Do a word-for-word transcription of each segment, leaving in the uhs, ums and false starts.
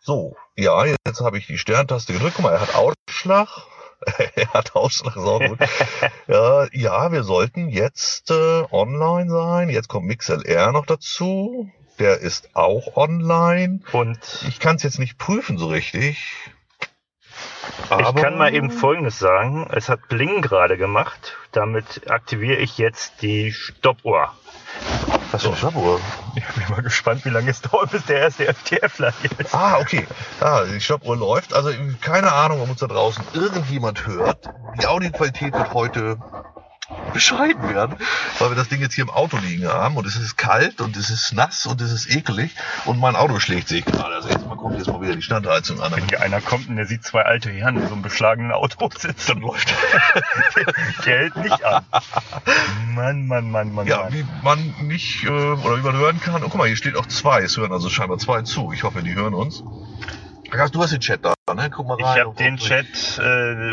So, ja, jetzt habe ich die Sterntaste gedrückt. Guck mal, er hat Ausschlag. Er hat Ausschlag, so gut. ja, ja, wir sollten jetzt äh, online sein. Jetzt kommt MixLR noch dazu. Der ist auch online. Und ich kann es jetzt nicht prüfen so richtig. Aber ich kann mal eben Folgendes sagen. Es hat Bling gerade gemacht. Damit aktiviere ich jetzt die Stoppuhr. Was für eine Stoppuhr? Ich bin mal gespannt, wie lange es dauert, bis der erste FTFler hier ist. Ah, okay. Ah, die Stoppuhr läuft. Also keine Ahnung, ob uns da draußen irgendjemand hört. Die Audioqualität wird heute bescheiden werden, weil wir das Ding jetzt hier im Auto liegen haben und es ist kalt und es ist nass und es ist ekelig und mein Auto schlägt sich gerade. Also jetzt mal kommt jetzt mal wieder die Standheizung an. Wenn hier einer kommt und der sieht zwei alte Herren in so einem beschlagenen Auto sitzen, dann läuft der, der hält nicht an. Mann, Mann, Mann, Mann. Ja, Mann. wie man nicht, äh, oder wie man hören kann. Oh, guck mal, hier steht auch zwei. Es hören also scheinbar zwei zu. Ich hoffe, die hören uns. Du hast den Chat da, ne? Guck mal rein. Ich habe den Chat, äh,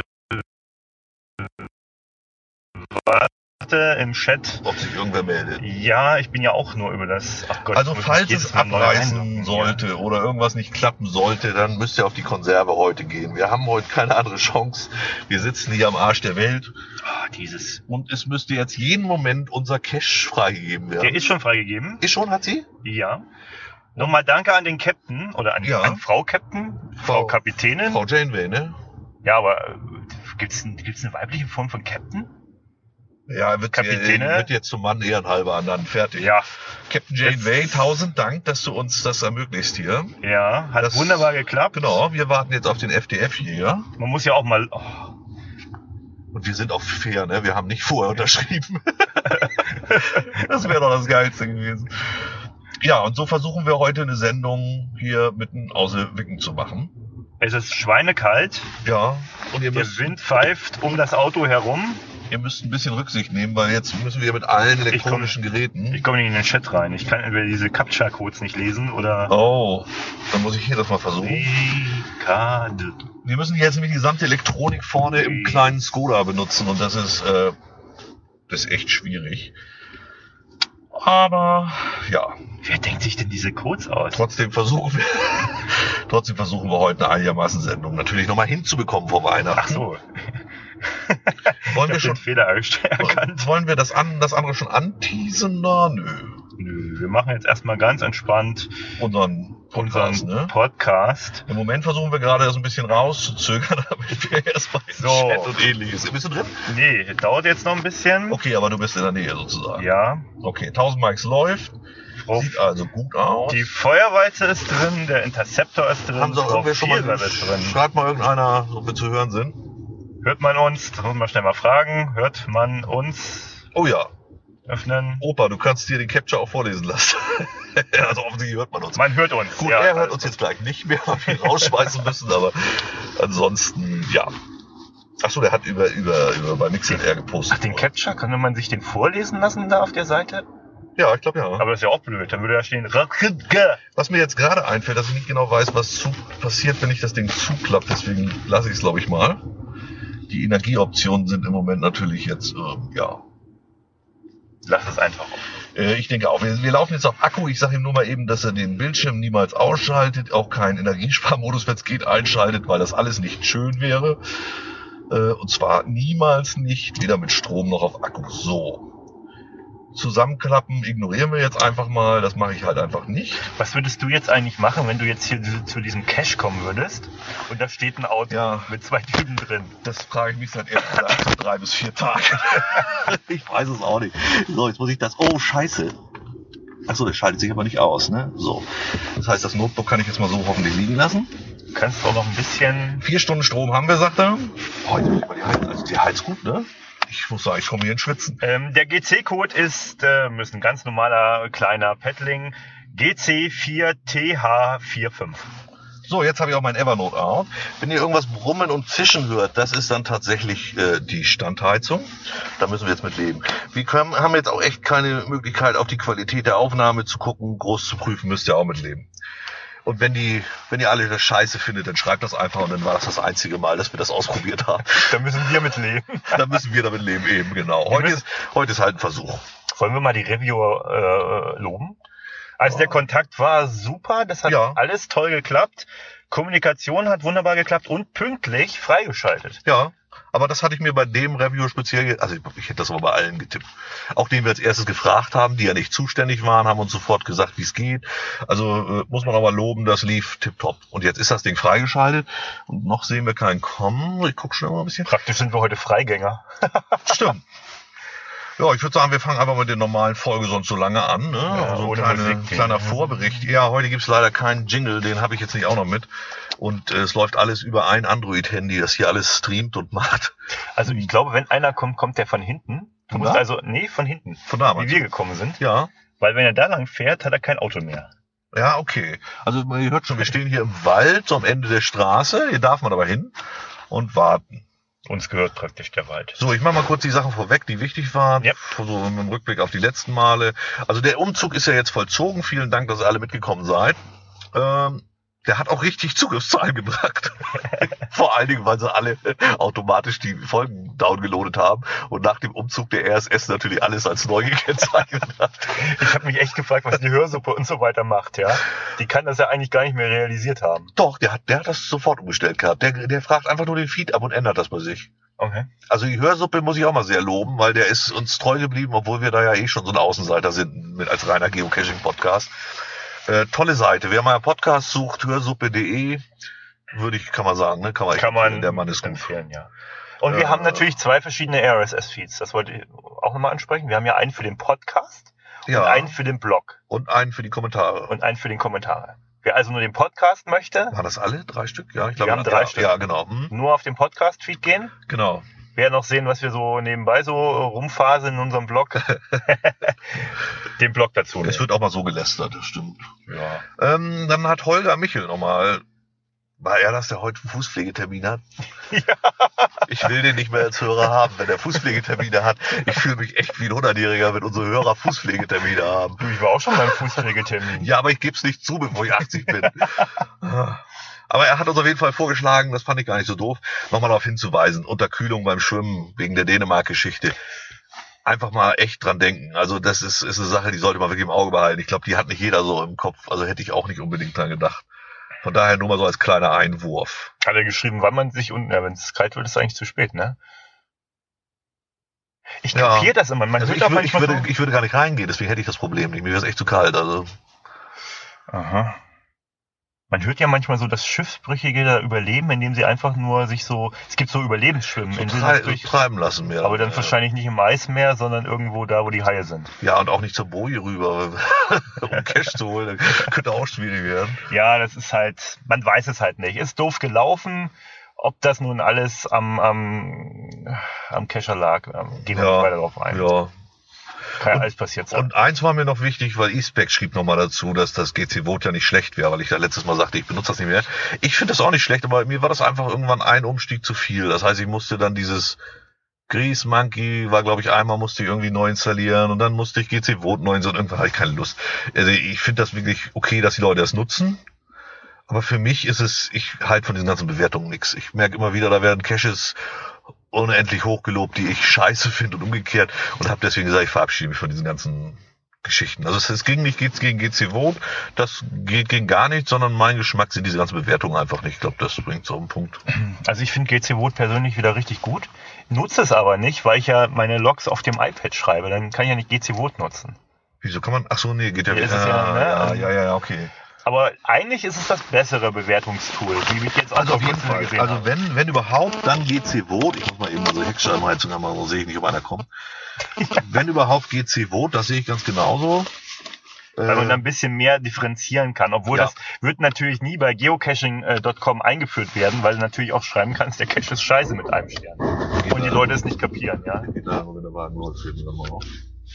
warte, im Chat. Ob sich irgendwer meldet. Ja, ich bin ja auch nur über das, ach Gott. Also falls es abreißen sollte ja. oder irgendwas nicht klappen sollte, dann müsst ihr auf die Konserve heute gehen. Wir haben heute keine andere Chance. Wir sitzen hier am Arsch der Welt. Oh, dieses. Und es müsste jetzt jeden Moment unser Cache freigegeben werden. Der ist schon freigegeben. Ist schon, hat sie? Ja. Nochmal danke an den Captain oder an, ja. an Frau Captain, Frau, Frau Kapitänin. Frau Janeway, ne? Ja, aber äh, gibt's, gibt's eine weibliche Form von Captain? Ja, wird, Kapitäne. wird jetzt zum Mann ehrenhalber an dann fertig. Ja. Captain Janeway, tausend Dank, dass du uns das ermöglicht hier. Ja, hat das wunderbar geklappt. Genau, wir warten jetzt auf den F D F-Jäger. Man muss ja auch mal... Oh. Und wir sind auch fair, ne? Wir haben nicht vorher unterschrieben. Das wäre doch das Geilste gewesen. Ja, und so versuchen wir heute eine Sendung hier mitten aus Wicken zu machen. Es ist schweinekalt. Ja. Und ihr Der müsst, Wind pfeift um das Auto herum. Ihr müsst ein bisschen Rücksicht nehmen, weil jetzt müssen wir mit allen elektronischen ich komm, Geräten... Ich komme nicht in den Chat rein. Ich kann entweder diese Captcha-Codes nicht lesen oder... Oh, dann muss ich hier das mal versuchen. Ricardo. Wir müssen jetzt nämlich die gesamte Elektronik vorne im kleinen Skoda benutzen und das ist, äh, das ist echt schwierig. Aber, ja. Wer denkt sich denn diese Codes aus? Trotzdem versuchen wir, trotzdem versuchen wir heute eine einigermaßen Sendung natürlich nochmal hinzubekommen vor Weihnachten. Ach so. Wollen wir ich schon den Fehler erkannt. Wollen wir das, an, das andere schon anteasen? Na, nö. Nö, wir machen jetzt erstmal ganz entspannt unseren Podcast, unseren ne? Podcast. Im Moment versuchen wir gerade so ein bisschen rauszuzögern, damit wir erstmal in so. Chat und ähnliches. Bist du drin? Nee, dauert jetzt noch ein bisschen. Okay, aber du bist in der Nähe sozusagen. Ja. Okay, tausend Mics läuft. Oh. Sieht also gut aus. Die Feuerwalze ist drin, der Interceptor ist drin. Haben Sie auch irgendwer schon mal drin. Schreibt mal irgendeiner, ob wir zu hören sind. Hört man uns? Das muss man schnell mal fragen. Hört man uns? Oh ja. Öffnen. Opa, du kannst dir den Capture auch vorlesen lassen. Also offensichtlich hört man uns. Man hört uns. Gut, ja, er hört uns jetzt gleich nicht mehr, weil wir ihn rausschmeißen müssen, aber ansonsten, ja. Achso, der hat über, über, über bei MixLR gepostet. Ach, den Capture, kann man sich den vorlesen lassen da auf der Seite? Ja, ich glaube ja. Aber das ist ja auch blöd, dann würde da stehen... Was mir jetzt gerade einfällt, dass ich nicht genau weiß, was zu passiert, wenn ich das Ding zuklappt, deswegen lasse ich es, glaube ich, mal. Die Energieoptionen sind im Moment natürlich jetzt, ähm, ja... Lass es einfach auf. Äh, ich denke auch. Wir, wir laufen jetzt auf Akku. Ich sage ihm nur mal eben, dass er den Bildschirm niemals ausschaltet, auch keinen Energiesparmodus, wenn es geht, einschaltet, weil das alles nicht schön wäre. Äh, und zwar niemals nicht, weder mit Strom noch auf Akku. So. Zusammenklappen ignorieren wir jetzt einfach mal. Das mache ich halt einfach nicht. Was würdest du jetzt eigentlich machen, wenn du jetzt hier zu diesem Cache kommen würdest und da steht ein Auto ja, mit zwei Typen drin? Das frage ich mich seit ehrlich gesagt drei bis vier Tagen. Ich weiß es auch nicht. So, jetzt muss ich das... Oh, scheiße. Achso, der schaltet sich aber nicht aus, ne? So. Das heißt, das Notebook kann ich jetzt mal so hoffentlich liegen lassen. Du kannst auch noch ein bisschen... Vier Stunden Strom haben wir, sagt er. Oh, jetzt muss ich mal die Heiz... Also die heizt gut, ne? Ich muss sagen, ich komme hier ins Schwitzen. Ähm, der G C-Code ist, äh, ist ein ganz normaler kleiner Paddling. G C vier T H fünfundvierzig. So, jetzt habe ich auch mein Evernote out. Wenn ihr irgendwas brummen und zischen hört, das ist dann tatsächlich äh, die Standheizung. Da müssen wir jetzt mit leben. Wir können, haben jetzt auch echt keine Möglichkeit, auf die Qualität der Aufnahme zu gucken. Groß zu prüfen, müsst ihr auch mit leben. Und wenn die, wenn ihr alle das scheiße findet, dann schreibt das einfach und dann war das das einzige Mal, dass wir das ausprobiert haben. Da müssen wir mit leben. Da müssen wir damit leben, eben, genau. Heute ist, heute ist halt ein Versuch. Wollen wir mal die Reviewer äh, loben? Also ja. Der Kontakt war super, das hat ja alles toll geklappt. Kommunikation hat wunderbar geklappt und pünktlich freigeschaltet. Ja, aber das hatte ich mir bei dem Review speziell, also ich, ich hätte das aber bei allen getippt. Auch den wir als erstes gefragt haben, die ja nicht zuständig waren, haben uns sofort gesagt, wie es geht. Also äh, muss man aber loben, das lief tipptopp. Und jetzt ist das Ding freigeschaltet und noch sehen wir keinen kommen. Ich gucke schon mal ein bisschen. Praktisch sind wir heute Freigänger. Stimmt. Ja, ich würde sagen, wir fangen einfach mit der normalen Folge sonst so lange an. Ne? Ja, also ohne kleine, Musik. kleiner Vorbericht. Ja, heute gibt's leider keinen Jingle, den habe ich jetzt nicht auch noch mit. Und äh, es läuft alles über ein Android-Handy, das hier alles streamt und macht. Also ich glaube, wenn einer kommt, kommt der von hinten. Du Von musst da? also, nee, von hinten. Von da, Wie meinst wir du? gekommen sind. Ja. Weil wenn er da lang fährt, hat er kein Auto mehr. Ja, okay. Also ihr hört schon, wir stehen hier im Wald, so am Ende der Straße. Hier darf man aber hin und warten. Uns gehört praktisch der Wald. So, ich mache mal kurz die Sachen vorweg, die wichtig waren. Ja. So im Rückblick auf die letzten Male. Also der Umzug ist ja jetzt vollzogen. Vielen Dank, dass ihr alle mitgekommen seid. Ähm, der hat auch richtig Zugriffszahlen gebracht. Vor allen Dingen, weil sie alle automatisch die Folgen downgeloadet haben und nach dem Umzug der R S S natürlich alles als neu gekennzeichnet hat. Ich habe mich echt gefragt, was die Hörsuppe und so weiter macht, ja. Die kann das ja eigentlich gar nicht mehr realisiert haben. Doch, der hat, der hat das sofort umgestellt gehabt. Der, der fragt einfach nur den Feed ab und ändert das bei sich. Okay. Also die Hörsuppe muss ich auch mal sehr loben, weil der ist uns treu geblieben, obwohl wir da ja eh schon so ein Außenseiter sind mit als reiner Geocaching-Podcast. Äh, tolle Seite. Wer mal einen Podcast sucht, hörsuppe punkt de, würde ich, kann man sagen, ne? Kann man, Kann man der Mann ist gut. empfehlen, ja. Und wir Äh, haben natürlich zwei verschiedene R S S-Feeds. Das wollte ich auch nochmal ansprechen. Wir haben ja einen für den Podcast Ja. und einen für den Blog Und einen für die Kommentare. und einen für den Kommentare. Wer also nur den Podcast möchte, Waren das alle? Drei Stück? Ja, ich Wir glaube, haben drei ja, Stück. Ja, genau. Hm, nur auf den Podcast-Feed gehen. genau. Wer noch sehen, was wir so nebenbei so rumfaseln in unserem Blog, den Blog dazu Es nehmen. wird auch mal so gelästert, das stimmt. Ja. Ähm, dann hat Holger Michel nochmal, war er das, der heute einen Fußpflegetermin hat? Ja. Ich will den nicht mehr als Hörer haben, wenn er Fußpflegetermine hat. Ich fühle mich echt wie ein hundertjähriger, wenn unsere Hörer Fußpflegetermine haben. Du, ich war auch schon beim Fußpflegetermin. Ja, aber ich gebe es nicht zu, bevor ich achtzig bin. Aber er hat uns auf jeden Fall vorgeschlagen, das fand ich gar nicht so doof, nochmal darauf hinzuweisen, Unterkühlung beim Schwimmen wegen der Dänemark-Geschichte. Einfach mal echt dran denken. Also das ist, ist eine Sache, die sollte man wirklich im Auge behalten. Ich glaube, die hat nicht jeder so im Kopf. Also hätte ich auch nicht unbedingt dran gedacht. Von daher nur mal so als kleiner Einwurf. Hat er geschrieben, wann man sich unten, ja, wenn es kalt wird, ist eigentlich zu spät, ne? Ich Ja. kapiere das immer. Man Also hört ich, auch würde, ich, manchmal würde, ich würde gar nicht reingehen, deswegen hätte ich das Problem nicht. Mir wäre es echt zu kalt. Also so, aha. Man hört ja manchmal so, dass Schiffsbrüchige da überleben, indem sie einfach nur sich so, es gibt so Überlebensschwimmen, so indem trei sie durch, treiben lassen mehr. aber dann ja. wahrscheinlich nicht im Eismeer, sondern irgendwo da, wo die Haie sind. Ja, und auch nicht zur Boje rüber, um Cash zu holen. Das könnte auch schwierig werden. Ja, das ist halt, man weiß es halt nicht. Ist doof gelaufen. Ob das nun alles am, am, am Kescher lag, ähm, gehen wir Ja, nicht weiter drauf ein. ja. Kann ja alles passiert sein. Und eins war mir noch wichtig, weil eSpec schrieb nochmal dazu, dass das G C Vote ja nicht schlecht wäre, weil ich da letztes Mal sagte, ich benutze das nicht mehr. Ich finde das auch nicht schlecht, aber mir war das einfach irgendwann ein Umstieg zu viel. Das heißt, ich musste dann dieses Grease Monkey, war glaube ich einmal, musste ich irgendwie neu installieren und dann musste ich G C Vote neu installieren und irgendwann hatte ich keine Lust. Also ich finde das wirklich okay, dass die Leute das nutzen. Aber für mich ist es, ich halte von diesen ganzen Bewertungen nichts. Ich merke immer wieder, da werden Caches unendlich hochgelobt, die ich scheiße finde und umgekehrt und habe deswegen gesagt, ich verabschiede mich von diesen ganzen Geschichten. Also es, es ging nicht geht's gegen G C Vote, das geht gegen gar nichts, sondern mein Geschmack sind diese ganzen Bewertungen einfach nicht. Ich glaube, das bringt so einen Punkt. Also ich finde G C Vote persönlich wieder richtig gut, nutze es aber nicht, weil ich ja meine Logs auf dem iPad schreibe, dann kann ich ja nicht G C Vote nutzen. Wieso kann man, ach so, nee, geht ja Ja, wieder. ist es ja, ne? ja, ja, ja, ja, okay. Aber eigentlich ist es das bessere Bewertungstool, wie ich jetzt auch Also auf vor jeden kurzem Fall. gesehen Also habe. wenn, wenn überhaupt, dann G C Vote. Ich muss mal eben unsere Heckscheibenheizung anmachen, so sehe ich nicht, ob einer kommt. Wenn überhaupt G C Vote, das sehe ich ganz genauso. Weil man Äh, da ein bisschen mehr differenzieren kann. Obwohl Ja. das wird natürlich nie bei geocaching Punkt com eingeführt werden, weil du natürlich auch schreiben kannst, der Cache ist scheiße mit einem Stern. Und die Leute es nicht kapieren, ja. Geht da, wenn der Wagen läuft, fehlt mir dann mal auf.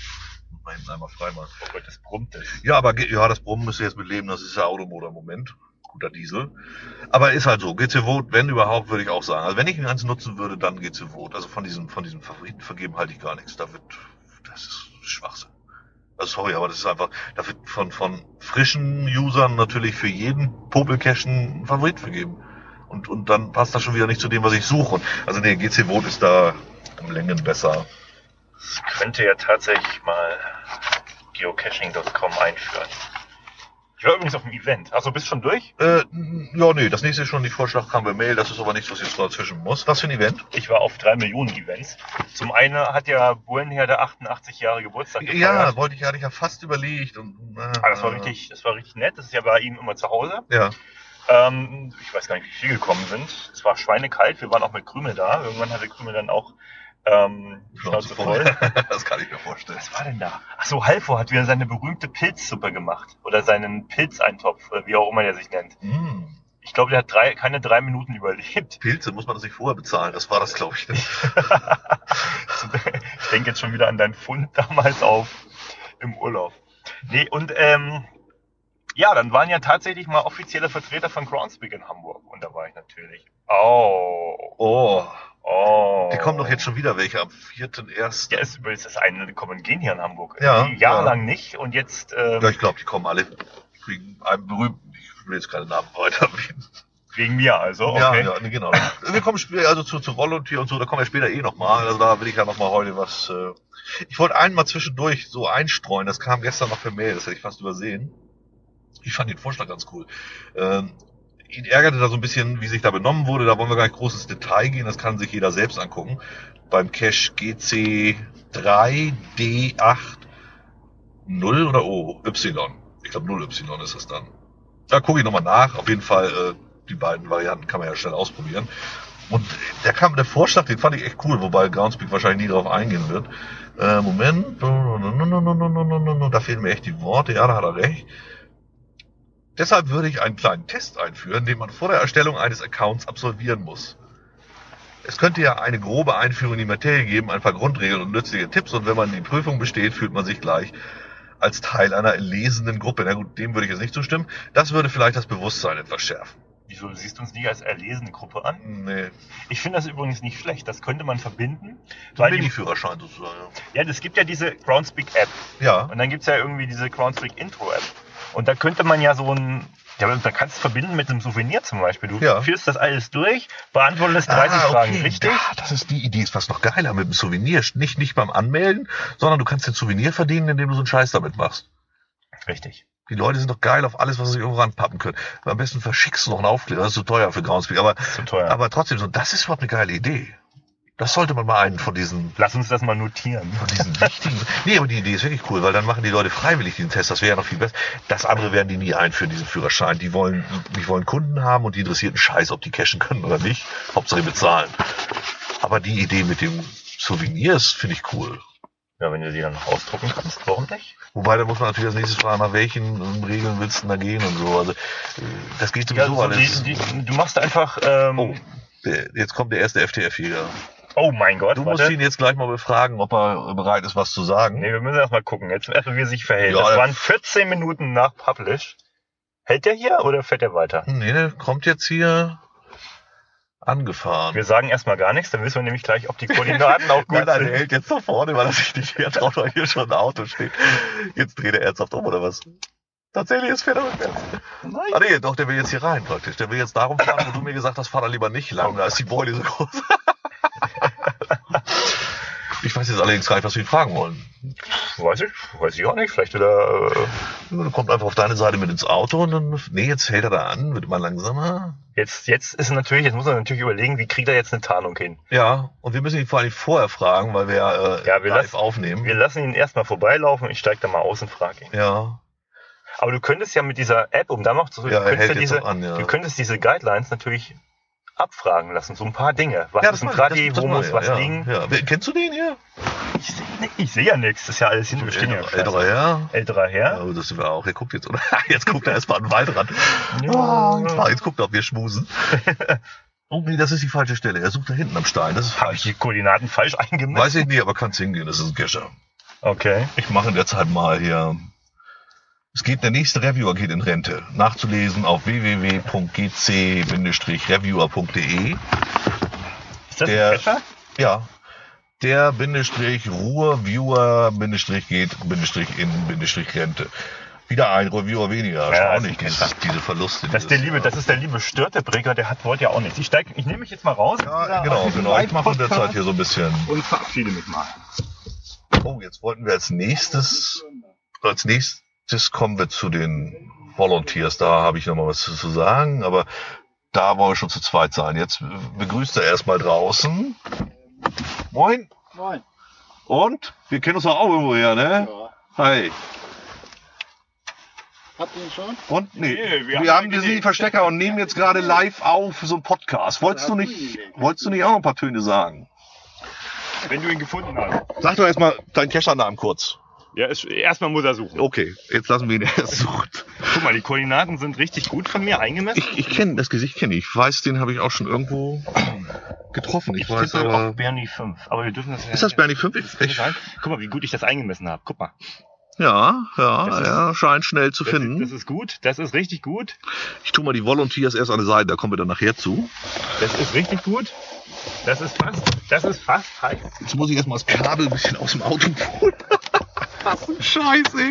Mal hinten einmal frei machen. Oh Gott, das brummt es. Ja, aber ge- ja, das Brummen müsst ihr jetzt mit leben, das ist ja Automotor im Moment. Guter Diesel. Aber ist halt so, G C Vote, wenn überhaupt, würde ich auch sagen. Also wenn ich ihn ganz nutzen würde, dann G C Vote. Also von diesem, von diesem Favoriten vergeben halte ich gar nichts. Da wird, das ist Schwachsinn. Also sorry, aber das ist einfach, da wird von, von frischen Usern natürlich für jeden Popelcache ein Favorit vergeben. Und, und dann passt das schon wieder nicht zu dem, was ich suche. Und, also nee, G C Vote ist da um Längen besser. Das könnte ja tatsächlich mal geocaching Punkt com einführen. Ich war übrigens auf dem Event. Achso, bist du schon durch? Äh, ja, nee, das nächste ist schon die Vorschlag kam per Mail, das ist aber nichts, was jetzt dazwischen muss. Was für ein Event? Ich war auf drei Millionen Events. Zum einen hat ja Bullenherde achtundachtzig Jahre Geburtstag gefeiert. Ja, wollte ich, hatte ich ja fast überlegt. Und, äh, aber das war richtig, das war richtig nett. Das ist ja bei ihm immer zu Hause. Ja. Ähm, ich weiß gar nicht, wie viele gekommen sind. Es war schweinekalt, wir waren auch mit Krümel da. Irgendwann hatte Krümel dann auch ähm, Schnauze voll. Das kann ich mir vorstellen. Was war denn da? Achso, Halvor hat wieder seine berühmte Pilzsuppe gemacht. Oder seinen Pilzeintopf, oder wie auch immer der sich nennt. Mm. Ich glaube, der hat drei, keine drei Minuten überlebt. Pilze muss man das nicht vorher bezahlen, das war das, glaube ich. Ich denke jetzt schon wieder an deinen Fund damals auf im Urlaub. Nee, und ähm, ja, dann waren ja tatsächlich mal offizielle Vertreter von Groundspeak in Hamburg. Und da war ich natürlich. Oh. Oh. Oh. Die kommen doch jetzt schon wieder welche am vierten ersten Ja, ist übrigens das eine, kommen und gehen hier in Hamburg. Ja. Die jahrelang ja. nicht und jetzt. Ähm, ja, ich glaube, die kommen alle wegen einem berühmten, ich will jetzt keine Namen weiterbieten. Wegen mir also, okay. Ja, ja, genau. Wir kommen später also zu, zu Volunteer und so, da kommen wir später eh nochmal. Also da will ich ja nochmal heute was. Äh ich wollte einen mal zwischendurch so einstreuen, das kam gestern noch per Mail, das hätte ich fast übersehen. Ich fand den Vorschlag ganz cool. Ähm, ihn ärgerte da so ein bisschen, wie sich da benommen wurde. Da wollen wir gar nicht groß ins Detail gehen. Das kann sich jeder selbst angucken. Beim Cache G C drei D acht null oder O? Y. Ich glaube null Y ist das dann. Da gucke ich nochmal nach. Auf jeden Fall, äh, die beiden Varianten kann man ja schnell ausprobieren. Und der kam, der Vorschlag, den fand ich echt cool, wobei Groundspeak wahrscheinlich nie drauf eingehen wird. Äh, Moment. Da fehlen mir echt die Worte. Ja, da hat er recht. Deshalb würde ich einen kleinen Test einführen, den man vor der Erstellung eines Accounts absolvieren muss. Es könnte ja eine grobe Einführung in die Materie geben, ein paar Grundregeln und nützliche Tipps, und wenn man die Prüfung besteht, fühlt man sich gleich als Teil einer erlesenen Gruppe. Na gut, dem würde ich jetzt nicht zustimmen. Das würde vielleicht das Bewusstsein etwas schärfen. Wieso, du siehst uns nicht als erlesene Gruppe an? Nee. Ich finde das übrigens nicht schlecht. Das könnte man verbinden. So ein Mini-Führerschein sozusagen. Ja, es gibt ja diese Groundspeak-App. Ja. Und dann gibt es ja irgendwie diese Groundspeak-Intro-App. Und da könnte man ja so ein, ja, da kannst du es verbinden mit einem Souvenir zum Beispiel. Du ja. führst das alles durch, beantwortest dreißig ah, okay. Fragen, richtig? Ja, das ist die Idee, ist fast noch geiler mit dem Souvenir. Nicht, nicht beim Anmelden, sondern du kannst den Souvenir verdienen, indem du so einen Scheiß damit machst. Richtig. Die Leute sind doch geil auf alles, was sie irgendwo ranpappen können. Am besten verschickst du noch einen Aufkleber, das ist zu teuer für Groundspeak. Aber, zu teuer. aber trotzdem, so, das ist überhaupt eine geile Idee. Das sollte man mal einen von diesen... Lass uns das mal notieren. Von diesen wichtigen... Nee, aber die Idee ist wirklich cool, weil dann machen die Leute freiwillig diesen Test. Das wäre ja noch viel besser. Das andere werden die nie einführen, diesen Führerschein. Die wollen, die wollen Kunden haben und die interessiert einen Scheiß, ob die cashen können oder nicht. Hauptsache bezahlen. Aber die Idee mit dem Souvenirs finde ich cool. Ja, wenn du die dann noch ausdrucken kannst, warum nicht? Wobei, da muss man natürlich als nächstes fragen, nach welchen Regeln willst du denn da gehen und so. Also, das geht sowieso ja, so alles. Die, die, du machst einfach... Ähm, oh, der, jetzt kommt der erste F T F-Jäger. Oh mein Gott, Du warte. musst ihn jetzt gleich mal befragen, ob er bereit ist, was zu sagen. Nee, wir müssen erst mal gucken. Jetzt erstmal, wie er sich verhält. Ja, das waren vierzehn Minuten nach Publish. Hält der hier oder fährt er weiter? Nee, der kommt jetzt hier angefahren. Wir sagen erstmal gar nichts, dann wissen wir nämlich gleich, ob die Koordinaten auch gut nein, nein, sind. der hält jetzt da vorne, weil er sich nicht mehr traut, weil hier schon ein Auto steht. Jetzt dreht er ernsthaft um, oder was? Tatsächlich, jetzt fährt er rückwärts. Nein. Ah nee, doch, der will jetzt hier rein praktisch. Der will jetzt darum fahren, wo du mir gesagt hast, fahr da lieber nicht lang, da ist die Beule so groß. Ich weiß jetzt allerdings gar nicht, was wir ihn fragen wollen. Weiß ich, weiß ich auch nicht. Vielleicht wieder. Äh Dann kommt einfach auf deine Seite mit ins Auto und dann. Nee, jetzt hält er da an, wird immer langsamer. Jetzt, jetzt ist natürlich, jetzt muss man natürlich überlegen, wie kriegt er jetzt eine Tarnung hin? Ja, und wir müssen ihn vor allem vorher fragen, weil wir äh, ja wir live lassen, aufnehmen. Wir lassen ihn erstmal vorbeilaufen, ich steige da mal aus und frage ihn. Ja. Aber du könntest ja mit dieser App, um da noch zu ja, du, könntest ja diese, an, ja. du könntest diese Guidelines natürlich abfragen lassen, so ein paar Dinge. Was ja, ist ein Tradi, wo muss ja, was ja, liegen? Ja. Kennst du den hier? Ich sehe ich seh ja nichts, das ist ja alles hinten bestehen. Älterer Herr. Älterer Herr. Ja, das sind wir auch. Er guckt jetzt, oder? Jetzt guckt er erstmal an den Waldrand. Ja. Oh, jetzt guckt er, ob wir schmusen. Oh nee, das ist die falsche Stelle. Er sucht da hinten am Stein. Das ist Habe ich die Koordinaten falsch eingemessen? Weiß ich nicht, aber kannst hingehen. Das ist ein Kescher. Okay. Ich mache in der Zeit mal hier. Es geht, der nächste Reviewer geht in Rente. Nachzulesen auf w w w punkt g c reviewer punkt d e. Ist das der, ein Kescher? Ja. Der Bindestrich Ruhr-Viewer Bindestrich geht Bindestrich in Bindestrich Rente. Wieder ein Reviewer weniger. Ja, auch nicht, diese, diese Verluste. Das ist der liebe, das ist der liebe Störtebreker, der hat wollte ja auch nichts. Ich steig, ich nehme mich jetzt mal raus. Ja, genau, genau. Ich mache in der Zeit hier so ein bisschen. Und verabschiede mich mal. Oh, jetzt wollten wir als nächstes, als nächstes kommen wir zu den Volunteers, da habe ich noch mal was zu sagen, aber da wollen wir schon zu zweit sein. Jetzt begrüßt er erstmal draußen. Moin. Moin. Und? Wir kennen uns doch auch irgendwo her, ne? Ja. Hi. Habt ihr ihn schon? Und? Nee, Nee, wir, wir haben haben wir sind gesehen. die Verstecker und nehmen jetzt gerade live auf so einen Podcast. Wolltest du nicht, wolltest du nicht auch noch ein paar Töne sagen? Wenn du ihn gefunden hast. Sag doch erstmal deinen Keschernamen kurz. Ja, ist, erstmal muss er suchen. Okay, jetzt lassen wir ihn erst suchen. Guck mal, die Koordinaten sind richtig gut von mir eingemessen. Ich, ich kenne das Gesicht, kenne ich. Ich weiß, den habe ich auch schon irgendwo getroffen. Ich, Ich weiß tippe aber. auf Bernie fünf. Aber wir dürfen das ja Ist das Bernie fünf? Das kann Ich, sein. Guck mal, wie gut ich das eingemessen habe. Guck mal. ja, ja, Das ist- ja, scheint schnell zu Das, finden. das ist gut. Das ist richtig gut. Ich tue mal die Volunteers erst an die Seite, da kommen wir dann nachher zu. Das ist richtig gut. Das ist fast. Das ist fast heiß. Jetzt muss ich erstmal das Kabel ein bisschen aus dem Auto holen. Scheiße.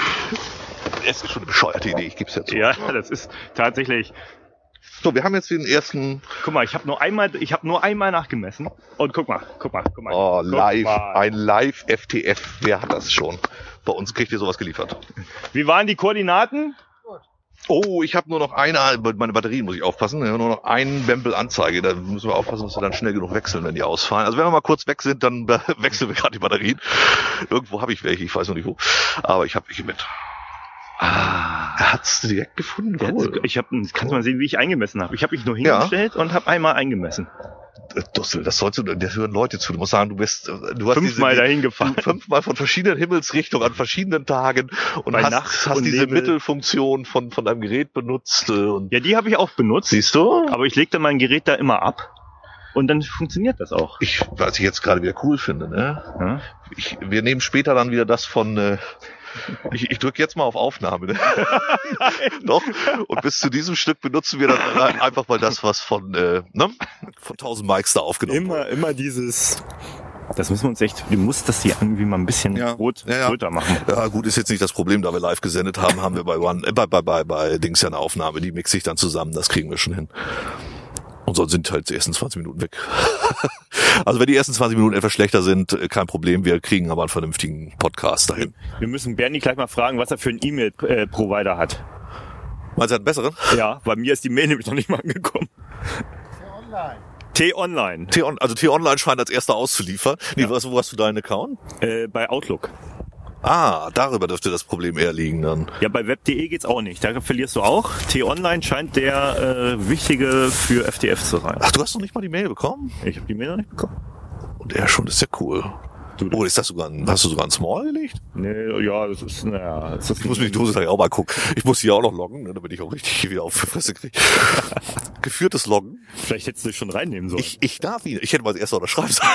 Es ist schon eine bescheuerte Idee, ich gebe es ja zu. Ja, das ist tatsächlich. So, wir haben jetzt den ersten. Guck mal, ich habe nur einmal, ich habe nur einmal nachgemessen. Und guck mal, guck mal, guck mal. Oh, guck live. mal. Ein Live-F T F. Wer hat das schon? Bei uns kriegt ihr sowas geliefert. Wie waren die Koordinaten? Oh, ich habe nur noch eine, meine Batterien muss ich aufpassen, ich habe nur noch einen Bempel-Anzeige, da müssen wir aufpassen, dass wir dann schnell genug wechseln, wenn die ausfallen. Also wenn wir mal kurz weg sind, dann wechseln wir gerade die Batterien. Irgendwo habe ich welche, ich weiß noch nicht wo, aber ich habe welche mit. Ah, er hat's direkt gefunden, cool. Ich habe, kannst du mal sehen, wie ich eingemessen habe. Ich habe mich nur hingestellt und habe einmal eingemessen. Dussel, das sollst du, das hören Leute zu. Du musst sagen, du bist, du hast Fünfmal diese, dahin gefahren. fünfmal von verschiedenen Himmelsrichtungen an verschiedenen Tagen und Bei hast, Nacht hast und diese Nebel. Mittelfunktion von, von deinem Gerät benutzt. äh, Und Ja, die habe ich auch benutzt. siehst du? Aber ich lege dann mein Gerät da immer ab. Und dann funktioniert das auch. Ich, was ich jetzt gerade wieder cool finde, ne? Ja? Ich, wir nehmen später dann wieder das von, äh, ich, ich drücke jetzt mal auf Aufnahme, ne? Doch. Und bis zu diesem Stück benutzen wir dann einfach mal das, was von, äh, ne? Von tausend Mikes da aufgenommen wurde. Immer, immer dieses. Das müssen wir uns echt, du musst das hier irgendwie mal ein bisschen Ja. rot, Ja, ja. röter machen. Ja, gut, ist jetzt nicht das Problem, da wir live gesendet haben, haben wir bei One, äh, bei, bei, bei, bei Dings ja eine Aufnahme, die mixe ich dann zusammen, das kriegen wir schon hin. Und sonst sind halt die ersten zwanzig Minuten weg. Also wenn die ersten zwanzig Minuten etwas schlechter sind, äh, kein Problem, wir kriegen aber einen vernünftigen Podcast dahin. Wir müssen Bernie gleich mal fragen, was er für einen E-Mail-Provider hat. Meinst du, er hat einen besseren? Ja, bei mir ist die Mail nämlich noch nicht mal angekommen. Online. T-Online, T-On, also T-Online scheint als erster auszuliefern. Nee, was, wo hast du deinen Account? äh, bei Outlook. Ah, darüber dürfte das Problem eher liegen dann. Ja, bei web punkt de geht's auch nicht. Da verlierst du auch. T-Online scheint der äh, wichtige für F T F zu sein. Ach, du hast noch nicht mal die Mail bekommen? Ich habe die Mail noch nicht bekommen. Und er schon, das ist ja cool. Du, Oh, ist das sogar ein, hast du sogar ein Small gelegt? Nee, ja, das ist, naja, das ist Ich muss mir die Dose gleich auch mal gucken. Ich muss hier auch noch loggen, ne, damit ich auch richtig wieder auf die Fresse kriege. Geführtes Loggen. Vielleicht hättest du dich schon reinnehmen sollen. Ich, ich darf ihn. Ich hätte mal das erste unterschreiben sollen.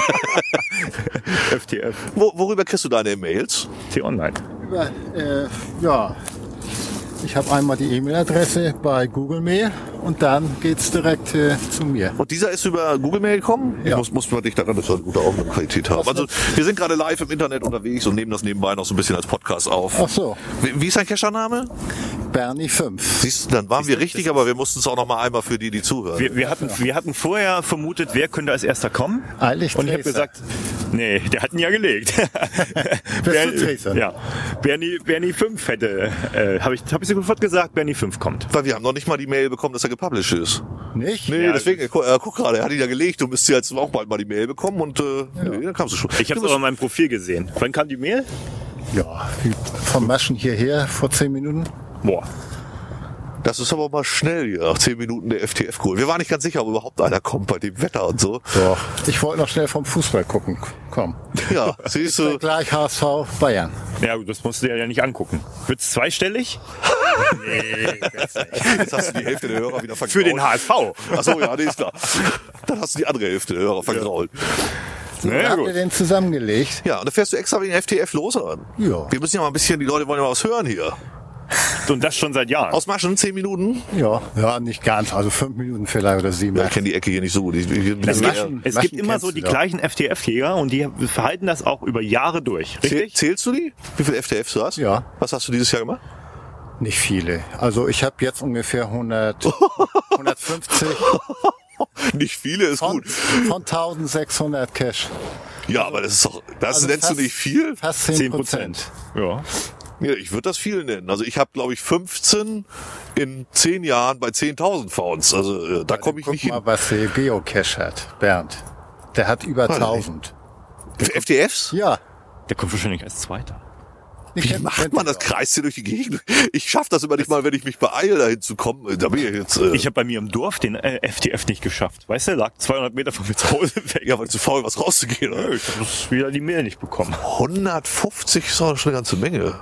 F T F, Wo, worüber kriegst du deine Mails? T-Online. Über, äh, ja, ich habe einmal die E-Mail-Adresse bei Google Mail und dann geht's direkt äh, zu mir. Und dieser ist über Google Mail gekommen? Ich Ja. muss, muss mal dich daran, dass wir eine gute Aufnahmequalität haben. Also, wir sind gerade live im Internet unterwegs und nehmen das nebenbei noch so ein bisschen als Podcast auf. Ach so, Wie, wie ist dein Cachername? Bernie fünf. Siehst du, dann waren wir richtig, aber wir mussten es auch noch mal einmal für die, die zuhören. Wir, wir, hatten, wir hatten vorher vermutet, wer könnte als erster kommen. Eilig Und ich habe Dresser. gesagt, nee, der hat ihn ja gelegt. du Dresser? ja, Bernie, Bernie fünf hätte, äh, habe ich, hab ich sofort gesagt, Bernie fünf kommt. Weil wir haben noch nicht mal die Mail bekommen, dass er gepublished ist. Nicht? Nee, Ja, deswegen, äh, guck, äh, guck gerade, er hat ihn ja gelegt, du müsstest ja jetzt auch bald mal die Mail bekommen und äh, nee, dann kamst du schon. Ich habe es Du aber in meinem Profil gesehen. Wann kam die Mail? Ja, vom Maschen hierher vor zehn Minuten. Boah. Das ist aber mal schnell hier, nach zehn Minuten der F T F cool. Wir waren nicht ganz sicher, ob überhaupt einer kommt bei dem Wetter und so. Doch. Ich wollte noch schnell vom Fußball gucken. Komm. Ja, siehst du. Gleich H S V Bayern. Ja, gut, das musst du dir ja nicht angucken. Wird's zweistellig? Nee, das nicht. Jetzt hast du die Hälfte der Hörer wieder vergrault. Für den H S V. Achso, ja, nee, ist klar. Dann hast du die andere Hälfte der Hörer vergrault. Na Habt ihr gut. den zusammengelegt? Ja, und dann fährst du extra wegen F T F los, oder? Ja. Wir müssen ja mal ein bisschen, die Leute wollen ja mal was hören hier. Und das schon seit Jahren. Aus Maschen, zehn Minuten? Ja. Ja, nicht ganz. Also fünf Minuten vielleicht oder sieben. Ja, ich kenne die Ecke hier nicht so gut. Ich, ich, Es ich, Maschen- gibt, es Maschen gibt immer kennst so du die doch. gleichen F T F-Jäger und die verhalten das auch über Jahre durch. Zähl, Richtig? zählst du die? Wie viele F T Fs du hast? Ja. Was hast du dieses Jahr gemacht? Nicht viele. Also ich habe jetzt ungefähr hundert, hundertfünfzig Nicht viele, ist von, gut. von eintausendsechshundert Cash. Ja, aber das ist doch, das Also nennst fast- du nicht viel? Fast zehn Prozent. Ja. Ja, ich würde das viel nennen. Also ich habe, glaube ich, fünfzehn in zehn Jahren bei zehntausend Founds. Also äh, da komme ich Guck nicht mal, hin. was der Geocache hat, Bernd. Der hat über Weiß tausend. Für F T Fs? Ja. Der kommt wahrscheinlich als Zweiter. Ich Wie kenn- macht kennt man ihr das? doch. Kreist hier durch die Gegend? Ich schaff das immer nicht mal, wenn ich mich beeile, dahin zu kommen. Da bin ich jetzt... Äh, Ich habe bei mir im Dorf den äh, F T F nicht geschafft. Weißt du, lag zweihundert Meter von mir zu Hause weg. ja, weil zu faul was rauszugehen. Oder? Ich habe wieder die Mail nicht bekommen. hundertfünfzig ist doch schon eine ganze Menge.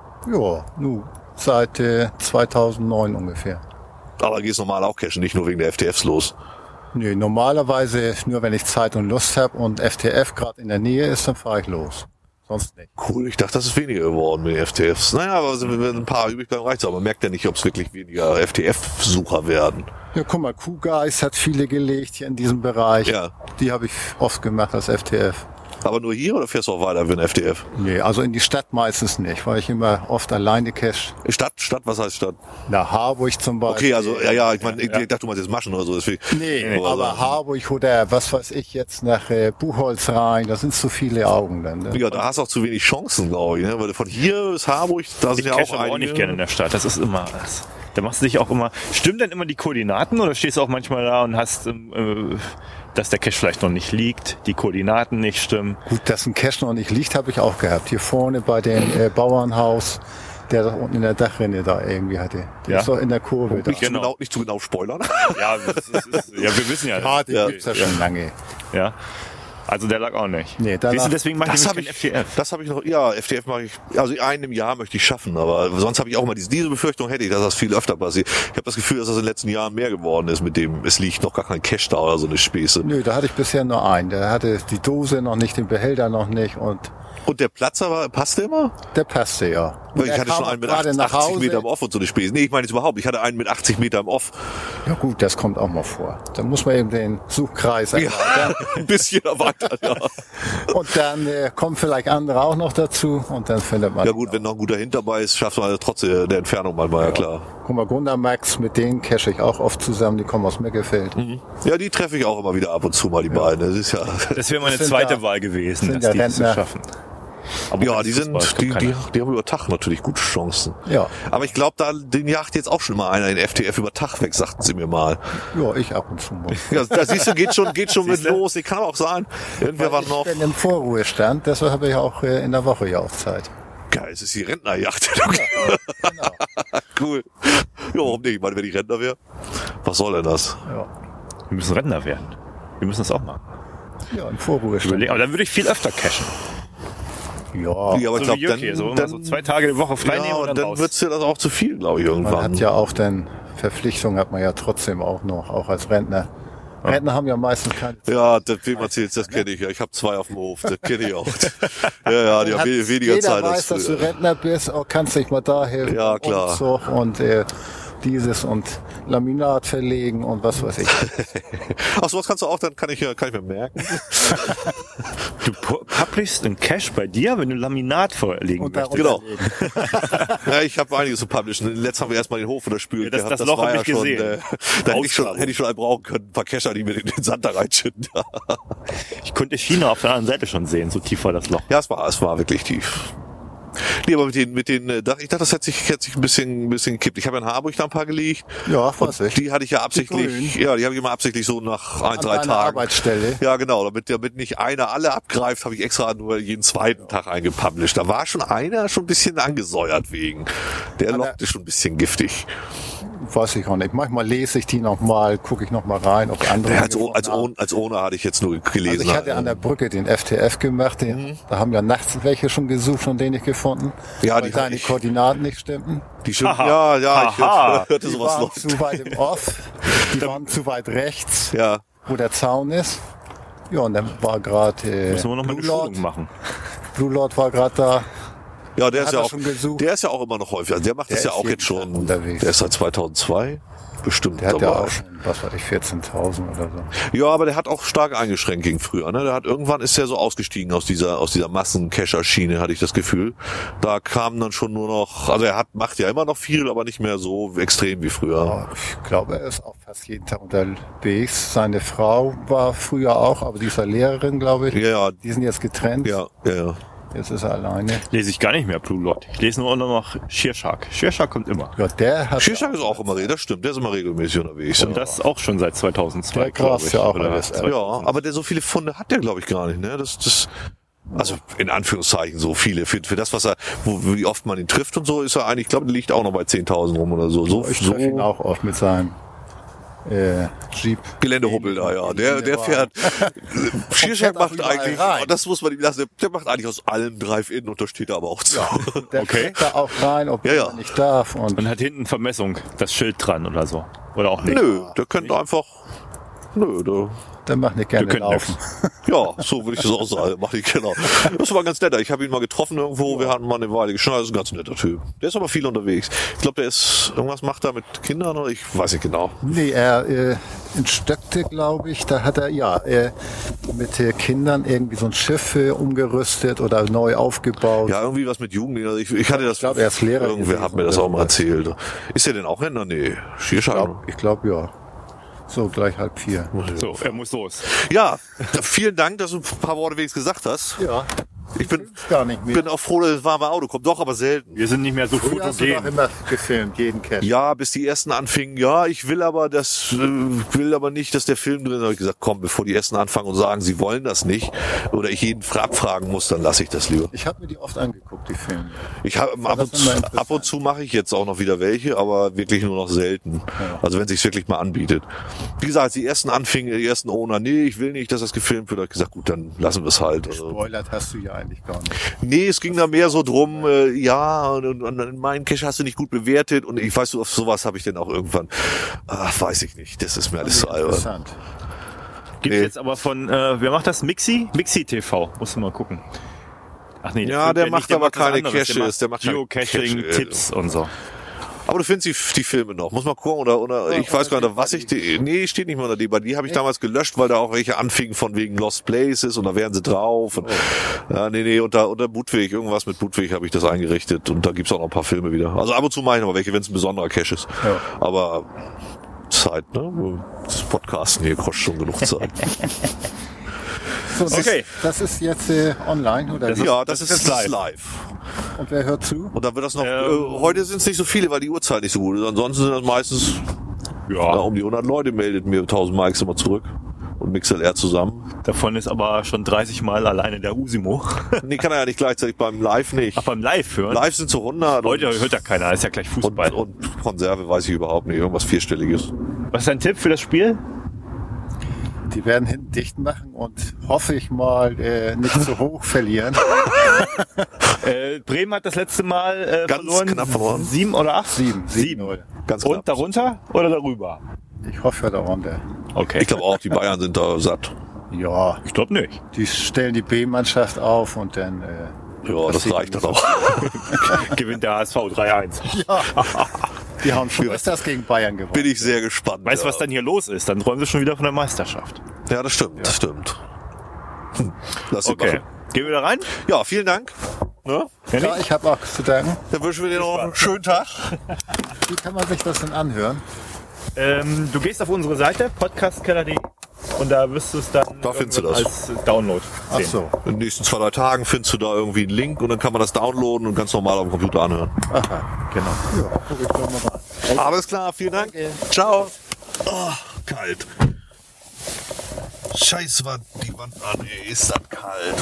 Ja, nu, seit äh, zweitausendneun ungefähr. Aber gehst normal auch cashen, nicht nur wegen der F T Fs los. Nee, normalerweise nur wenn ich Zeit und Lust habe und F T F gerade in der Nähe ist, dann fahre ich los. Sonst nicht. Cool, ich dachte, das ist weniger geworden mit den F T Fs. Naja, aber wenn ein paar übrig bleiben, reicht's auch. Man merkt ja nicht, ob es wirklich weniger F T F-Sucher werden. Ja, guck mal, Kuhgeist hat viele gelegt hier in diesem Bereich. Ja. Die habe ich oft gemacht als F T F. Aber nur hier oder fährst du auch weiter für ein F T F? Nee, also in die Stadt meistens nicht, weil ich immer oft alleine cache. Stadt, Stadt, was heißt Stadt? Nach Harburg zum Beispiel. Okay, also, ja, ja, ich meine, ich dachte, du meinst jetzt Maschen oder so, deswegen. Nee, Aber aber sagen- Harburg oder was weiß ich jetzt nach äh, Buchholz rein, das sind zu viele Augen dann. Ne? Ja, da hast du auch zu wenig Chancen, glaube ich, ne? Weil von hier bis Harburg, da sind Ich ja cache auch aber einige. auch nicht gerne in der Stadt. Das ist immer... Das, da machst du dich auch immer... Stimmen denn immer die Koordinaten oder stehst du auch manchmal da und hast... Ähm, äh, dass der Cache vielleicht noch nicht liegt, die Koordinaten nicht stimmen. Gut, dass ein Cache noch nicht liegt, habe ich auch gehabt. Hier vorne bei dem äh, Bauernhaus, der da unten in der Dachrinne da irgendwie hatte. Der Ja. ist doch in der Kurve da. Nicht, zu Genau. genau, nicht zu genau spoilern. Ja, das ist, ist, ja wir wissen ja. Ah, den Ja. gibt's ja schon lange. Ja. Also der lag auch nicht. Nee, danach- Siehst du, deswegen mache ich Das nämlich habe kein ich, F T F. das habe ich noch, ja, F T F mache ich, also einen im Jahr möchte ich schaffen, aber sonst habe ich auch mal diese, diese Befürchtung hätte ich, dass das viel öfter passiert. Ich habe das Gefühl, dass das in den letzten Jahren mehr geworden ist mit dem, es liegt noch gar kein Cache da oder so eine Späße. Nö, da hatte ich bisher nur einen. Der hatte die Dose noch nicht, den Behälter noch nicht und Und der Platzer war, passte immer? der passte ja. Und Weil ich er hatte kam schon auch einen mit gerade nach achtzig Hause. Meter im Off und so eine Späße. Nee, ich meine jetzt überhaupt, ich hatte einen mit achtzig Meter im Off. Ja gut, das kommt auch mal vor. Da muss man eben den Suchkreis Ja, erweitern. ein bisschen erweitert, ja. Und dann äh, kommen vielleicht andere auch noch dazu und dann findet man. Ja gut, wenn noch ein guter Hint dabei ist, schafft man halt trotzdem der Entfernung manchmal, ja klar. Guck mal, Gundermax, mit denen cache ich auch oft zusammen, die kommen aus Meckelfeld. Ja, die treffe ich auch immer wieder ab und zu mal, die beiden. Das ist ja, Das wäre meine sind zweite ja- Wahl gewesen, sind dass ja die es Rentner. schaffen. Aber ja, kein die Fußball, sind, die, keine. die, die haben über Tag natürlich gute Chancen. Ja. Aber ich glaube, da, den jagt jetzt auch schon mal einer in F T F über Tag weg, sagten sie mir mal. Ja, ich ab und zu mal. Ja, da siehst du, geht schon, geht schon mit Siehste? los. Ich kann auch sein. Irgendwer war ich noch. bin im Vorruhestand, deshalb habe ich auch äh, in der Woche ja auch Zeit. Geil, es ist die Rentnerjacht. Genau. Cool. Ja, warum nicht? Ich meine, wenn ich Rentner wäre. Was soll denn das? Ja, Wir müssen Rentner werden. Wir müssen das auch machen. ja im Vorruhestand. Überlegen. Aber dann würde ich viel öfter cashen. Ja, Ja, aber so ich wie glaube, Jürgen hier, dann, so, immer dann, so zwei Tage die Woche frei nehmen ja, und und dann, dann raus. wird's ja das auch zu viel, glaube ich, man irgendwann. hat ja auch dann Verpflichtungen hat man ja trotzdem auch noch, auch als Rentner. Rentner haben ja meistens keine Zeit. Ja, das wem erzählst, das kenne ich ja. Ich habe zwei auf dem Hof, das kenne ich auch. Ja, ja, die haben Hat- we- weniger jeder Zeit weiß, als dass du früher. Rentner bist, auch kannst dich mal da helfen. Ja, klar. Umzug und äh, dieses und Laminat verlegen und was weiß ich. Ach, sowas kannst du auch, dann kann ich, ja- kann ich mir merken. Du pu- publishst einen Cache bei dir, wenn du Laminat vorlegen Und möchtest. darunter Genau. Ja, ich habe einiges zu publishen. Letzt haben wir erstmal den Hof unterspült Ja, das- gehabt. das Loch war hab ja ich schon, gesehen. äh, da hätte ich schon, Ausgrabung. hätte ich schon einen brauchen können. Ein paar Kescher, die mir den, den Sand da reinschütten. Ich konnte China auf der anderen Seite schon sehen, so tief war das Loch. Ja, es war, es war wirklich tief. Nee, aber mit den, mit den, äh, ich dachte, das hätte sich, hätte sich ein bisschen, ein bisschen gekippt. Ich habe in Harburg da ein paar gelegt. Ja, weiß Und ich. die hatte ich ja absichtlich, grünen. ja, die habe ich immer absichtlich so nach ein, An drei deiner Tagen. Arbeitsstelle. Ja, genau, damit, damit nicht einer alle abgreift, habe ich extra nur jeden zweiten Tag eingepublished. Da war schon einer schon ein bisschen angesäuert wegen. Der An der- lockte schon ein bisschen giftig. Weiß ich auch nicht. Manchmal lese ich die noch mal, gucke ich noch mal rein, ob andere. Ja, als, gefunden als, haben. ohne, als ohne hatte ich jetzt nur gelesen. Also ich hatte an der Brücke den F T F gemacht. Den, Mhm. Da haben ja nachts welche schon gesucht, von denen ich gefunden. Ja, weil die hab deine ich. Koordinaten nicht stimmten. die stimmt, Haha. ja, ja, ich Aha. hörte, hörte Die sowas waren noch. zu weit im Off. Die waren zu weit rechts, Ja, wo der Zaun ist. Ja, und dann war gerade äh, Müssen wir noch mal Blue eine Lord. Schulung machen. Blue Lord war gerade da. ja, der Hat ist ja er auch, schon gesucht? der ist ja auch immer noch häufig. Also der macht Der das ja ist auch jeden jetzt schon Tag unterwegs. Der ist seit zweitausendzwei bestimmt Der hat dabei. ja auch schon, was weiß ich, vierzehntausend oder so. Ja, aber der hat auch stark eingeschränkt gegen früher. Ne? Der hat irgendwann ist er so ausgestiegen aus dieser aus dieser Massencacher-Schiene, hatte ich das Gefühl. Da kam dann schon nur noch, also er hat macht ja immer noch viel, aber nicht mehr so extrem wie früher. Ja, ich glaube, er ist auch fast jeden Tag unterwegs. Seine Frau war früher auch, aber die ist ja Lehrerin, glaube ich. Ja, ja, Die sind jetzt getrennt. ja, ja. ja. Jetzt ist er alleine. Lese ich gar nicht mehr Blue Lot. Ich lese nur noch Shearshark. Shearshark kommt immer. Ja, der hat... Shearshark ist auch immer, das stimmt, der ist immer regelmäßig unterwegs. Und ja. das auch schon seit zweitausendzwei, Der grast ja auch Oder alles. Ja, aber der so viele Funde hat der, glaube ich, gar nicht. Ne? Das, das, also in Anführungszeichen so viele. Für, für das, was er, wo, wie oft man ihn trifft und so, ist er eigentlich, ich glaube, der liegt auch noch bei zehntausend rum oder so. so Ich so treffe ihn auch oft mit seinem äh, Jeep. Geländehubbel da, ja. Der, der fährt. Shearshark auch macht überall eigentlich, rein. das muss man ihm lassen, der macht eigentlich aus allem Drive-In und da steht er aber auch zu. Der Okay. fährt da auch rein, ob Ja, ja. er nicht darf. Und Und hat hinten Vermessung, das Schild dran oder so. Oder auch nicht. Nö, der könnte einfach, nö, der, der macht nicht gerne könnt laufen. ja, so würde ich das auch sagen, mach ich genau. Das war ganz netter. Ich habe ihn mal getroffen irgendwo, wir hatten mal eine Weile geschnallt, das ist ein ganz netter Typ. Der ist aber viel unterwegs. Ich glaube, der ist, irgendwas macht er mit Kindern oder ich weiß nicht genau. Nee, er äh, in Stöckte, glaube ich, da hat er ja äh, mit äh, Kindern irgendwie so ein Schiff äh, umgerüstet oder neu aufgebaut. Ja, irgendwie was mit Jugendlichen. Also ich, ich hatte das, Ich glaube, er ist Lehrer irgendwer gewesen hat mir das oder auch mal sowas. erzählt. Ist er denn auch Händler? Nee, Shearshark. Ich glaube, ja. So, gleich halb vier. So, er muss los. Ja, vielen Dank, dass du ein paar Worte wenigstens gesagt hast. Ja, Ich bin, gar nicht mehr. bin auch froh, dass das warme Auto kommt. Doch, aber selten. Wir sind nicht mehr so Früher hast du doch fotogen. immer gefilmt, jeden Cache. Ja, bis die ersten anfingen, ja, ich will aber das, äh, will aber nicht, dass der Film drin ist. Habe ich gesagt, komm, bevor die ersten anfangen und sagen, sie wollen das nicht, oder ich jeden abfragen muss, dann lasse ich das lieber. Ich habe mir die oft angeguckt, die Filme. Ich habe ab, das und immer zu- interessant. ab und zu mache ich jetzt auch noch wieder welche, aber wirklich nur noch selten. Also wenn sich's wirklich mal anbietet. Wie gesagt, als die ersten anfingen, die ersten Owner, nee, ich will nicht, dass das gefilmt wird, habe ich gesagt, gut, dann lassen wir es halt. Also, Spoilert hast du ja eigentlich gar nicht. nee, es ging da mehr so drum, äh, ja, und, und, und meinen Cache hast du nicht gut bewertet und ich weiß, auf sowas habe ich dann auch irgendwann, ach, weiß ich nicht, das ist mir alles so albern. Interessant. Gibt Nee. jetzt aber von, äh, wer macht das? Mixi? Mixi T V. Musst du mal gucken. Ach nee, Ja, filmt der nicht, macht aber was keine anderes. Caches, der macht keine Geocaching, Cache, äh, Tipps und so. Aber du findest die, die Filme noch. Muss mal gucken, oder, oder ich weiß gar nicht, was ich, die, nee, steht nicht mehr unter D. Bei die habe ich damals gelöscht, weil da auch welche anfingen von wegen Lost Places und da wären sie drauf. Und, ja, nee, nee, unter, unter Budwig, irgendwas mit Budwig habe ich das eingerichtet und da gibt's auch noch ein paar Filme wieder. Also ab und zu mache ich noch mal welche, wenn es ein besonderer Cache ist. Ja. Aber Zeit, ne? Das Podcasten hier kostet schon genug Zeit. So, das, Okay. das ist jetzt äh, online, oder? wie? ja, das, das ist ist live. live. Und wer hört zu? Und dann wird das noch, Ähm, äh, heute sind es nicht so viele, weil die Uhrzeit nicht so gut ist. Ansonsten sind das meistens ja, Ja, um die hundert Leute, meldet mir tausend Mikes immer zurück. Und MixLR zusammen. davon ist aber schon dreißig Mal alleine der Usimo. Nee, kann er ja nicht gleichzeitig beim Live nicht. Ach, beim Live hören? Live sind zu hundert. Heute und, hört ja keiner, ist ja gleich Fußball. und, und Konserve weiß ich überhaupt nicht. Irgendwas Vierstelliges. Was ist dein Tipp für das Spiel? Die werden hinten dicht machen und hoffe ich mal äh, nicht zu hoch verlieren. Äh, Bremen hat das letzte Mal äh, Ganz verloren. knapp verloren. Sieben oder acht? Sieben. Sieben. null. Ganz knapp. Und darunter oder darüber? Ich hoffe darunter. Okay. Ich glaube auch, die Bayern sind da satt. Ja, Ich glaube nicht. die stellen die B-Mannschaft auf und dann... Äh, Ja, das sieht reicht dann man auch. Gewinnt der H S V drei eins. die haben schon öfters gegen Bayern gewonnen. Bin ich sehr gespannt. Weißt du, ja. was dann hier los ist? Dann träumen sie schon wieder von der Meisterschaft. Ja, das stimmt, das stimmt. Hm. Lass sie Okay. machen. Gehen wir da rein? Ja, vielen Dank. Ne? Ja, ich habe auch zu danken. Dann wünschen wir dir noch einen schönen Tag. Wie kann man sich das denn anhören? Ähm, du gehst auf unsere Seite, podcastkeller punkt de, und da wirst du es dann Da findest du irgendwann das. als Download Ach sehen. so. In den nächsten zwei, drei Tagen findest du da irgendwie einen Link und dann kann man das downloaden und ganz normal auf dem Computer anhören. Aha, Genau. ja, guck ich doch mal rein. Alles klar, vielen Dank. Ciao. Oh, kalt. Scheiß Wand, die Wand an, ey, ist das kalt.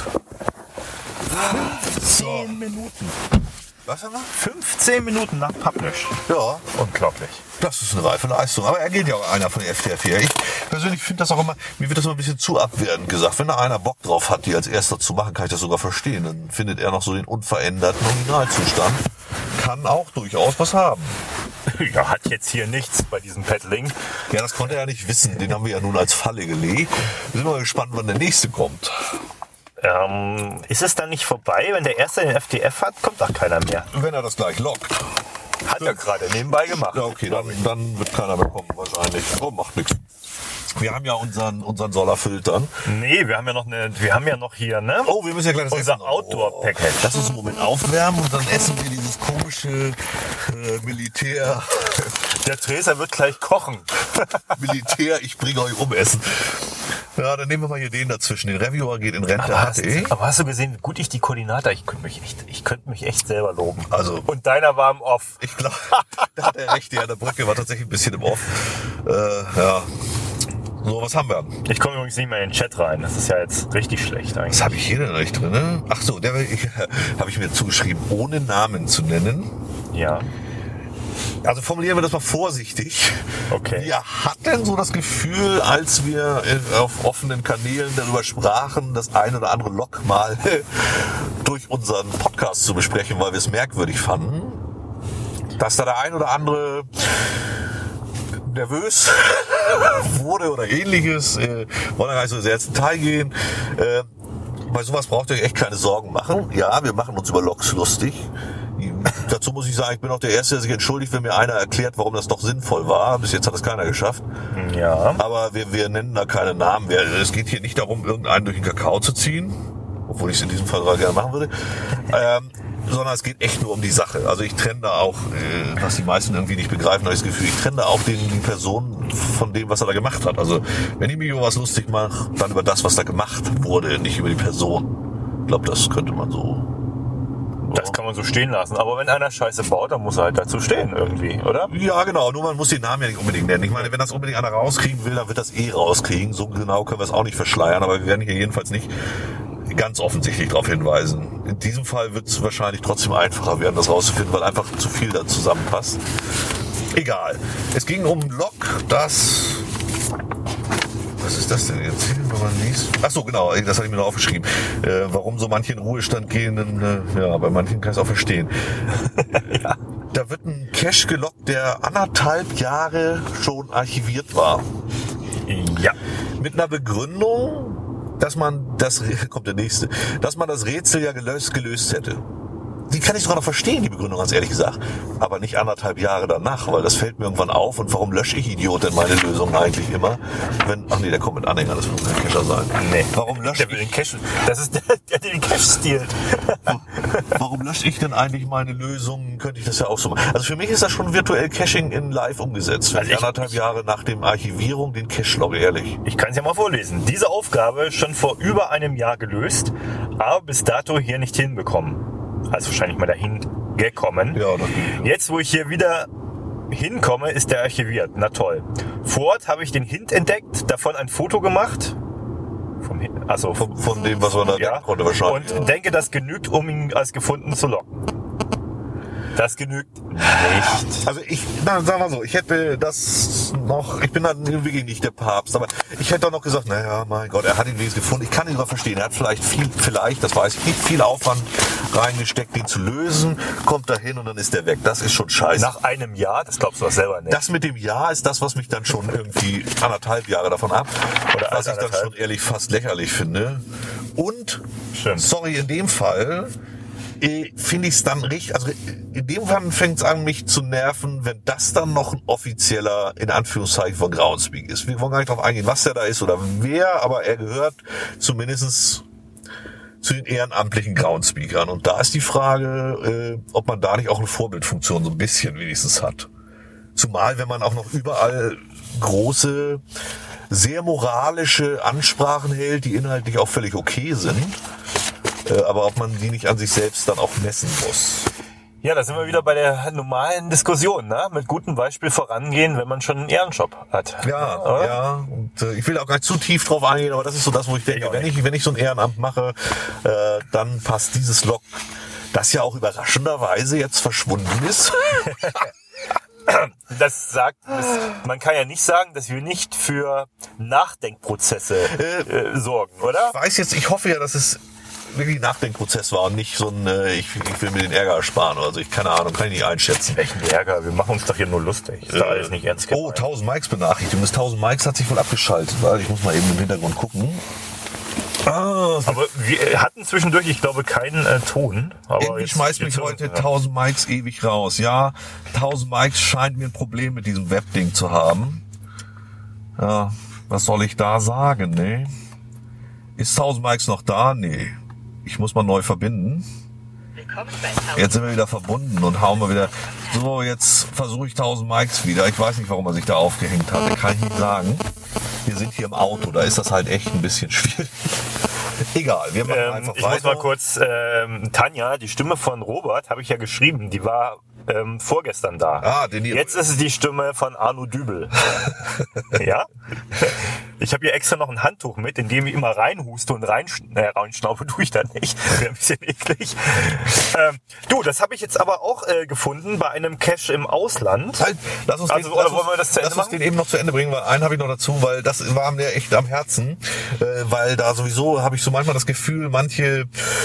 Zehn Minuten. Was haben wir? fünfzehn Minuten nach Publish. Ja, Unglaublich. das ist eine reife Leistung. Aber er geht ja auch einer von der F T F hier. Ich persönlich finde das auch immer, mir wird das immer ein bisschen zu abwertend gesagt. Wenn da einer Bock drauf hat, die als erster zu machen, kann ich das sogar verstehen. Dann findet er noch so den unveränderten Originalzustand. Kann auch durchaus was haben. Ja, hat jetzt hier nichts bei diesem Paddling. Ja, das konnte er ja nicht wissen. Den haben wir ja nun als Falle gelegt. Wir sind mal gespannt, wann der nächste kommt. Ähm, ist es dann nicht vorbei? Wenn der Erste den F T F hat, kommt doch keiner mehr. Wenn er das gleich lockt. Hat er gerade nebenbei gemacht. Ja, okay, dann, dann wird keiner mehr kommen wahrscheinlich. Oh, macht nichts. Wir haben ja unseren, unseren Soller filtern. Nee, wir haben ja noch eine, wir haben ja noch hier, ne? Oh, wir müssen ja gleich das Unser Essen- Outdoor-Package. Oh, lass uns einen Moment aufwärmen und dann essen wir dieses komische äh, Militär. Der Treser wird gleich kochen. Militär, ich bringe euch um Essen. Ja, dann nehmen wir mal hier den dazwischen. Den Reviewer geht in Rente. Aber Hat hast, eh. aber hast du gesehen, wie gut ich die Koordinate, ich könnte mich echt, ich könnte mich echt selber loben. Also, Und deiner war im Off. ich glaube, da hat er recht. Ja, der Brücke war tatsächlich ein bisschen im Off. Äh, ja. So, was haben wir? Ich komme übrigens nicht mehr in den Chat rein. Das ist ja jetzt richtig schlecht eigentlich. Was habe ich hier denn nicht drin? Ne? Ach so, der ich, habe ich mir zugeschrieben, ohne Namen zu nennen. Ja. Also formulieren wir das mal vorsichtig. Okay. Wir hatten so das Gefühl, als wir auf offenen Kanälen darüber sprachen, das ein oder andere Log mal durch unseren Podcast zu besprechen, weil wir es merkwürdig fanden, dass da der ein oder andere nervös wurde oder ähnliches. Äh, wollen wir gar nicht so sehr ins Detail gehen. Äh, bei sowas braucht ihr euch echt keine Sorgen machen. Ja, wir machen uns über Logs lustig. Dazu muss ich sagen, ich bin auch der Erste, der sich entschuldigt, wenn mir einer erklärt, warum das doch sinnvoll war. Bis jetzt hat das keiner geschafft. Ja. Aber wir, wir nennen da keine Namen. Wir, es geht hier nicht darum, irgendeinen durch den Kakao zu ziehen, obwohl ich es in diesem Fall gerne machen würde. Ähm, sondern es geht echt nur um die Sache. Also ich trenne da auch, äh, was die meisten irgendwie nicht begreifen, habe ich das Gefühl, ich trenne da auch den, die Person von dem, was er da gemacht hat. Also wenn ich mich über was lustig mache, dann über das, was da gemacht wurde, nicht über die Person. Ich glaube, das könnte man so... Das kann man so stehen lassen. Aber wenn einer Scheiße baut, dann muss er halt dazu stehen irgendwie, oder? Ja, genau. Nur man muss den Namen ja nicht unbedingt nennen. Ich meine, wenn das unbedingt einer rauskriegen will, dann wird das eh rauskriegen. So genau können wir es auch nicht verschleiern. Aber wir werden hier jedenfalls nicht ganz offensichtlich darauf hinweisen. In diesem Fall wird es wahrscheinlich trotzdem einfacher werden, das rauszufinden, weil einfach zu viel da zusammenpasst. Egal. Es ging um ein Log, das... Was ist das denn jetzt? Wenn man liest. Ach so, genau, das hatte ich mir noch aufgeschrieben. Äh, warum so manche in Ruhestand gehen, äh, ja, bei manchen kann ich es auch verstehen. Ja. Da wird ein Cache gelockt, der anderthalb Jahre schon archiviert war. Ja. Mit einer Begründung, dass man das, kommt der nächste, dass man das Rätsel ja gelöst, gelöst hätte. Die kann ich sogar noch verstehen, die Begründung, ganz ehrlich gesagt. Aber nicht anderthalb Jahre danach, weil das fällt mir irgendwann auf. Und warum lösche ich, Idiot, denn meine Lösung eigentlich immer? Wenn, ach nee, der kommt mit Anhänger, das muss kein Cacher sein. Nee. Warum lösche Der will den Cache, das ist der, der den Cache stiehlt. Warum lösche ich denn eigentlich meine Lösungen? Könnte ich das ja auch so machen. Also für mich ist das schon virtuell Caching in live umgesetzt. Wenn Also ich ich- anderthalb Jahre nach dem Archivierung den Cache logge, ehrlich. Ich kann es ja mal vorlesen. Diese Aufgabe schon vor über einem Jahr gelöst, aber bis dato hier nicht hinbekommen. Also wahrscheinlich mal dahin gekommen. Ja, das geht, ja. Jetzt, wo ich hier wieder hinkomme, ist der archiviert. Na toll. Vor Ort habe ich den Hint entdeckt, davon ein Foto gemacht. Vom Hin- also Von, von dem, was man da ja, denken konnte wahrscheinlich. und ja. denke, das genügt, um ihn als gefunden zu locken. Das genügt nicht. Also ich, na, sagen wir so, ich hätte das noch, ich bin dann wirklich nicht der Papst, aber ich hätte doch noch gesagt, naja, mein Gott, er hat ihn wenigstens gefunden. Ich kann ihn aber verstehen. Er hat vielleicht viel, vielleicht, das weiß ich nicht, viel Aufwand reingesteckt, den zu lösen, kommt dahin und dann ist der weg. Das ist schon scheiße. Nach einem Jahr, das glaubst du doch selber nicht. Das mit dem Jahr ist das, was mich dann schon irgendwie anderthalb Jahre davon ab, Oder was ich dann anderthalb. schon ehrlich fast lächerlich finde. Und, Stimmt. sorry, in dem Fall äh, finde ich es dann richtig, also in dem Fall fängt es an, mich zu nerven, wenn das dann noch ein offizieller, in Anführungszeichen, von Groundspeak ist. Wir wollen gar nicht drauf eingehen, was der da ist oder wer, aber er gehört zumindestens zu den ehrenamtlichen Groundspeakern. Und da ist die Frage, äh, ob man da nicht auch eine Vorbildfunktion so ein bisschen wenigstens hat. Zumal, wenn man auch noch überall große, sehr moralische Ansprachen hält, die inhaltlich auch völlig okay sind. Äh, aber ob man die nicht an sich selbst dann auch messen muss. Ja, da sind wir wieder bei der normalen Diskussion, ne? Mit gutem Beispiel vorangehen, wenn man schon einen Ehrenjob hat. Ja, Oder? ja. Und äh, ich will auch gar nicht zu tief drauf eingehen, aber das ist so das, wo ich denke, Ich auch wenn ich, wenn ich so ein Ehrenamt mache, äh, dann passt dieses Log, das ja auch überraschenderweise jetzt verschwunden ist. Das sagt, das, man kann ja nicht sagen, dass wir nicht für Nachdenkprozesse äh, sorgen, oder? Ich weiß jetzt, ich hoffe ja, dass es wirklich ein Nachdenkprozess war und nicht so ein, äh, ich, ich will mir den Ärger ersparen oder so. Ich keine Ahnung, kann ich nicht einschätzen. Welchen Ärger, wir machen uns doch hier nur lustig. Ist doch alles nicht ernst Oh, gemeint. tausend Mikes Benachrichtigung. Das tausend Mikes hat sich wohl abgeschaltet, weil ich muss mal eben im Hintergrund gucken. Ah, Aber wir hatten zwischendurch, ich glaube, keinen äh, Ton. Aber irgendwie jetzt- schmeißt mich jetzt- heute tausend Mikes ewig raus. Ja, tausend Mikes scheint mir ein Problem mit diesem Webding zu haben. Ja, was soll ich da sagen, ne? Ist tausend Mikes noch da? Nee. Ich muss mal neu verbinden. Jetzt sind wir wieder verbunden und hauen wir wieder. So, jetzt versuche ich tausend Mikes wieder. Ich weiß nicht, warum er sich da aufgehängt hat. Das kann ich nicht sagen. Wir sind hier im Auto, da ist das halt echt ein bisschen schwierig. Egal, wir machen Ähm, einfach ich weiter. muss mal kurz, ähm, Tanja, die Stimme von Robert, habe ich ja geschrieben, die war ähm, vorgestern da. Ah, den hier. Jetzt ist es die Stimme von Arno Dübel. Ja? Ich habe hier extra noch ein Handtuch mit, in dem ich immer reinhuste und rein, äh, reinschnaufe, tue ich da nicht. Wäre ein bisschen eklig. Ähm, du, das habe ich jetzt aber auch äh, gefunden bei einem Cache im Ausland. Halt, lass uns, Also, den, oder lass, wollen uns, wir das zu Ende lass uns machen? den eben noch zu Ende bringen, weil einen habe ich noch dazu, weil das war mir echt am Herzen. Äh, weil da sowieso habe ich so manchmal das Gefühl, manche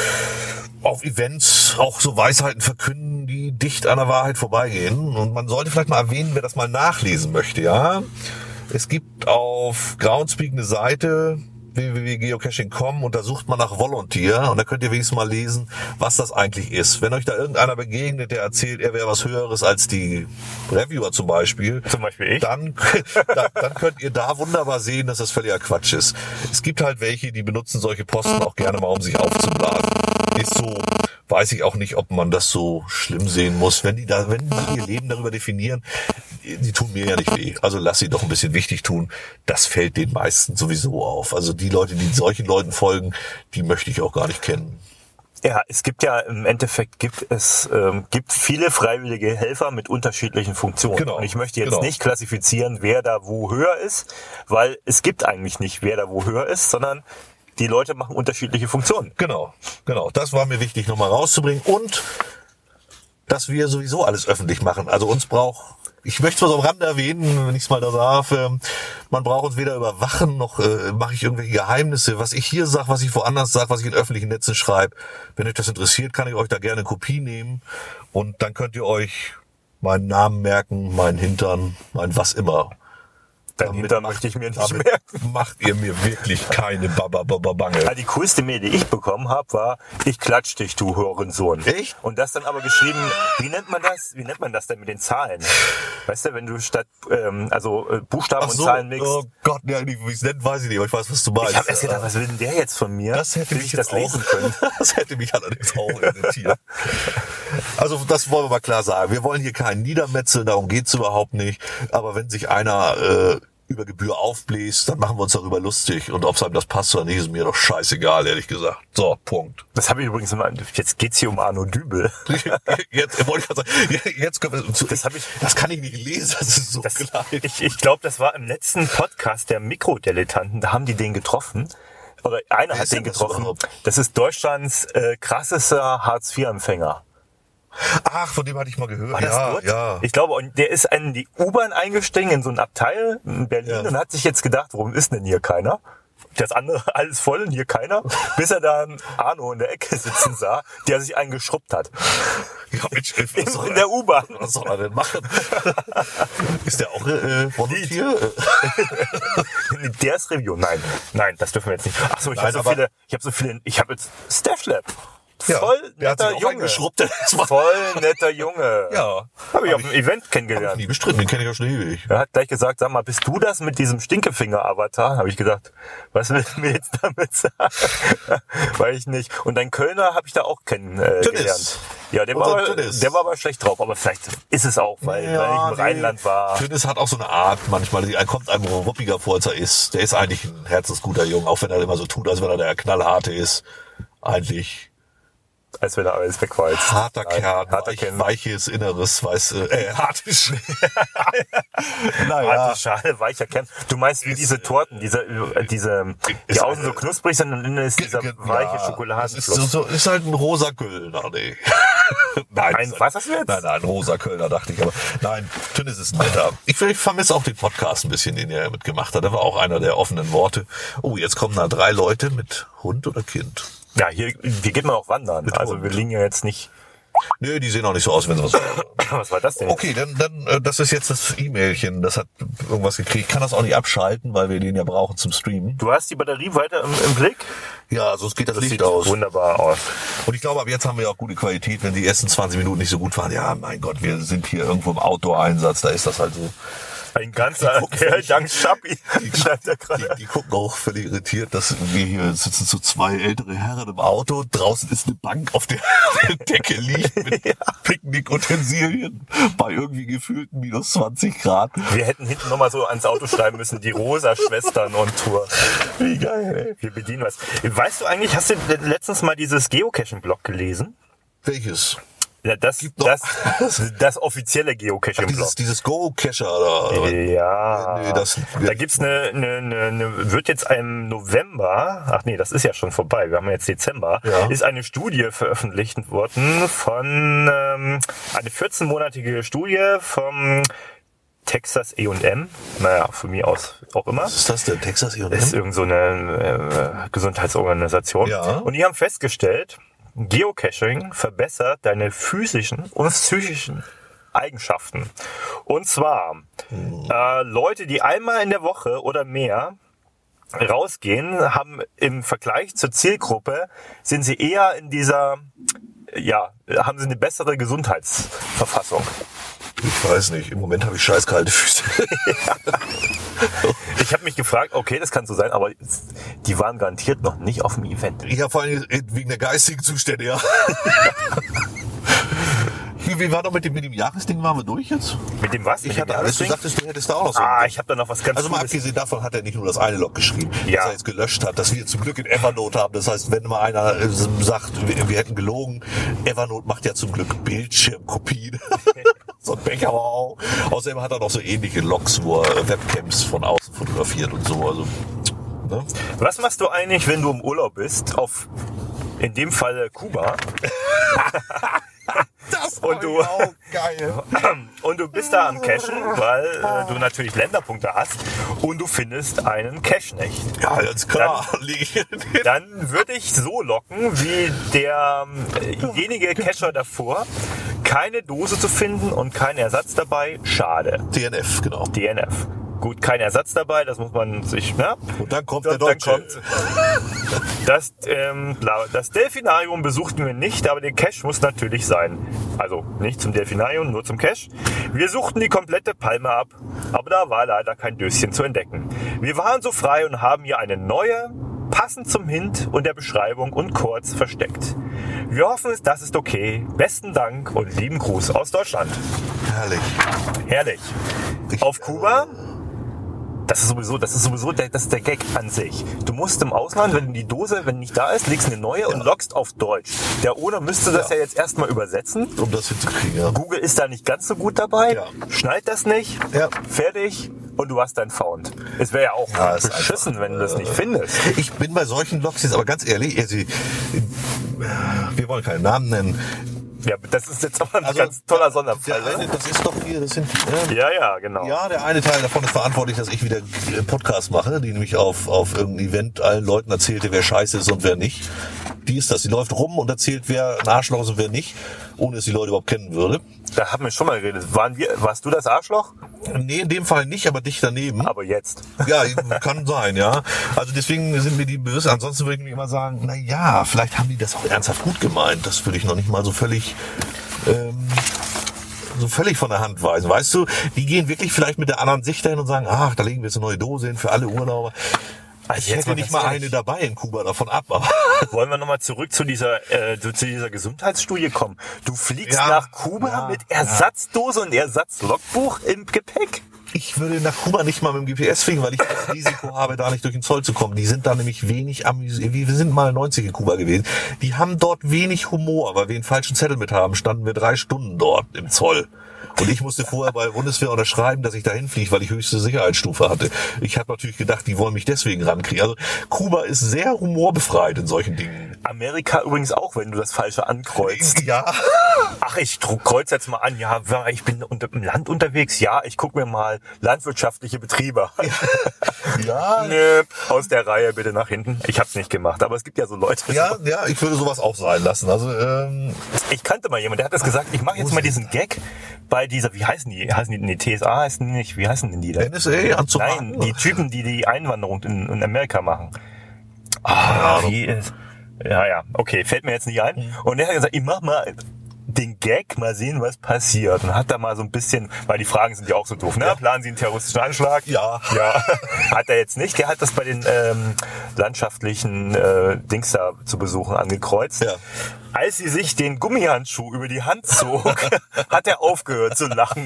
auf Events auch so Weisheiten verkünden, die dicht an der Wahrheit vorbeigehen. Und man sollte vielleicht mal erwähnen, wer das mal nachlesen möchte, ja. Es gibt auf Groundspeak eine Seite, w w w punkt geocaching punkt com, und da sucht man nach Volunteer und da könnt ihr wenigstens mal lesen, was das eigentlich ist. Wenn euch da irgendeiner begegnet, der erzählt, er wäre was Höheres als die Reviewer zum Beispiel, Zum Beispiel ich. dann, dann, dann könnt ihr da wunderbar sehen, dass das völliger Quatsch ist. Es gibt halt welche, die benutzen solche Posten auch gerne mal, um sich aufzublasen. Ist so, weiß ich auch nicht, ob man das so schlimm sehen muss. Wenn die da, wenn die ihr Leben darüber definieren, die tun mir ja nicht weh. Also lass sie doch ein bisschen wichtig tun. Das fällt den meisten sowieso auf. Also die Leute, die solchen Leuten folgen, die möchte ich auch gar nicht kennen. Ja, es gibt ja im Endeffekt gibt es ähm, gibt viele freiwillige Helfer mit unterschiedlichen Funktionen. Genau, Und ich möchte jetzt genau. nicht klassifizieren, wer da wo höher ist, weil es gibt eigentlich nicht, wer da wo höher ist, sondern die Leute machen unterschiedliche Funktionen. Genau, genau. Das war mir wichtig, nochmal rauszubringen. Und dass wir sowieso alles öffentlich machen. Also uns braucht, ich möchte es mal so am Rande erwähnen, wenn ich es mal da darf, ähm, man braucht uns weder überwachen, noch äh, mache ich irgendwelche Geheimnisse. Was ich hier sage, was ich woanders sage, was ich in öffentlichen Netzen schreibe. Wenn euch das interessiert, kann ich euch da gerne eine Kopie nehmen. Und dann könnt ihr euch meinen Namen merken, meinen Hintern, mein was immer. Dein Hintern möchte ich mir nicht damit merken. macht ihr mir wirklich keine Baba-Baba-Bange. Ja, die coolste Mail, die ich bekommen habe, war, ich klatsch dich, du Hurensohn. Echt? Und das dann aber geschrieben, wie nennt man das? Wie nennt man das denn mit den Zahlen? Weißt du, wenn du statt, ähm, also äh, Buchstaben Ach so, und Zahlen mixt. oh Gott, ja, wie es nennt, weiß ich nicht, aber ich weiß, was du meinst. Ich habe erst gedacht, was will denn der jetzt von mir? Das hätte Will mich ich jetzt das lesen auch, können. Das hätte mich allerdings auch irritiert. Also das wollen wir mal klar sagen. Wir wollen hier keinen niedermetzeln, darum geht's überhaupt nicht. Aber wenn sich einer äh, über Gebühr aufbläst, dann machen wir uns darüber lustig. Und ob es einem das passt oder nicht, ist mir doch scheißegal, ehrlich gesagt. So, Punkt. Das habe ich übrigens immer, jetzt geht's hier um Arno Dübel. Jetzt wollte ich gerade sagen, jetzt können wir zu, Das habe ich, das kann ich nicht lesen, das ist so das, klein. ich, ich glaube, das war im letzten Podcast der Mikrodilettanten, da haben die den getroffen. Oder einer Wer hat ist den denn das getroffen. überhaupt? Das ist Deutschlands äh, krassester Hartz vier Empfänger. Ach, von dem hatte ich mal gehört. War das ja, gut? ja. Ich glaube, und der ist in die U-Bahn eingestiegen, in so ein Abteil in Berlin, Ja. und hat sich jetzt gedacht, warum ist denn hier keiner? Das andere alles voll und hier keiner. Bis er dann Arno in der Ecke sitzen sah, der sich einen geschrubbt hat. Ja, Mensch, was In, soll in er- der U-Bahn. Was soll er denn machen? Ist der auch äh, Volunteer? Der ist Review. Nein, nein, das dürfen wir jetzt nicht. Ach so, ich Nein, habe so aber- viele, ich habe so viele, ich habe jetzt Stash Lab. Ja, Voll der hat sich netter auch Junge. eingeschrubbt. Das war- Voll netter Junge. Ja. Habe ich Hab auf ich- einem Event Hab ich kennengelernt. nie bestritten, den kenne ich ja schon ewig. Er hat gleich gesagt, sag mal, bist du das mit diesem Stinkefinger-Avatar? Habe ich gedacht, was willst du mir jetzt damit sagen? Weiß ich nicht. Und ein Kölner habe ich da auch kennengelernt. Äh, gelernt. Ja, der war, Unser aber, Tönnis. der war aber schlecht drauf. Aber vielleicht ist es auch, weil, weil ich im Rheinland war. Tönnis hat auch so eine Art manchmal. Er kommt einem ruppiger vor, als er ist. Der ist eigentlich ein herzensguter Junge, auch wenn er immer so tut, als wenn er der Knallharte ist. Eigentlich Als wenn er alles weg war jetzt. harter Nein, Kern, harter weich, Kern. weiches Inneres, weiß, äh, äh harte Sch- Naja. Harte Schale, weicher Kern. Du meinst wie diese Torten, diese, äh, diese, die Ist außen so eine- knusprig sind und innen ist dieser Ge- weiche ja, das ist, Schokoladenfluss. so, so, ist halt ein rosa Kölner, nee. Nein, Ein, ist- was hast du jetzt? Nein, nein, rosa Kölner, dachte ich. Aber nein, Tönnis ist ein netter. Ich, ich vermisse auch den Podcast ein bisschen, den er mitgemacht hat. Der war auch einer der offenen Worte. Oh, jetzt kommen da drei Leute mit Hund oder Kind. Ja, hier, hier geht man auch wandern. Mit Also Hund. wir liegen ja jetzt nicht. Nö, die sehen auch nicht so aus, wenn sie was Was war das denn? Okay, dann, dann, äh, das ist jetzt das E-Mailchen. Das hat irgendwas gekriegt. Ich kann das auch nicht abschalten, weil wir den ja brauchen zum Streamen. Du hast die Batterie weiter im, im Blick? Ja, sonst geht das, Das Licht sieht aus. wunderbar aus. Und ich glaube, ab jetzt haben wir auch gute Qualität. Wenn die ersten zwanzig Minuten nicht so gut waren, ja, mein Gott, wir sind hier irgendwo im Outdoor-Einsatz, da ist das halt so. Ein ganzer Kerl dank Schappi. Die, die, die gucken auch völlig irritiert, dass wir hier sitzen so zwei ältere Herren im Auto. Draußen ist eine Bank, auf der der Decke liegt mit ja. Picknickutensilien bei irgendwie gefühlten minus zwanzig Grad. Wir hätten hinten nochmal so ans Auto schreiben müssen, die Rosa-Schwestern on Tour. Wie geil, ey. Wir bedienen was. Weißt du eigentlich, hast du letztens mal dieses Geocaching-Blog gelesen? Welches? Ja, das, das, das offizielle Ach, Geocaching-Blog. dieses, dieses Go-Cacher da. Ja. Nee, das, da gibt's eine, eine, eine, eine, wird jetzt im November, ach nee, das ist ja schon vorbei, wir haben jetzt Dezember, ja. ist eine Studie veröffentlicht worden von, ähm, eine vierzehnmonatige Studie vom Texas A und M, naja, von mir aus auch immer. Was ist das denn, Texas A und M? Das ist irgend so eine äh, Gesundheitsorganisation. Ja. Und die haben festgestellt, Geocaching verbessert deine physischen und psychischen Eigenschaften. Und zwar mhm. äh, Leute, die einmal in der Woche oder mehr rausgehen, haben im Vergleich zur Zielgruppe, sind sie eher in dieser, ja, haben sie eine bessere Gesundheitsverfassung. Ich weiß nicht, im Moment habe ich scheiß kalte Füße. Ich habe mich gefragt, okay, das kann so sein, aber die waren garantiert noch nicht auf dem Event. Ja, vor allem wegen der geistigen Zustände, ja. Wie, wie war doch mit dem, mit dem Jahresding, waren wir durch jetzt? Mit dem was? Ich hatte alles, du sagtest, du hättest da auch noch so. Ah, ich habe da noch was ganz Also mal Cooles. abgesehen davon hat er nicht nur das eine Log geschrieben, Ja. das er jetzt gelöscht hat, dass wir zum Glück in Evernote haben. Das heißt, wenn mal einer äh, sagt, wir, wir hätten gelogen, Evernote macht ja zum Glück Bildschirmkopien. So ein Becher auch. Außerdem hat er noch so ähnliche Logs, wo er Webcams von außen fotografiert und so. Also, ne? Was machst du eigentlich, wenn du im Urlaub bist, auf, in dem Fall Kuba? Das Und du- auch geil. Und du bist da am Cachen, weil äh, du natürlich Länderpunkte hast und du findest einen Cache nicht. Ja, ganz klar. Leg ich den. Dann würde ich so locken, wie derjenige Cacher davor, keine Dose zu finden und kein Ersatz dabei, schade. D N F, genau. D N F. Gut, kein Ersatz dabei, das muss man sich, ne? Und dann kommt Dann- der dann Deutsche. kommt- Das, ähm, bla- das Delfinarium besuchten wir nicht, aber der Cache muss natürlich sein. Also nicht zum Delfinarium, nur zum Cache. Wir suchten die komplette Palme ab, aber da war leider kein Döschen zu entdecken. Wir waren so frei und haben hier eine neue, passend zum Hint und der Beschreibung und kurz versteckt. Wir hoffen, das ist okay. Besten Dank und lieben Gruß aus Deutschland. Herrlich. Herrlich. Ich- Auf Kuba? Das ist sowieso, das ist sowieso der, das ist der Gag an sich. Du musst im Ausland, wenn die Dose, wenn nicht da ist, legst eine neue und loggst auf Deutsch. Der Owner müsste das ja, Ja. jetzt erstmal übersetzen. Um das hinzukriegen, ja. Google ist da nicht ganz so gut dabei, Ja. schnallt das nicht, Ja. fertig und du hast dein Found. Es wäre ja auch Ja, ist beschissen, einfach, wenn du das nicht äh, findest. Ich bin bei solchen Logs jetzt aber ganz ehrlich, also, wir wollen keinen Namen nennen. Ja, das ist jetzt aber ein Also, ganz toller Der Sonderfall. eine, Ne? das ist doch hier, das sind die, ne? Ja, ja, genau. Ja, der eine Teil davon ist verantwortlich, dass ich wieder einen Podcast mache, die nämlich auf, auf irgendein Event allen Leuten erzählte, wer scheiße ist und wer nicht. Die ist das. Die läuft rum und erzählt, wer ein Arschloch ist und wer nicht, ohne dass die Leute überhaupt kennen würde. Da haben wir schon mal geredet. Waren wir, warst du das Arschloch? Nee, in dem Fall nicht, aber dicht daneben. Aber jetzt. Ja, kann sein, ja. Also deswegen sind mir die bewusst. Ansonsten würde ich mir immer sagen, na ja, vielleicht haben die das auch ernsthaft gut gemeint. Das würde ich noch nicht mal so völlig, ähm, so völlig von der Hand weisen. Weißt du, die gehen wirklich vielleicht mit der anderen Sicht dahin und sagen, ach, da legen wir jetzt eine neue Dose hin für alle Urlauber. Ich jetzt hätte mal nicht ganz mal ehrlich. eine dabei in Kuba davon ab, aber Wollen wir nochmal zurück zu dieser, äh, zu dieser Gesundheitsstudie kommen? Du fliegst Ja, nach Kuba ja, mit Ersatzdose und Ersatzlogbuch im Gepäck? ich würde nach Kuba nicht mal mit dem G P S fliegen, weil ich das Risiko habe, da nicht durch den Zoll zu kommen. Die sind da nämlich wenig amüsiert. Wir sind mal neunzig in Kuba gewesen. Die haben dort wenig Humor, weil wir einen falschen Zettel mit haben, standen wir drei Stunden dort im Zoll. Und ich musste vorher bei Bundeswehr unterschreiben, dass ich dahin fliege, weil ich höchste Sicherheitsstufe hatte. Ich habe natürlich gedacht, die wollen mich deswegen rankriegen. Also Kuba ist sehr humorbefreit in solchen Dingen. Amerika übrigens auch, wenn du das Falsche ankreuzt. Ja. Ach, ich kreuz jetzt mal an. Ja, ich bin unter, im Land unterwegs. Ja, ich gucke mir mal landwirtschaftliche Betriebe an. Ja. Nö, aus der Reihe bitte nach hinten. Ich hab's nicht gemacht, aber es gibt ja so Leute. Ja, ja, ich würde sowas auch sein lassen. Also ähm, Ich kannte mal jemanden, der hat das gesagt, ich mache jetzt mal diesen Gag bei dieser, wie heißen die? Heißen die, nee, T S A heißen die nicht, wie heißen denn die da? N S A anzumachen. Nein, die Typen, die die Einwanderung in, in Amerika machen. Ah, wie ist, ja, ja, okay, fällt mir jetzt nicht ein. Und der hat gesagt, ich mach mal den Gag, mal sehen, was passiert. Und hat da mal so ein bisschen, weil die Fragen sind ja auch so doof, ne? Ja. Planen Sie einen terroristischen Anschlag? Ja. Ja. Hat er jetzt nicht. Der hat das bei den ähm, landschaftlichen äh, Dings da zu besuchen angekreuzt. Ja. Als sie sich den Gummihandschuh über die Hand zog, hat er aufgehört zu lachen.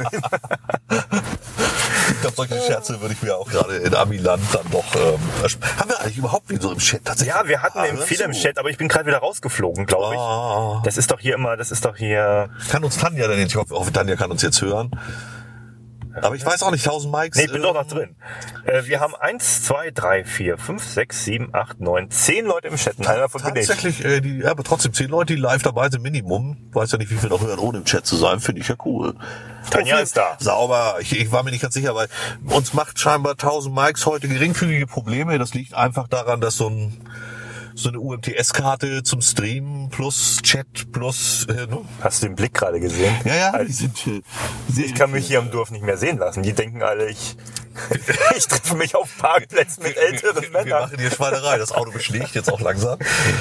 Ich glaube, solche Scherze würde ich mir auch gerade in Amiland dann doch... Ähm, ersp- haben wir eigentlich überhaupt wie so im Chat tatsächlich? Ja, wir hatten Ah, einen hörst Fehler im du? Chat, aber ich bin gerade wieder rausgeflogen, glaube ich. Ah. Das ist doch hier immer, das ist doch hier... Kann uns Tanja denn jetzt, ich hoffe, hoffe, Tanja kann uns jetzt hören. Aber ich weiß auch nicht, tausend Mikes. Nee, ich bin ähm, doch noch drin. Äh, wir haben eins, zwei, drei, vier, fünf, sechs, sieben, acht, neun, zehn Leute im Chat. Einer davon bin ich. Tatsächlich, äh, die, ja, aber trotzdem zehn Leute, die live dabei sind, Minimum. Weiß ja nicht, wie viel noch hören, ohne im Chat zu sein. Finde ich ja cool. Tanja Okay, ist da. Sauber. Ich, ich war mir nicht ganz sicher, weil uns macht scheinbar tausend Mikes heute geringfügige Probleme. Das liegt einfach daran, dass so ein so eine U M T S-Karte zum Streamen plus Chat plus... Äh, ne? Hast du den Blick gerade gesehen? Ja, ja, die Also, sind... Äh, sehr, ich kann mich hier im Dorf nicht mehr sehen lassen. Die denken alle, ich, ich treffe mich auf Parkplätzen mit älteren wir, wir, wir Männern. machen hier Schweinerei. Das Auto beschlägt jetzt auch langsam.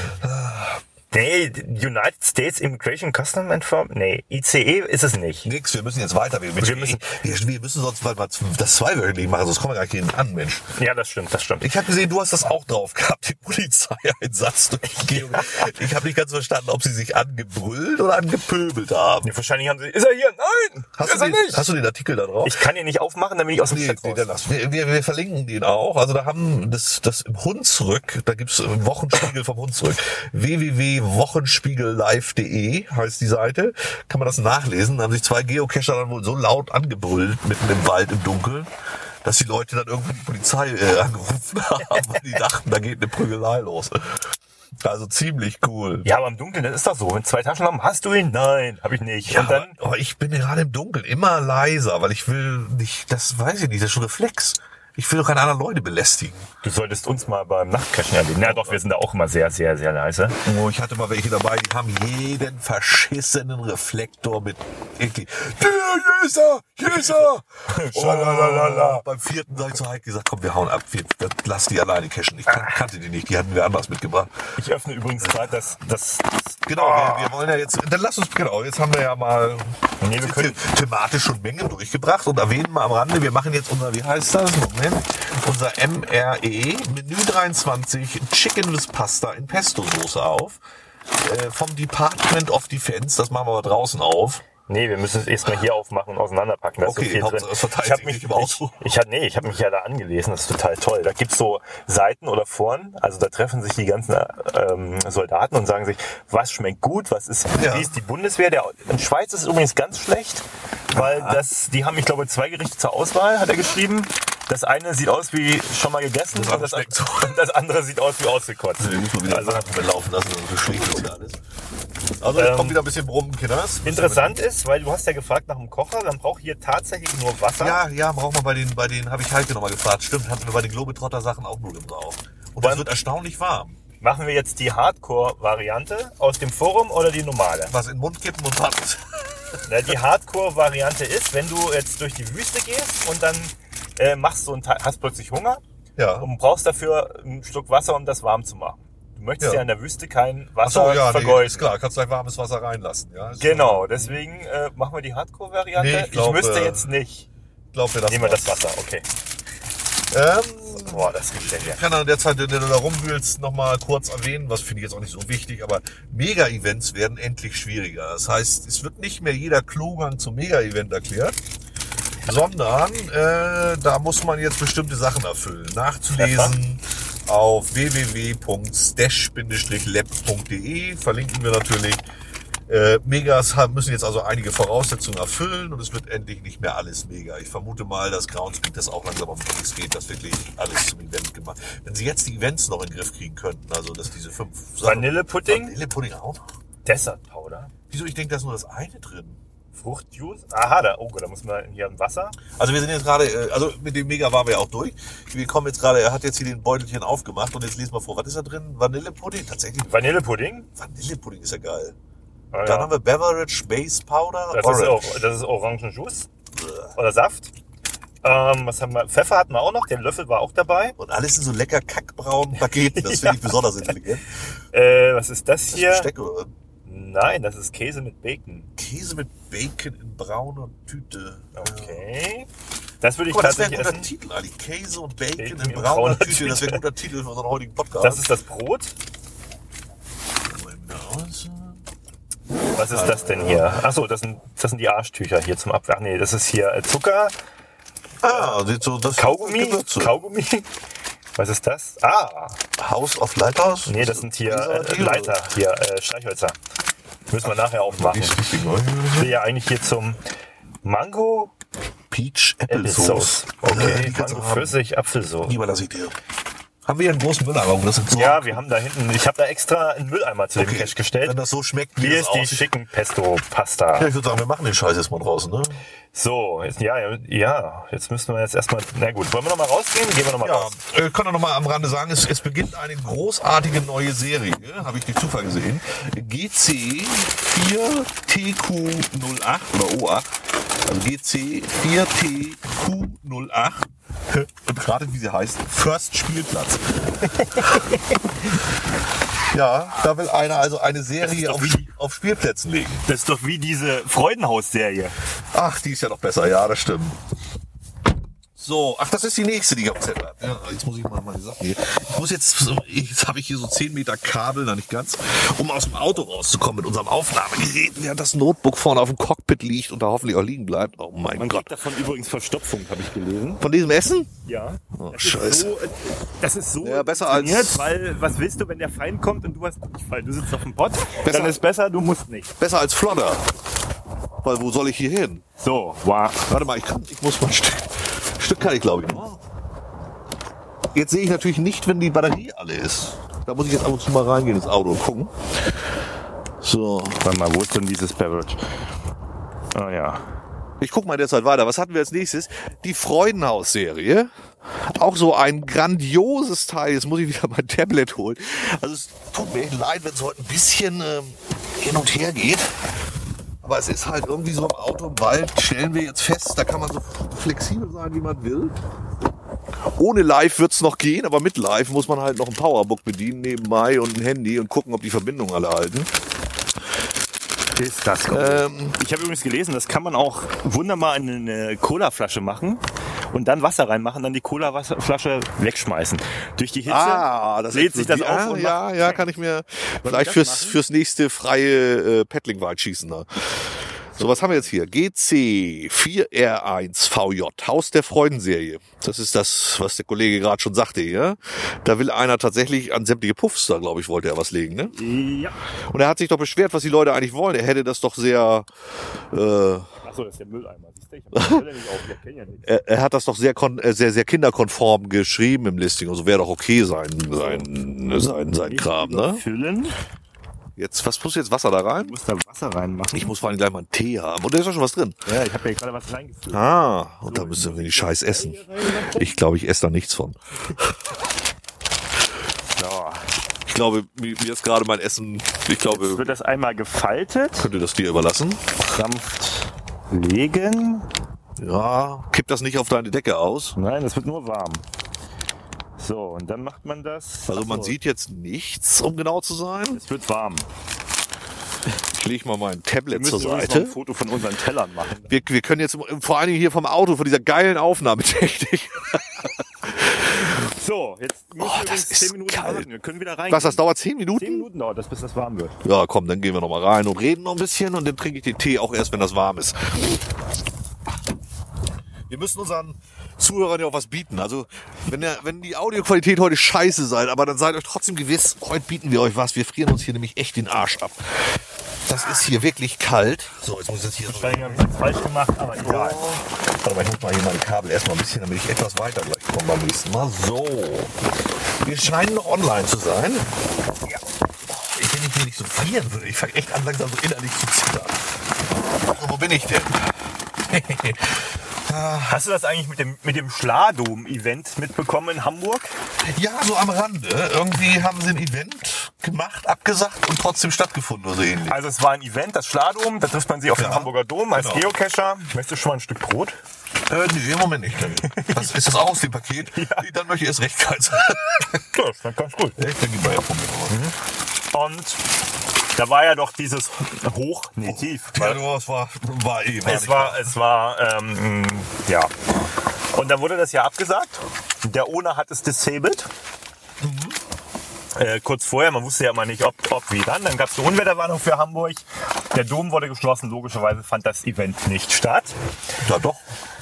Nee, United States Immigration Custom Enforcement? Nee, I C E ist es nicht. Nix, wir müssen jetzt weiter. Wir, Wir müssen- wir, wir müssen sonst mal das zweiwöchentlich machen, sonst kommen wir gar nicht an, Mensch. Ja, das stimmt, das stimmt. Ich habe gesehen, du hast das auch drauf gehabt, den Polizeieinsatz durchgehen. Ich habe nicht ganz verstanden, ob sie sich angebrüllt oder angepöbelt haben. Ja, wahrscheinlich haben sie, ist er hier? Nein! Hast ist du, er den, nicht! hast du den Artikel da drauf? Ich kann ihn nicht aufmachen, dann bin ich aus dem Nee, Chat nee, raus. dann lass. Wir, wir, wir verlinken den auch. Also da haben das, das im Hunsrück, da gibt's Wochenspiegel vom Hunsrück. w w w punkt wochenspiegel live punkt de heißt die Seite. Kann man das nachlesen. Da haben sich zwei Geocacher dann wohl so laut angebrüllt mitten im Wald im Dunkeln, dass die Leute dann irgendwann die Polizei äh, angerufen haben, weil die dachten, da geht eine Prügelei los. Also ziemlich cool. Ja, aber im Dunkeln, das ist doch so. Wenn zwei Taschenlampen, hast du ihn? Nein, habe ich nicht. Ja, Und dann, aber, aber ich bin gerade im Dunkeln immer leiser, weil ich will nicht, das weiß ich nicht, das ist schon Reflex. Ich will doch keine anderen Leute belästigen. du solltest uns mal beim Nachtcachen erleben. Ja doch, wir sind da auch immer sehr, sehr, sehr leise. Oh, ich hatte mal welche dabei, die haben jeden verschissenen Reflektor mit eklig. Hier ist er, hier ist er. Schalalala. Oh, beim vierten habe ich zu Heike gesagt, komm, wir hauen ab, wir, wir, lass die alleine cashen. Ich kan kannte die nicht, die hatten wir anders mitgebracht. Ich öffne übrigens gerade das, das, das Genau, wir, wir wollen ja jetzt, dann lass uns, genau, jetzt haben wir ja mal Nee, wir können- the thematisch schon Mengen durchgebracht und erwähnen mal am Rande, wir machen jetzt unser, wie heißt das? Moment, unser M R E Menü dreiundzwanzig Chicken with Pasta in Pesto-Soße auf. Äh, vom Department of Defense, das machen wir aber draußen auf. Nee, wir müssen es erstmal hier aufmachen und auseinanderpacken. Da ist Okay, so viel Hauptsache, drin. es verteilt Ich habe sich mich, nicht im Auto. ich, ich, hab, nee, ich habe mich ja da angelesen. Das ist total toll. Da gibt's so Seiten oder Foren. Also da treffen sich die ganzen ähm, Soldaten und sagen sich, was schmeckt gut, was ist, Ja. wie ist die Bundeswehr? Der, in Schweiz ist es übrigens ganz schlecht, weil das, die haben, ich glaube, zwei Gerichte zur Auswahl, hat er geschrieben. Das eine sieht aus wie schon mal gegessen Das und, andere das, schmeckt so. und das andere sieht aus wie ausgekotzt. Den muss man wieder Also, laufen lassen, sonst beschlägt das ja alles. Also jetzt Ähm, kommt wieder ein bisschen Brummen, Kinders. interessant ist, weil du hast ja gefragt nach dem Kocher, dann braucht hier tatsächlich nur Wasser. Ja, ja, braucht man bei den, bei den, habe ich Heike nochmal gefragt. Stimmt, hatten wir bei den Globetrotter-Sachen auch nur drauf. Und das Wann- wird erstaunlich warm. Machen wir jetzt die Hardcore-Variante aus dem Forum oder die normale? Was in den Mund kippen und was? Na, die Hardcore-Variante ist, wenn du jetzt durch die Wüste gehst und dann äh, machst du und hast plötzlich Hunger Ja. und brauchst dafür einen Schluck Wasser, um das warm zu machen. Du möchtest Ja. ja, in der Wüste kein Ach Wasser so, ja, nee, vergeuden. ist klar. Kannst gleich warmes Wasser reinlassen. Ja, ist Genau, deswegen äh, machen wir die Hardcore-Variante. Nee, ich ich, glaub, müsste äh, jetzt nicht. Glaub mir das. Nehmen wir mal. das Wasser, okay. Ähm, Boah, das riecht ja hier. Ich kann an der Zeit, wenn du da rumwühlst, noch mal kurz erwähnen, was finde ich jetzt auch nicht so wichtig, aber Mega-Events werden endlich schwieriger. Das heißt, es wird nicht mehr jeder Klogang zum Mega-Event erklärt, sondern äh, da muss man jetzt bestimmte Sachen erfüllen. Nachzulesen auf w w w punkt stash lab punkt de verlinken wir natürlich. Äh, Megas haben, müssen jetzt also einige Voraussetzungen erfüllen und es wird endlich nicht mehr alles mega. Ich vermute mal, dass Groundspeak das auch langsam auf den Keks geht, dass wirklich alles zum Event gemacht. Wenn sie jetzt die Events noch in den Griff kriegen könnten, also dass diese fünf Sachen- Vanillepudding, Vanillepudding auch noch? Desert Powder, Wieso? Ich denke, da ist nur das eine drin. Fruchtjuice. Aha, da, oh, da muss man hier ein Wasser. Also wir sind jetzt gerade, äh, also mit dem Mega waren wir ja auch durch. Wir kommen jetzt gerade, er hat jetzt hier den Beutelchen aufgemacht und jetzt lesen wir vor. Was ist da drin? Vanillepudding? Tatsächlich. Vanillepudding. Vanillepudding ist ja geil. Ah, Dann ja. haben wir Beverage Base Powder. Das ist, Orange. auch, das ist Orangenjuice oder Saft. Ähm, was haben wir? Pfeffer hatten wir auch noch, der Löffel war auch dabei. Und alles in so lecker kackbraunen Paketen. Das finde ich besonders intelligent. Äh, was ist das Das hier? Besteck oder? Nein, das ist Käse mit Bacon. Käse mit Bacon in brauner Tüte. Okay. Das würde ich Guck mal, das wäre ein tatsächlich guter essen. Titel eigentlich. Käse und Bacon, Bacon in in brauner brauner Tüte. Das wäre Tüte. ein guter Titel für unseren heutigen Podcast. Das ist das Brot. Was ist das denn hier? Achso, das sind, das sind die Arschtücher hier zum Abwerfen. Nee, das ist hier äh, Zucker, Ah, sieht so, das Kaugummi, Gewürze. Kaugummi. Was ist das? Ah, House of Lighthouse? nee, das sind hier äh, Konservative? Leiter, hier äh, Streichhölzer. Müssen wir nachher aufmachen. Ist richtig neu. Ich will ja eigentlich hier zum Mango Peach Applesauce. Applesauce. Okay, die kannst du Mango haben. Pfirsich Apfelsoße. Lieber lass ich dir. Haben wir hier einen großen Mülleimer? Das sind so. Ja, wir haben da hinten, ich habe da extra einen Mülleimer zu dem Okay. Cache gestellt. Wenn das so schmeckt, wie Hier das ist die aussieht. schicken Pesto-Pasta. Ja, ich würde sagen, wir machen den Scheiß jetzt mal draußen, ne? So, jetzt, ja, ja, jetzt müssen wir jetzt erstmal, na gut, wollen wir nochmal rausgehen? Gehen wir nochmal Ja, raus. äh, kann er noch mal am Rande sagen, es, es beginnt eine großartige neue Serie, habe ich durch Zufall gesehen. G C vier T Q null acht oder O acht, also G C vier T Q null acht. Und ratet, wie sie heißt, First Spielplatz. Ja, da will einer also eine Serie doch auf, wie- auf Spielplätzen legen. Das ist doch wie diese Freudenhaus-Serie. Ach, die ist ja noch besser, ja, das stimmt. So, ach, das ist die nächste, die ich auf dem Zettel habe. Ja, jetzt muss ich mal meine Sachen hier. Ich muss jetzt, so- jetzt habe ich hier so zehn Meter Kabel, na nicht ganz, um aus dem Auto rauszukommen mit unserem Aufnahmegerät, während das Notebook vorne auf dem Cockpit liegt und da hoffentlich auch liegen bleibt. Oh mein Man Gott. kriegt davon übrigens Verstopfung, habe ich gelesen. Von diesem Essen? Ja. Oh, das Scheiße. Ist so, das ist so Ja, besser als- inszeniert, weil was willst du, wenn der Feind kommt und du hast nicht Fall? Du sitzt auf dem Pott, Besser- dann ist besser, du musst nicht. Besser als Flodder. Weil wo soll ich hier hin? So, wow. Warte mal, ich, kann, ich muss mal ein Stück, Stück kann ich glaube ich noch. Jetzt sehe ich natürlich nicht, wenn die Batterie alle ist. Da muss ich jetzt ab und zu mal reingehen ins Auto und gucken. So. Warte mal, wo ist denn dieses Beverage? Ah ja. Ich guck mal derzeit weiter. Was hatten wir als nächstes? Die Freudenhaus-Serie. Auch so ein grandioses Teil. Jetzt muss ich wieder mein Tablet holen. Also es tut mir echt leid, wenn es heute ein bisschen ähm, hin und her geht. Aber es ist halt irgendwie so im Auto im Wald, stellen wir jetzt fest, da kann man so flexibel sein, wie man will. Ohne Live wird's noch gehen, aber mit Live muss man halt noch ein Powerbook bedienen nebenbei und ein Handy und gucken, ob die Verbindungen alle halten. Ist das Ähm, Ich habe übrigens gelesen, das kann man auch wunderbar in eine Colaflasche machen und dann Wasser reinmachen, dann die Colaflasche wegschmeißen. Durch die Hitze Ah, das lädt sich das explodiert. auf und ja, macht- ja, kann ich mir vielleicht das fürs, machen? fürs nächste freie äh, Paddling-Waldschießen da. So, was haben wir jetzt hier? G C vier R eins V J, Haus der Freudenserie. Das ist das, was der Kollege gerade schon sagte hier. Da will einer tatsächlich an sämtliche Puffs, da glaube ich, wollte er was legen, ne? Ja. Und er hat sich doch beschwert, was die Leute eigentlich wollen. Er hätte das doch sehr, äh, Achso, das ist der Mülleimer. Siehst du, ich hab die Brille nicht auf, ich kenn ja nichts. er, er hat das doch sehr, kon äh, sehr, sehr kinderkonform geschrieben im Listing. Also wäre doch okay sein, sein, sein, sein Kram, ne? Füllen. Jetzt, was muss jetzt Wasser da rein? Du musst da Wasser reinmachen. Ich muss vor allem gleich mal einen Tee haben. Und da ist doch schon was drin. Ja, ich habe ja gerade was reingefüllt. Ah, und da müssen wir die Scheiß essen. Ich glaube, ich esse da nichts von. So. Ich glaube, mir mir ist gerade mein Essen, ich Jetzt glaube, wird das einmal gefaltet, könnte das dir überlassen. sanft legen. Ja, kipp das nicht auf deine Decke aus. Nein, das wird nur warm. So, und dann macht man das. Also man Achso, sieht jetzt nichts, um genau zu sein. es wird warm. Ich lege mal mein Wir Tablet müssen zur übrigens noch Seite. ein Foto von unseren Tellern machen. Wir, wir können jetzt vor allen Dingen hier vom Auto, von dieser geilen Aufnahmetechnik. So, jetzt müssen Oh, wir das übrigens ist zehn Minuten kalt. warten. Wir können wieder rein. Was, das dauert zehn Zehn Minuten? Minuten dauert das, bis das warm wird. Ja, komm, dann gehen wir noch mal rein und reden noch ein bisschen und dann trinke ich den Tee auch erst, wenn das warm ist. Wir müssen unseren Zuhörern ja auch was bieten. Also, wenn, der, wenn die Audioqualität heute scheiße seid, aber dann seid euch trotzdem gewiss, heute bieten wir euch was. Wir frieren uns hier nämlich echt den Arsch ab. Das ist hier wirklich kalt. So, jetzt muss ich jetzt hier so... Wahrscheinlich habe ich das falsch gemacht, aber egal. Warte mal, ich muss mal hier meine Kabel erstmal ein bisschen, damit ich etwas weiter gleich komme beim nächsten Mal. So. Wir scheinen noch online zu sein. Ja. Ich, wenn ich mir nicht so frieren würde, ich fange echt an, langsam so innerlich zu zittern. So, wo bin ich denn? Hast du das eigentlich mit dem, mit dem Schladom-Event mitbekommen in Hamburg? Ja, so am Rande. Irgendwie haben sie ein Event gemacht, abgesagt und trotzdem stattgefunden oder so ähnlich. Also es war ein Event, das Schladom, da trifft man sie auf Ja. dem Hamburger Dom als Genau. Geocacher. Möchtest du schon mal ein Stück Brot? Äh, nee, im Moment nicht. Was, ist das auch aus dem Paket? Ja. Nee, dann möchte ich erst recht kalt sein. Ja, das ist ganz gut. Echt, dann gib mal her von mir. Und da war ja doch dieses Hoch, nee, tief. Ja, das war, war eh. War Es war, es war, ähm, ja. Und dann wurde das ja abgesagt. Der Owner hat es disabled. Mhm. Äh, kurz vorher, man wusste ja immer nicht, ob, ob wie dann. Dann gab es eine Unwetterwarnung für Hamburg. Der Dom wurde geschlossen. Logischerweise fand das Event nicht statt. Ja, doch.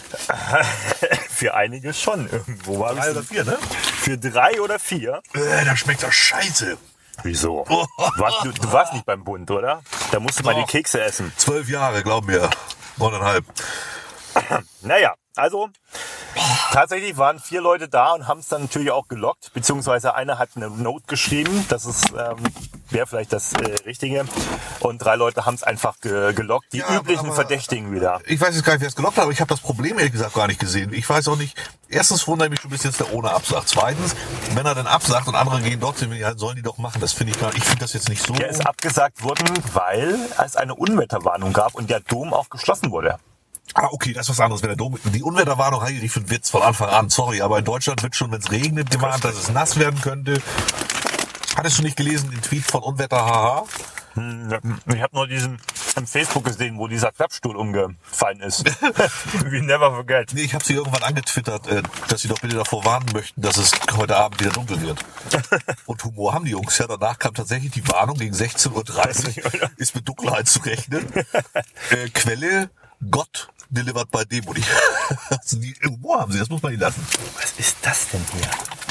Für einige schon. Irgendwo war Drei oder vier, ne? Für drei oder vier. Äh, da schmeckt das scheiße. Wieso? Was, du, du warst nicht beim Bund, oder? Da musst du mal die Kekse essen. Zwölf Jahre, glaub mir. Neuneinhalb. Naja, also tatsächlich waren vier Leute da und haben es dann natürlich auch gelockt. Beziehungsweise einer hat eine Note geschrieben, das ist ähm, wäre vielleicht das äh, Richtige. Und drei Leute haben es einfach ge gelockt. Die Ja, üblichen aber- Verdächtigen wieder. Ich weiß jetzt gar nicht, wer es gelockt hat, aber ich habe das Problem ehrlich gesagt gar nicht gesehen. Ich weiß auch nicht. Erstens wundere ich mich schon, bis jetzt der ohne absagt. Zweitens, wenn er dann absagt und andere gehen trotzdem, ja, sollen die doch machen. Das finde ich gar nicht. Ich finde das jetzt nicht so. Der ist abgesagt worden, weil es eine Unwetterwarnung gab und der Dom auch geschlossen wurde. Ah, okay, das ist was anderes. Wenn der Dom, die Unwetterwarnung halte ich für einen Witz von Anfang an. Sorry, aber in Deutschland wird schon, wenn es regnet, gewarnt, dass es nass werden könnte. Hattest du nicht gelesen, den Tweet von Unwetter Haha? Ich habe nur diesen im Facebook gesehen, wo dieser Klappstuhl umgefallen ist. We never forget. Nee, ich habe sie irgendwann angetwittert, äh, dass sie doch bitte davor warnen möchten, dass es heute Abend wieder dunkel wird. Und Humor haben die Jungs. Ja, danach kam tatsächlich die Warnung, gegen sechzehn Uhr dreißig ist mit Dunkelheit zu rechnen. Äh, Quelle, Gott delivered by Demoni. Also die Humor haben sie, das muss man ihnen lassen. Was ist das denn hier?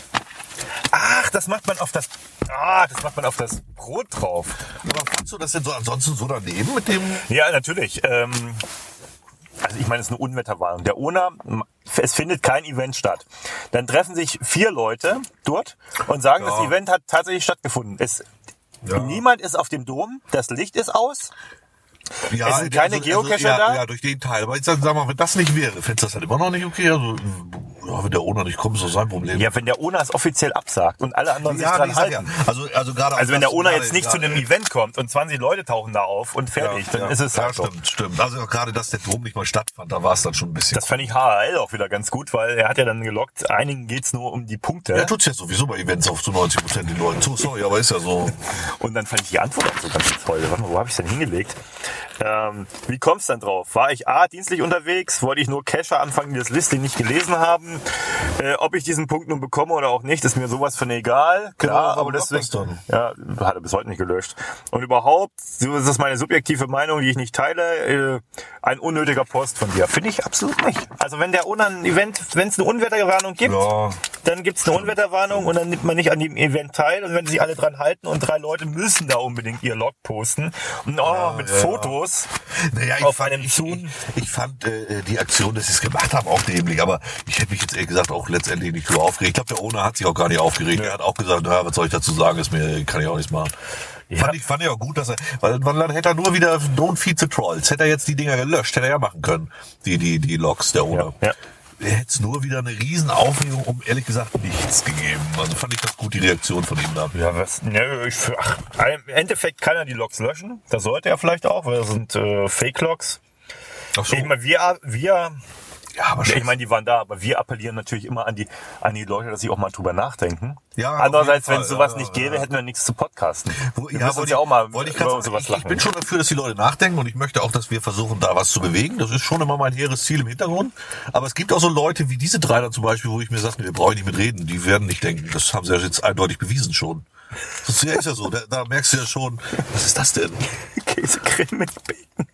Ach, das macht man auf das. Ah, das macht man auf das Brot drauf. Aber fandst du das denn so ansonsten so daneben mit dem... Ja, natürlich. Ähm, also ich meine, es ist eine Unwetterwarnung. Der Owner, es findet kein Event statt. Dann treffen sich vier Leute dort und sagen, Ja. das Event hat tatsächlich stattgefunden. Es, Ja. Niemand ist auf dem Dom, das Licht ist aus. Ja, Es sind keine Geocacher ja, da? Ja, durch den Teil. Aber jetzt sag mal, wenn das nicht wäre, fändest du das dann immer noch nicht okay? Also, ja, wenn der Owner nicht kommt, ist das sein Problem. Ja, wenn der Owner es offiziell absagt und alle anderen sich Ja, dran nee, sag halten. ja. Also, also gerade Also auch wenn der das- Owner gerade- jetzt nicht zu gerade- einem Event kommt und zwanzig Leute tauchen da auf und fertig, dann ist es ja, halt so. stimmt, stimmt. Also auch gerade, dass der Dom nicht mal stattfand, da war es dann schon ein bisschen. Das fand ich H H L auch wieder ganz gut, weil er hat ja dann gelockt, einigen geht's nur um die Punkte. ja, tut's ja sowieso bei Events auf zu neunzig Prozent den Leuten. So, sorry, aber ist ja so. Und dann fand ich die Antwort auch so ganz toll. Warte mal, wo habe ich denn hingelegt? Ähm, wie kommt's dann drauf? War ich A, dienstlich unterwegs? Wollte ich nur Cacher anfangen, die das Listing nicht gelesen haben? Äh, ob ich diesen Punkt nun bekomme oder auch nicht, ist mir sowas von egal. Klar, warum aber blockt deswegen... das dann? Ja, hat er bis heute nicht gelöscht. Und überhaupt, so ist das meine subjektive Meinung, die ich nicht teile, äh, ein unnötiger Post von dir. Finde ich absolut nicht. Also wenn der Owner ein Event, wenn es eine Unwetterwarnung gibt, Ja. dann gibt's eine Unwetterwarnung und dann nimmt man nicht an dem Event teil. Und wenn sich alle dran halten und drei Leute müssen da unbedingt ihr Log posten und oh, mit ja. Fotos Naja, ich auf fand, einem ich, Zoom. ich, ich fand äh, die Aktion, dass sie es gemacht haben, auch dämlich. Aber ich hätte mich jetzt ehrlich gesagt auch letztendlich nicht so aufgeregt. Ich glaube, der Owner hat sich auch gar nicht aufgeregt. Er hat auch gesagt, na, was soll ich dazu sagen, ist mir, kann ich auch nichts machen. Ja. Fand ich, fand ich auch gut, dass er, weil, weil dann hätte er nur wieder Don't Feed the Trolls. Hätte er jetzt die Dinger gelöscht, hätte er ja machen können. Die, die, die Logs, der Owner. Ja, ja. Er hätte es nur wieder eine riesen Aufregung um, ehrlich gesagt, nichts gegeben. Also fand ich das gut, die Reaktion von ihm da. Ja, was? Ne, ich, ach, im Endeffekt kann er die Logs löschen. Das sollte er vielleicht auch, weil das sind äh, Fake-Logs. Ach so. Ich meine, wir, wir, Ja, aber ich meine, die waren da, aber wir appellieren natürlich immer an die, an die Leute, dass sie auch mal drüber nachdenken. Ja, auf Andererseits, jeden wenn es Fall, sowas ja, nicht ja, gäbe, ja. hätten wir nichts zu podcasten. Wo- Wir ja, müssen uns wollte ja auch mal ich, wollte ich, über grad sagen, sowas ich, lachen. ich bin schon dafür, dass die Leute nachdenken und ich möchte auch, dass wir versuchen, da was zu bewegen. Das ist schon immer mein hehres Ziel im Hintergrund. Aber es gibt auch so Leute wie diese drei da zum Beispiel, wo ich mir sage, wir brauchen nicht mit reden. Die werden nicht denken. Das haben sie ja jetzt eindeutig bewiesen schon. Das ist ja so. Da, da merkst du ja schon, was ist das denn? Käsecreme mit Bacon.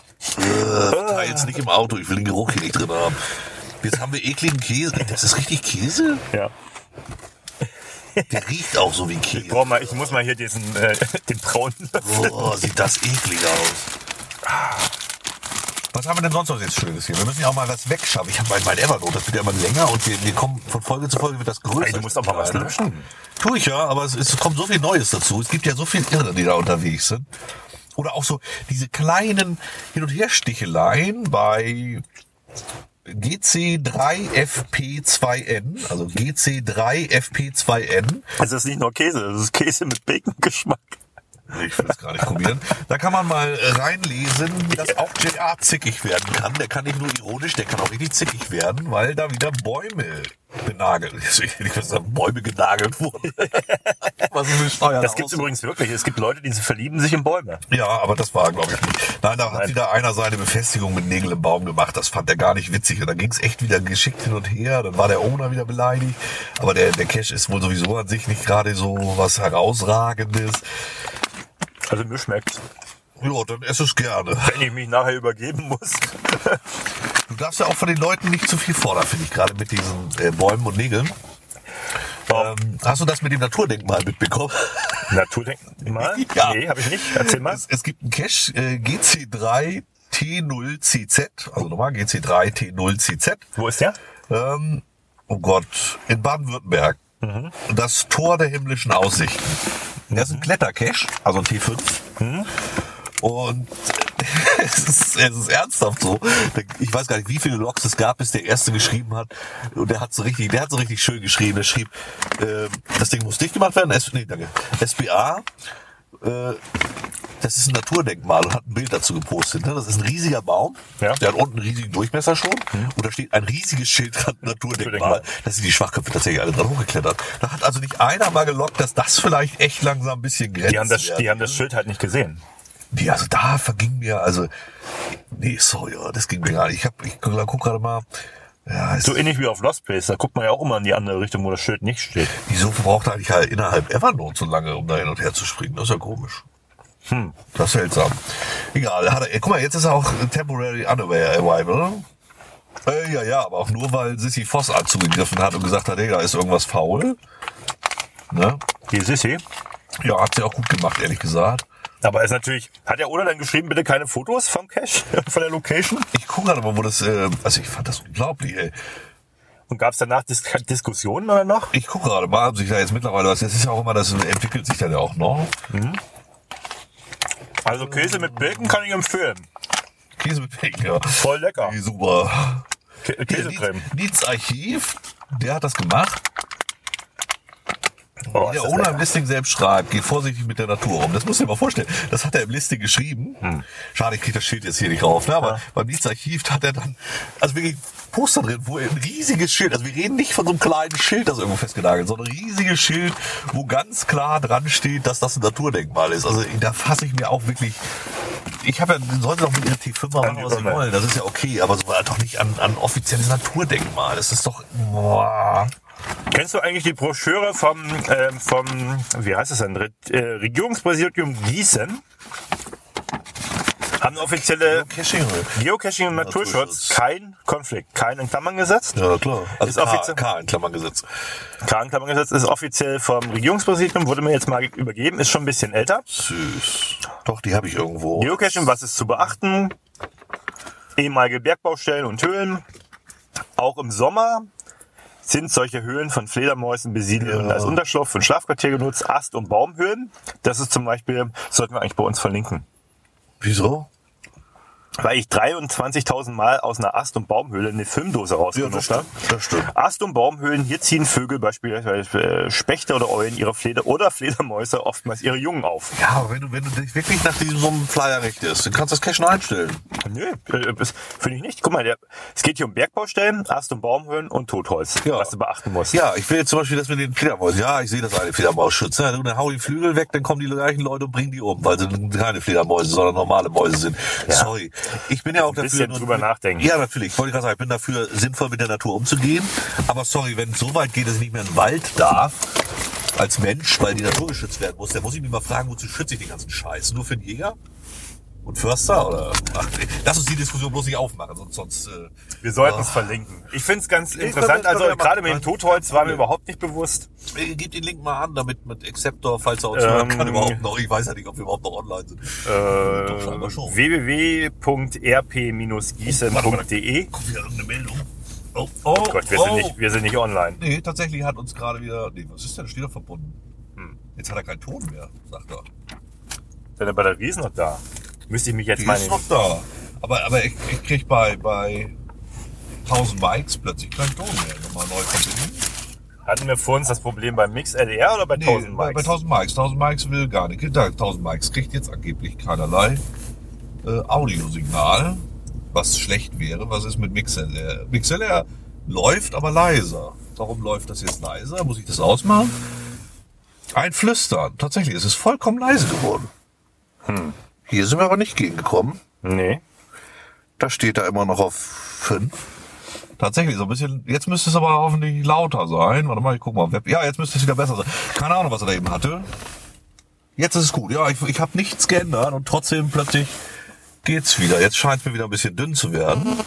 Äh, teil jetzt nicht im Auto. Ich will den Geruch hier nicht drin haben. Jetzt haben wir ekligen Käse. Das ist richtig Käse? Ja. Der riecht auch so wie Käse. Ich, brauch mal, ich muss mal hier diesen, äh, den braunen Löffel. Oh, sieht das eklig aus. Was haben wir denn sonst noch jetzt Schönes hier? Wir müssen ja auch mal was wegschaffen. Ich habe mein, mein Evernote, das wird ja immer länger und wir, wir kommen von Folge zu Folge wird das größer. Ey, du musst doch mal was löschen. Tue ich ja, aber es, es kommt so viel Neues dazu. Es gibt ja so viele Irre, die da unterwegs sind. Oder auch so diese kleinen Hin- und Hersticheleien bei G C drei F P zwei N, also G C drei F P zwei N. Es ist nicht nur Käse, es ist Käse mit Bacon-Geschmack. Ich will es gar nicht probieren. Da kann man mal reinlesen, dass auch J R zickig werden kann. Der kann nicht nur ironisch, der kann auch richtig zickig werden, weil da wieder Bäume genagelt, ich will nicht sagen, Bäume genagelt wurden. Was ist bescheuert Das gibt's aus. übrigens wirklich. Es gibt Leute, die verlieben sich in Bäume. Ja, aber das war, glaube ich, nicht. Nein, da hat Nein. wieder einer seine Befestigung mit Nägel im Baum gemacht. Das fand er gar nicht witzig. Und dann ging's echt wieder geschickt hin und her. Dann war der Owner wieder beleidigt. Aber der, der Cache ist wohl sowieso an sich nicht gerade so was Herausragendes. Also mir schmeckt's. Ja, dann ess es gerne. Wenn ich mich nachher übergeben muss. Du darfst ja auch von den Leuten nicht zu viel fordern, finde ich, gerade mit diesen äh, Bäumen und Nägeln. Ähm, hast du das mit dem Naturdenkmal mitbekommen? Naturdenkmal? Ja. Nee, habe ich nicht. Erzähl mal. Es, es gibt einen Cache, äh, G C drei T null C Z, also nochmal G C drei T null C Z. Wo ist der? Ähm, oh Gott, in Baden-Württemberg. Mhm. Das Tor der himmlischen Aussichten. Der ist ein Klettercache, also ein T fünf. Mhm. Und es ist, es ist ernsthaft so. Ich weiß gar nicht, wie viele Logs es gab, bis der erste geschrieben hat. Und der hat so richtig, der hat so richtig schön geschrieben. Der schrieb, äh, das Ding muss dicht gemacht werden. S, nee, danke. S B A, äh, das ist ein Naturdenkmal und hat ein Bild dazu gepostet. Ne? Das ist ein riesiger Baum. Ja. Der hat unten einen riesigen Durchmesser schon. Mhm. Und da steht ein riesiges Schild dran, Naturdenkmal. Da sind die Schwachköpfe tatsächlich alle dran hochgeklettert. Da hat also nicht einer mal gelockt, dass das vielleicht echt langsam ein bisschen grenzt. Die haben das, die haben das Schild halt nicht gesehen. Die, also da verging mir, also, nee, sorry, das ging mir gar nicht. Ich, hab, ich guck gerade mal, ja, So ähnlich wie auf Lost Place, da guckt man ja auch immer in die andere Richtung, wo das Schild nicht steht. wieso braucht er eigentlich halt innerhalb Evernote so lange, um da hin und her zu springen? Das ist ja komisch. Hm. Das ist seltsam. Egal, hat er, guck mal, jetzt ist er auch Temporary Unaware Arrival. Äh, ja, ja, aber auch nur, weil Sissy Voss anzugegriffen hat und gesagt hat, hey, da ist irgendwas faul. Ne? Die Sissi. Ja, hat sie auch gut gemacht, ehrlich gesagt. Aber ist natürlich, hat der Oder dann geschrieben, bitte keine Fotos vom Cache, von der Location? Ich gucke gerade mal, wo das, äh, also ich fand das unglaublich, ey. Und gab es danach Dis Diskussionen oder noch? Ich gucke gerade mal, ob sich da jetzt mittlerweile was, das ist ja auch immer, das entwickelt sich dann ja auch noch. Also Käse mit Bacon kann ich empfehlen. Käse mit Bacon, ja. Voll lecker. Wie super. Kä Käsecreme. Nieds Archiv, der hat das gemacht. Oh, Der ist das ohne lecker. im Listing selbst schreibt, geht vorsichtig mit der Natur um. Das musst du dir mal vorstellen. Das hat er im Listing geschrieben. Hm. Schade, ich krieg das Schild jetzt hier nicht rauf. Ne? Aber Ja. beim Nieds Archiv hat er dann, also wirklich Poster drin, wo ein riesiges Schild, also wir reden nicht von so einem kleinen Schild, das irgendwo festgenagelt, sondern ein riesiges Schild, wo ganz klar dran steht, dass das ein Naturdenkmal ist. Also da fasse ich mir auch wirklich, ich habe ja, sollte doch mit ihrem T fünf machen, was sie wollen. Das ist ja okay, aber so doch nicht an, an offizielles Naturdenkmal. Das ist doch, boah. Kennst du eigentlich die Broschüre vom, äh, vom wie heißt es denn, Re äh, Regierungspräsidium Gießen? Haben offizielle Geocaching. Geocaching und Naturschutz Naturschutz. kein Konflikt, kein in Klammern gesetzt. Ja, klar. Also Ist K, offiziell- K in Klammern gesetzt. K in Klammern gesetzt ist offiziell vom Regierungspräsidium, wurde mir jetzt mal übergeben, ist schon ein bisschen älter. Süß. Doch, die habe ich irgendwo. Geocaching, was ist zu beachten? Ehemalige Bergbaustellen und Höhlen. Auch im Sommer sind solche Höhlen von Fledermäusen besiedelt Ja. und als Unterschlupf und Schlafquartier genutzt. Ast- und Baumhöhlen. Das ist zum Beispiel, sollten wir eigentlich bei uns verlinken. Wieso? Weil ich dreiundzwanzigtausend Mal aus einer Ast- und Baumhöhle eine Filmdose Ja, das rausgemischt habe. stimmt. Das stimmt. Ast- und Baumhöhlen, hier ziehen Vögel, beispielsweise äh, Spechte oder Eulen, ihre Fleder oder Fledermäuse oftmals ihre Jungen auf. Ja, aber wenn du, wenn du dich wirklich nach diesem so einem Flyer richtest, dann kannst du das Cache noch einstellen. Nö, äh, das finde ich nicht. Guck mal, der, es geht hier um Bergbaustellen, Ast- und Baumhöhlen und Totholz, Ja. was du beachten musst. Ja, ich will jetzt zum Beispiel das mit den Fledermäusen. Ja, ich sehe das eine Fledermausschutz. Ja, dann hau die Flügel weg, dann kommen die gleichen Leute und bringen die um, weil sie keine Fledermäuse, sondern normale Mäuse sind. Sorry. Ich bin ja auch dafür. bisschen drüber nachdenken. Ja, natürlich. Ich wollte gerade sagen, ich bin dafür, sinnvoll mit der Natur umzugehen. Aber sorry, wenn es so weit geht, dass ich nicht mehr in den Wald darf, als Mensch, weil die Natur geschützt werden muss, dann muss ich mich mal fragen, wozu schütze ich den ganzen Scheiß? Nur für den Jäger? Und Förster? Oder? Ach, lass uns die Diskussion bloß nicht aufmachen, sonst, sonst äh, Wir sollten oh. es verlinken. Ich finde es ganz Ich interessant. glaub, das Also können wir gerade machen. mit dem Totholz war mir überhaupt nicht bewusst. Äh, Gebt den Link mal an, damit mit Acceptor, falls er uns hören Ähm, kann, überhaupt noch. Ich weiß ja nicht, ob wir überhaupt noch online sind. Äh, Doch, scheinbar schon. w w w punkt r p gießen punkt d e. Kommt wieder irgendeine Meldung. Oh, Oh Gott, wir sind nicht, wir sind nicht online. Nee, tatsächlich hat uns gerade wieder. Nee, was ist denn? Steht doch verbunden. Hm. Jetzt hat er keinen Ton mehr, sagt er. Deine Batterie ist noch da. Müsste ich mich jetzt Die mal ist noch da. Aber, aber ich, ich krieg bei, bei tausend Bikes plötzlich keinen Ton mehr. Nochmal neu verbinden. Hatten wir vor uns das Problem beim Mix L R oder bei Nee, tausend bei, Mics? bei tausend Mics. tausend Mics will gar nicht. Da, tausend Mics kriegt jetzt angeblich keinerlei äh, Audiosignal, was schlecht wäre. Was ist mit Mix L R? Mix L R läuft, aber leiser. Warum läuft das jetzt leiser? Muss ich das ausmachen? Ein Flüstern. Tatsächlich, es ist vollkommen leise geworden. Hm. Hier sind wir aber nicht gegengekommen. Nee. Da steht da immer noch auf fünf. Tatsächlich, so ein bisschen. Jetzt müsste es aber hoffentlich lauter sein. Warte mal, ich guck mal. Ja, jetzt müsste es wieder besser sein. Keine Ahnung, was er da eben hatte. Jetzt ist es gut. Ja, ich, ich habe nichts geändert und trotzdem plötzlich geht's wieder. Jetzt scheint es mir wieder ein bisschen dünn zu werden.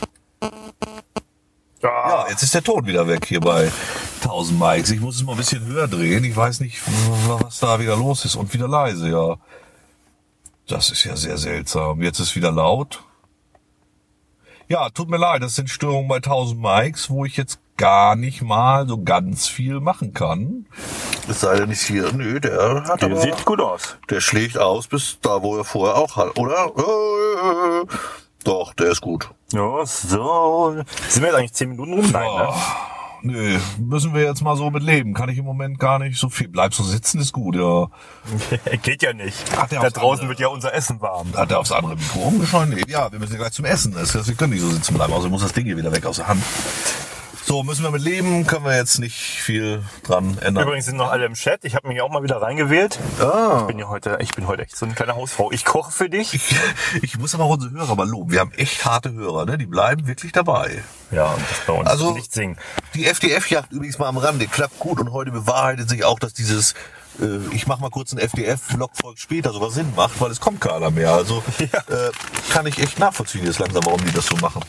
Ja, jetzt ist der Ton wieder weg hier bei tausend Mics. Ich muss es mal ein bisschen höher drehen. Ich weiß nicht, was da wieder los ist. Und wieder leise, ja. Das ist ja sehr seltsam. Jetzt ist wieder laut. Ja, tut mir leid, das sind Störungen bei tausend Mics, wo ich jetzt gar nicht mal so ganz viel machen kann. Es sei denn, nicht hier. Nö, der hat Der aber, sieht gut aus. der schlägt aus bis da, wo er vorher auch hat, oder? Äh, Doch, der ist gut. Ja, so. Sind wir jetzt eigentlich zehn Minuten rum? Nein, ne? Nö, müssen wir jetzt mal so mit leben. Kann ich im Moment gar nicht so viel. Bleib so sitzen, ist gut, ja. Geht ja nicht. Hat der Da aufs draußen andere- wird ja unser Essen warm. Hat er aufs andere Mikro umgeschaltet? Nee, ja, wir müssen ja gleich zum Essen. Das heißt, wir können nicht so sitzen bleiben. Also muss das Ding hier wieder weg aus der Hand. So, müssen wir mit leben. Können wir jetzt nicht viel dran ändern. Übrigens sind noch alle im Chat. Ich habe mich auch mal wieder reingewählt. Ah. Ich bin ja heute, ich bin heute echt so eine kleine Hausfrau. Ich koche für dich. Ich, ich muss aber unsere Hörer mal loben. Wir haben echt harte Hörer, ne? Die bleiben wirklich dabei. Ja, und das bei uns Also- nicht singen. Die F D F-Jagd übrigens mal am Rande klappt gut und heute bewahrheitet sich auch, dass dieses äh, ich mach mal kurz einen F D F-Vlog folgt später sogar Sinn macht, weil es kommt keiner mehr. Also Ja. äh, kann ich echt nachvollziehen jetzt langsam, warum die das so machen.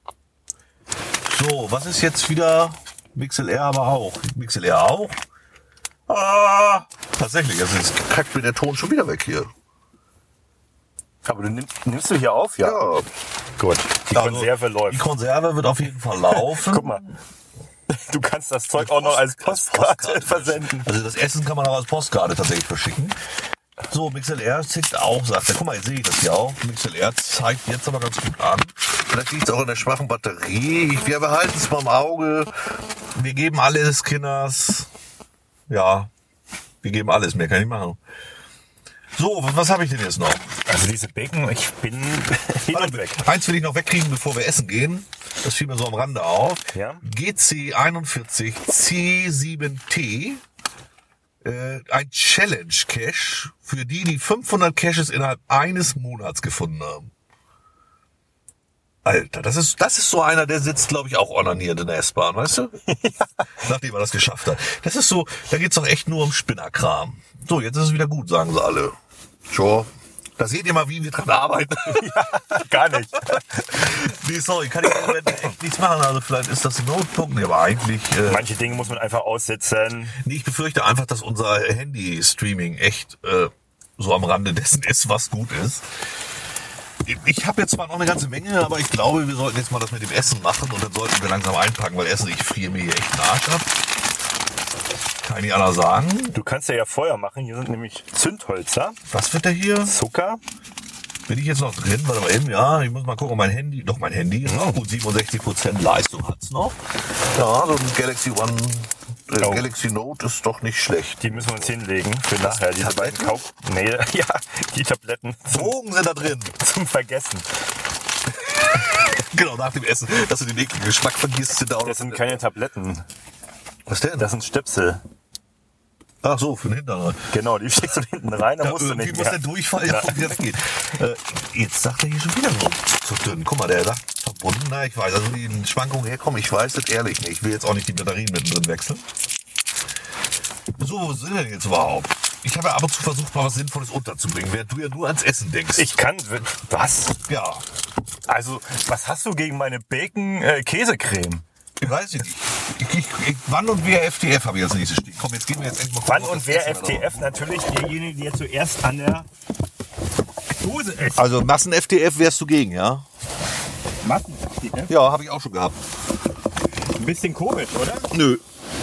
So, was ist jetzt wieder MixLR aber auch? MixLR auch? Ah, tatsächlich, also jetzt kackt mir der Ton schon wieder weg hier. Aber du nimmst, nimmst du hier auf? Ja. Ja. Gut. Die Also, Konserve Die läuft. Konserve wird auf jeden Fall laufen. Guck mal. Du kannst das Zeug auch noch als Postkarte versenden. Also das Essen kann man auch als Postkarte tatsächlich verschicken. So, MixLR tickt auch, sagt er. Guck mal, jetzt sehe ich das hier auch. MixLR zeigt jetzt aber ganz gut an. Vielleicht liegt es auch in der schwachen Batterie. Ich, wir behalten es mal im Auge. Wir geben alles, Kinders. Ja, wir geben alles. Mehr kann ich machen. So, was, was habe ich denn jetzt noch? Also diese Bacon, ich bin hin und weg. Eins will ich noch wegkriegen, bevor wir essen gehen. Das fiel mir so am Rande auf. Ja. G C einundvierzig C sieben T. Äh, ein Challenge-Cache für die, die fünfhundert Caches innerhalb eines Monats gefunden haben. Alter, das ist, das ist so einer, der sitzt, glaube ich, auch onanierend in der S-Bahn, weißt du? Nachdem er das geschafft hat. Das ist so, da geht's doch echt nur um Spinnerkram. So, jetzt ist es wieder gut, sagen sie alle. Sure. Da seht ihr mal, wie wir dran arbeiten. Gar nicht. Nee, sorry, kann ich im Moment echt nichts machen. Also vielleicht ist das ein Notebook. Nee, aber eigentlich... Äh, Manche Dinge muss man einfach aussetzen. nee, ich befürchte einfach, dass unser Handy-Streaming echt äh, so am Rande dessen ist, was gut ist. Ich habe jetzt zwar noch eine ganze Menge, aber ich glaube, wir sollten jetzt mal das mit dem Essen machen und dann sollten wir langsam einpacken, weil Essen, ich friere mir hier echt den Arsch ab. Kann ich nicht anders sagen. Du kannst ja ja Feuer machen. Hier sind nämlich Zündhölzer, Was wird da hier? Zucker. Bin ich jetzt noch drin? Warte mal eben, ja, ich muss mal gucken, mein Handy, doch mein Handy ist auch gut, siebenundsechzig Prozent Leistung hat's noch. Ja, so ein Galaxy One, äh, Oh. Galaxy Note ist doch nicht schlecht. Die müssen wir uns hinlegen für nachher. Diese beiden Tabletten? Kauf... Nee, ja, die Tabletten zum, Drogen sind da drin. zum Vergessen. Genau, nach dem Essen, dass du den ekligen Geschmack vergisst. Sind da auch Das sind keine Tabletten. Was denn? Das sind Stöpsel. Ach so, für den Hintern. Genau, die steckst du hinten rein, dann Ja, musst du irgendwie nicht muss mehr. der Durchfall ja auch wieder weggehen. Äh, jetzt sagt er hier schon wieder so, so dünn. Guck mal, der sagt verbunden. Na, ich weiß, also wie die Schwankungen herkommen, ich weiß das ehrlich nicht. Ich will jetzt auch nicht die Batterien mittendrin wechseln. So, wo sind wir denn jetzt überhaupt? Ich habe ja ab und zu versucht, mal was Sinnvolles unterzubringen, während du ja nur ans Essen denkst. Ich kann... Was? ja, Also, was hast du gegen meine Bacon-Käsecreme? weiß ich nicht. Ich, ich, ich, wann und wer F T F habe ich als nächstes stehen. Komm, jetzt gehen wir jetzt endlich mal Wann gucken, und was wer das F Essen T da F? Natürlich derjenige, der zuerst an der Dose ist. Also Massen-F T F wärst du gegen, ja? Massen-F T F? Ja, habe ich auch schon gehabt. Ein bisschen komisch, oder? Nö.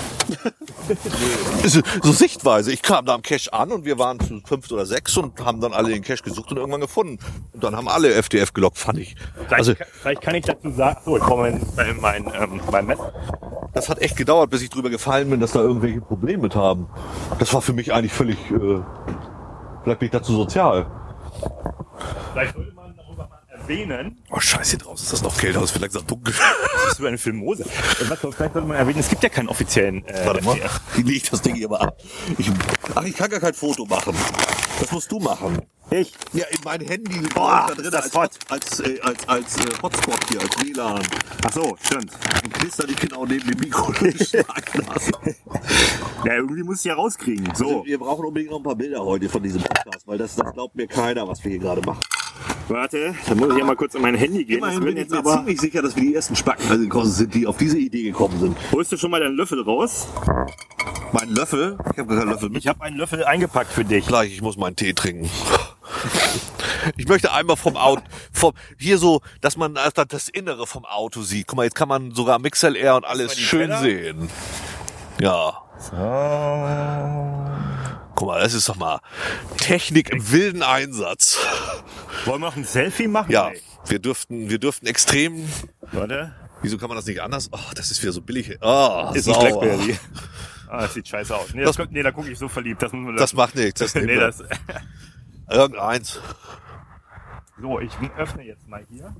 So Sichtweise. Ich kam da am Cache an und wir waren zu fünf oder sechs und haben dann alle den Cache gesucht und irgendwann gefunden. Und dann haben alle F T F gelockt, fand ich. Vielleicht, Also, vielleicht kann ich dazu sagen, so, ich brauche mein, mein, mein, ähm, mein Messer. Das hat echt gedauert, bis ich drüber gefallen bin, dass da irgendwelche Probleme mit haben. Das war für mich eigentlich völlig, äh, vielleicht bin ich dazu sozial. Vielleicht sollte man darüber mal erwähnen. Oh Scheiße, hier draußen ist das noch kälter, es wird langsam dunkel. Das ist so eine Filmose. Was, vielleicht sollte man erwähnen, es gibt ja keinen offiziellen äh, Warte mal, F D F. wie lege ich das Ding hier mal ab? Ich, ach, ich kann gar kein Foto machen. Das musst du machen. Ich? Ja, in mein Handy Boah, da drin ist das als, hot. als, äh, als, als äh, Hotspot hier, als W L A N. Ach so, stimmt. Und knister nicht genau neben dem Mikro schneiden lassen. Ja, irgendwie muss ich ja rauskriegen. So. Also, wir brauchen unbedingt noch ein paar Bilder heute von diesem Podcast, weil das, das glaubt mir keiner, was wir hier gerade machen. Warte, dann muss ich ja mal kurz in mein Handy gehen. Immerhin Das bin wird ich jetzt mir aber. ziemlich sicher, dass wir die ersten Spacken sind, die auf diese Idee gekommen sind. Holst du schon mal deinen Löffel raus? Mein Löffel? Ich habe gar keinen Löffel mit. Ich habe einen Löffel eingepackt für dich. Gleich, ich muss meinen Tee trinken. Ich möchte einmal vom Auto, vom, hier so, dass man das Innere vom Auto sieht. Guck mal, jetzt kann man sogar M X L R und alles schön Teller? sehen. Ja. So. Guck mal, das ist doch mal Technik im wilden Einsatz. Wollen wir noch ein Selfie machen? Ja, Ey? wir dürften, wir dürften extrem. Warte. Wieso kann man das nicht anders? Oh, das ist wieder so billig. Oh, Ist ein sauer. Blackberry. Ah, das sieht scheiße aus. Nee, das, Das- nee da gucke ich so verliebt. Das, müssen wir Das lassen. macht nichts. Das nee, nehmen wir. das. Irgendeins. So, ich öffne jetzt mal hier.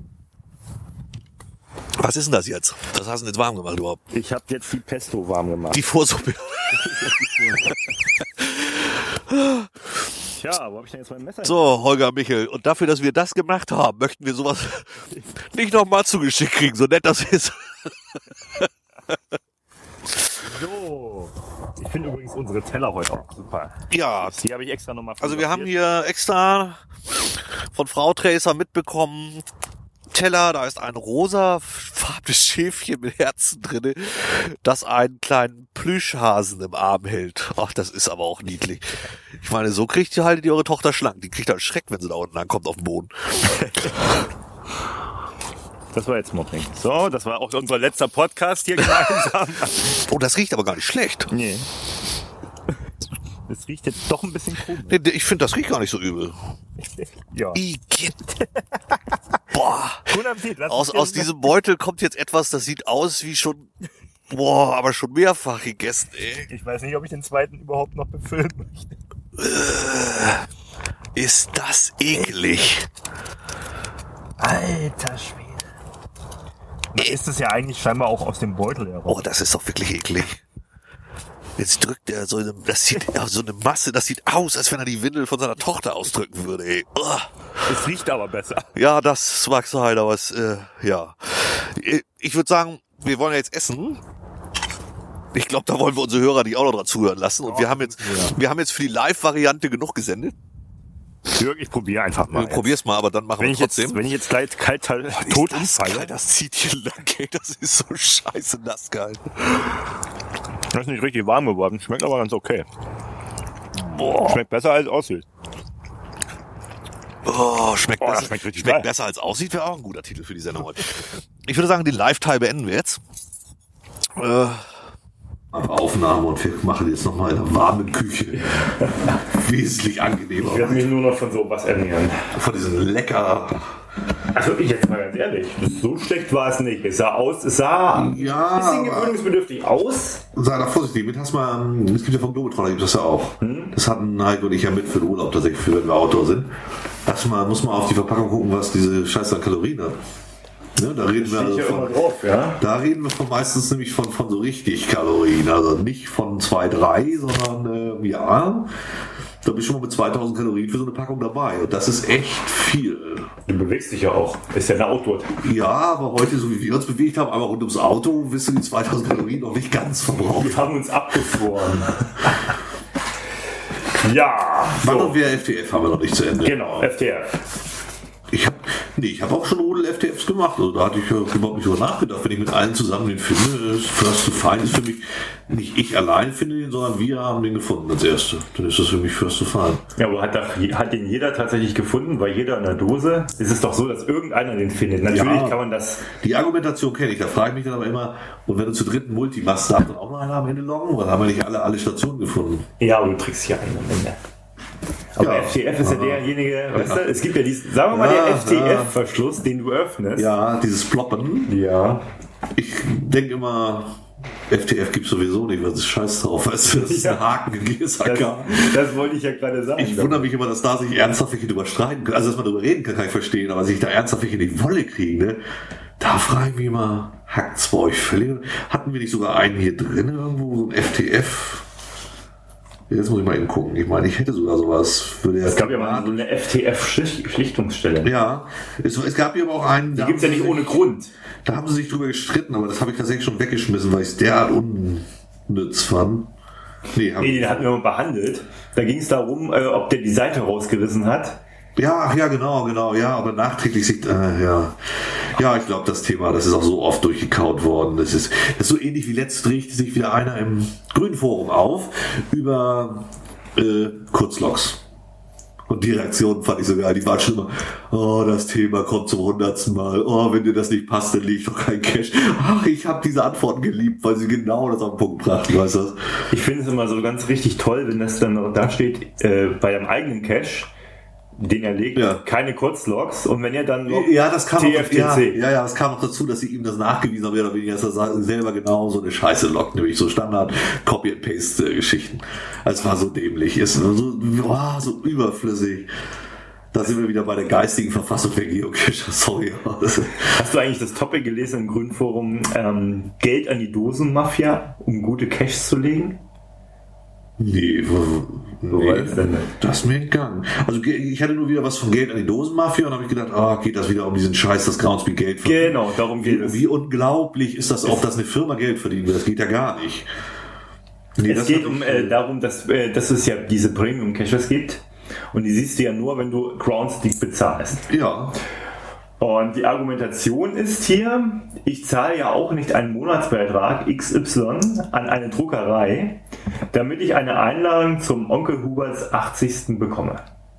Was ist denn das jetzt? Was hast du denn jetzt warm gemacht überhaupt? Ich habe jetzt die Pesto warm gemacht. Die Vorsuppe. Tja, wo habe ich denn jetzt mein Messer? So, Holger Michel. Und dafür, dass wir das gemacht haben, möchten wir sowas nicht nochmal zugeschickt kriegen, so nett das ist. So. Ich finde übrigens unsere Teller heute auch super. Ja, Die habe ich extra nochmal also wir haben hier extra von Frau Tracer mitbekommen, Teller, da ist ein rosa farbenes Schäfchen mit Herzen drinne, das einen kleinen Plüschhasen im Arm hält. Ach, das ist aber auch niedlich. Ich meine, so kriegt ihr haltet ihr eure Tochter schlank. Die kriegt einen Schreck, wenn sie da unten ankommt auf den Boden. Das war jetzt Mobbing. So, das war auch unser letzter Podcast hier gemeinsam. Oh, das riecht aber gar nicht schlecht. Nee. Das riecht jetzt doch ein bisschen komisch. Nee, ich finde, das riecht gar nicht so übel. Ja. Igitt. Boah. Guten Appetit. Lass Aus, uns aus den- diesem Beutel kommt jetzt etwas, das sieht aus wie schon, boah, aber schon mehrfach gegessen, ey. Ich weiß nicht, ob ich den zweiten überhaupt noch befüllen möchte. Ist das eklig. Alter Schwede. Da ist es ja eigentlich scheinbar auch aus dem Beutel heraus. Oh, das ist doch wirklich eklig. Jetzt drückt er so eine, das sieht, ja, so eine Masse, das sieht aus, als wenn er die Windel von seiner Tochter ausdrücken würde, ey. Uah. Es riecht aber besser. Ja, das mag sein, aber es, äh, ja. Ich würde sagen, wir wollen ja jetzt essen. Ich glaube, da wollen wir unsere Hörer nicht auch noch dran zuhören lassen. Und wir haben jetzt, wir haben jetzt für die Live-Variante genug gesendet. Jörg, ich probiere einfach mal. Probier's mal, aber dann machen Wenn wir ich, jetzt, trotzdem. wenn ich jetzt gleich kalt tot Ist das umfalle. geil, das zieht hier lang, ey. Das ist so scheiße nass gehalten. Das ist nicht richtig warm geworden. Schmeckt aber ganz okay. Boah. Schmeckt besser als es aussieht. Oh, schmeckt, Oh, das besser, schmeckt richtig schmeckt geil. besser als aussieht, wäre auch ein guter Titel für die Sendung heute. Ich würde sagen, den Live-Teil beenden wir jetzt. Äh, Aufnahme und wir machen jetzt nochmal in einer warmen Küche. Wesentlich angenehmer. Ich werde mich nur noch von sowas ernähren. Von diesen lecker... Also ich jetzt mal ganz ehrlich, so schlecht war es nicht. Es sah aus, es sah Ja, ein bisschen aber- gewöhnungsbedürftig aus. Sei da vorsichtig mit, hast mal, es gibt ja vom Globetrotter, gibt das ja auch. Das hatten Heiko und ich ja mit für den Urlaub tatsächlich, für wenn wir Outdoor sind. Lass mal, muss man auf die Verpackung gucken, was diese Scheiße an Kalorien hat. Ne, da reden wir also Steht ja immer von, drauf, ja. da reden wir von meistens nämlich von, von so richtig Kalorien, also nicht von zwei, drei, sondern, äh, ja, da bin ich schon mal mit zweitausend Kalorien für so eine Packung dabei und das ist echt viel. Du bewegst dich ja auch. Ist ja eine Outdoor. Ja, aber heute, so wie wir uns bewegt haben, einmal rund ums Auto, wirst du die zweitausend Kalorien noch nicht ganz verbraucht. Wir haben uns abgefroren. Ja. Wann So. und wir F T F haben wir noch nicht zu Ende. Genau, F T F. Ich habe nee, ich hab auch schon Rudel F T Fs gemacht. Also da hatte ich ja überhaupt nicht drüber nachgedacht. Wenn ich mit allen zusammen den finde, ist First to Find ist für mich, nicht ich allein finde den, sondern wir haben den gefunden als Erste. Dann ist das für mich First to Find. Ja, aber hat, das, hat den jeder tatsächlich gefunden? Weil jeder in der Dose? Es ist doch so, dass irgendeiner den findet. Natürlich Ja. kann man das... Die Argumentation kenne ich. Da frage ich mich dann aber immer, und wenn du zu dritten Multi machst, darf dann auch noch einer am Ende loggen? Weil haben wir nicht alle, alle Stationen gefunden. Ja, aber du trickst hier einen am Ende. Aber Ja. F T F ist ja derjenige, weißt du, es gibt ja diesen, sagen wir mal, Ja, der F T F-Verschluss, den du öffnest. Ja, dieses Ploppen. Ja. Ich denke immer, F T F gibt's sowieso nicht, was ist Scheiß drauf, weißt du, das ist Ja. ein Haken in G S A Das, K. das wollte ich ja gerade sagen. Ich wundere mich immer, dass da sich ernsthaft welche drüber streiten können. Also, dass man darüber reden kann, kann ich verstehen, aber sich da ernsthaft welche in die Wolle kriegen, ne? Da frage ich mich immer, hackt's bei euch völlig? Hatten wir nicht sogar einen hier drin irgendwo, so ein F T F? Jetzt muss ich mal eben gucken. Ich meine, ich hätte sogar sowas. Würde Es gab ja mal so eine F T F-Schlichtungsstelle. Ja, es, es gab hier aber auch einen. Die gibt's ja nicht ohne Grund. Da haben sie sich drüber gestritten, aber das habe ich tatsächlich schon weggeschmissen, weil ich es derart unnütz fand. Nee, hab Nee, den hatten wir mal behandelt. Da ging es darum, äh, ob der die Seite rausgerissen hat. Ja, ach ja, genau, genau, ja, aber nachträglich sich, äh, ja. Ja, ich glaube, das Thema, das ist auch so oft durchgekaut worden. Das ist, das ist so ähnlich wie letztens regte sich wieder einer im Grünen Forum auf über äh, Kurzloks. Und die Reaktionen fand ich so geil, die waren schon immer, oh, das Thema kommt zum hundertsten Mal, oh, wenn dir das nicht passt, dann liegt doch kein Cash. Ach, ich habe diese Antworten geliebt, weil sie genau das auf den Punkt brachten, weißt du? Ich finde es immer so ganz richtig toll, wenn das dann noch da steht, äh, bei einem eigenen Cache, den er legt, Ja. keine Kurzlogs, und wenn er dann noch Ja, das kam T noch, F T ja, C. ja, ja, das kam noch dazu, dass sie ihm das nachgewiesen haben, mehr oder weniger, dass er sa- selber genau so eine Scheiße lockt, nämlich so Standard Copy-and-Paste-Geschichten. Es war so dämlich, ist so, oh, so überflüssig. Da sind wir wieder bei der geistigen Verfassung der Geocacher, sorry. Hast du eigentlich das Topic gelesen im Grünforum, ähm, Geld an die Dosenmafia, um gute Caches zu legen? Nee, wo, Wo nee, war das denn? das ist mir entgangen. Also ge- ich hatte nur wieder was von Geld an die Dosenmafia und habe ich gedacht, ah, geht das wieder um diesen Scheiß, das Groundspeak Geld verdient. Genau, darum geht Wie, es. wie unglaublich ist das auch, dass eine Firma Geld verdient will? Das geht ja gar nicht. Nee, Es das geht hab um ich- äh, darum, dass, äh, dass es ja diese Premium-Caches gibt, und die siehst du ja nur, wenn du Groundspeak bezahlst. Ja, Und die Argumentation ist hier, ich zahle ja auch nicht einen Monatsbeitrag X Y an eine Druckerei, damit ich eine Einladung zum Onkel Huberts achtzigsten bekomme.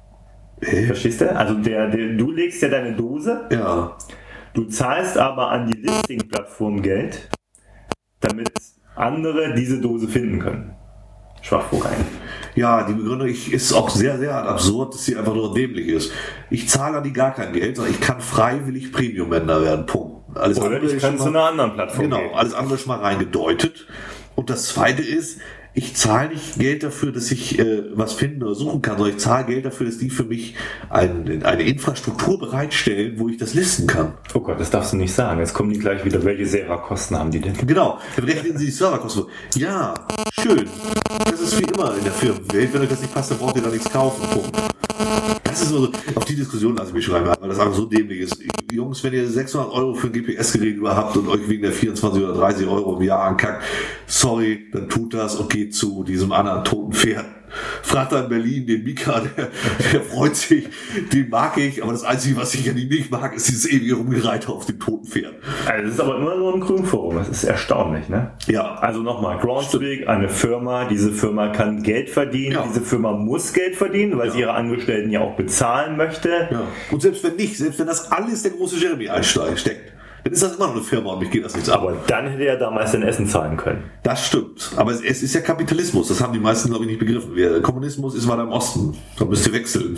Hä? Verstehst du? Also der, der, du legst ja deine Dose, ja. du zahlst aber an die Listing-Plattform Geld, damit andere diese Dose finden können. Schwachvogel. Ja, die Begründung ich, ist auch sehr, sehr absurd, dass sie einfach nur dämlich ist. Ich zahle an die gar kein Geld, sondern ich kann freiwillig Premium-Member werden. Punkt. Alles Oder andere ich ist kann schon zu mal- einer anderen Plattform Genau, gehen. alles andere ist schon mal reingedeutet. Und das Zweite ist, ich zahle nicht Geld dafür, dass ich äh, was finden oder suchen kann, sondern ich zahle Geld dafür, dass die für mich ein, eine Infrastruktur bereitstellen, wo ich das listen kann. Oh Gott, das darfst du nicht sagen. Jetzt kommen die gleich wieder. Welche Serverkosten haben die denn? Genau, dann rechnen Sie die Serverkosten. Ja, schön. Das ist wie immer in der Firmenwelt. Wenn euch das nicht passt, dann braucht ihr da nichts kaufen. Punkt. Das ist so, auf die Diskussion lasse ich mich schreiben, weil das einfach so dämlich ist. Jungs, wenn ihr sechshundert Euro für ein G P S-Gerät über habt und euch wegen der vierundzwanzig oder dreißig Euro im Jahr ankackt, sorry, dann tut das und geht zu diesem anderen toten Pferd. Fragt da in Berlin den Mika, der, der freut sich, den mag ich, aber das Einzige, was ich an ihm nicht mag, ist dieses ewige Rumgereite auf dem toten Pferd. Also das ist aber immer nur im Grünforum. Das ist erstaunlich, ne? Ja, Also nochmal, Groundspeak, eine Firma, diese Firma kann Geld verdienen, Ja. diese Firma muss Geld verdienen, weil Ja. sie ihre Angestellten ja auch bezahlen möchte. ja. Und selbst wenn nicht, selbst wenn das alles der große Jeremy einsteckt, dann ist das immer noch eine Firma und mich geht das nichts ab. Aber dann hätte er damals sein Essen zahlen können. Das stimmt. Aber es, es ist ja Kapitalismus. Das haben die meisten, glaube ich, nicht begriffen. Wir, Kommunismus ist weiter im Osten. Da müsst ihr wechseln.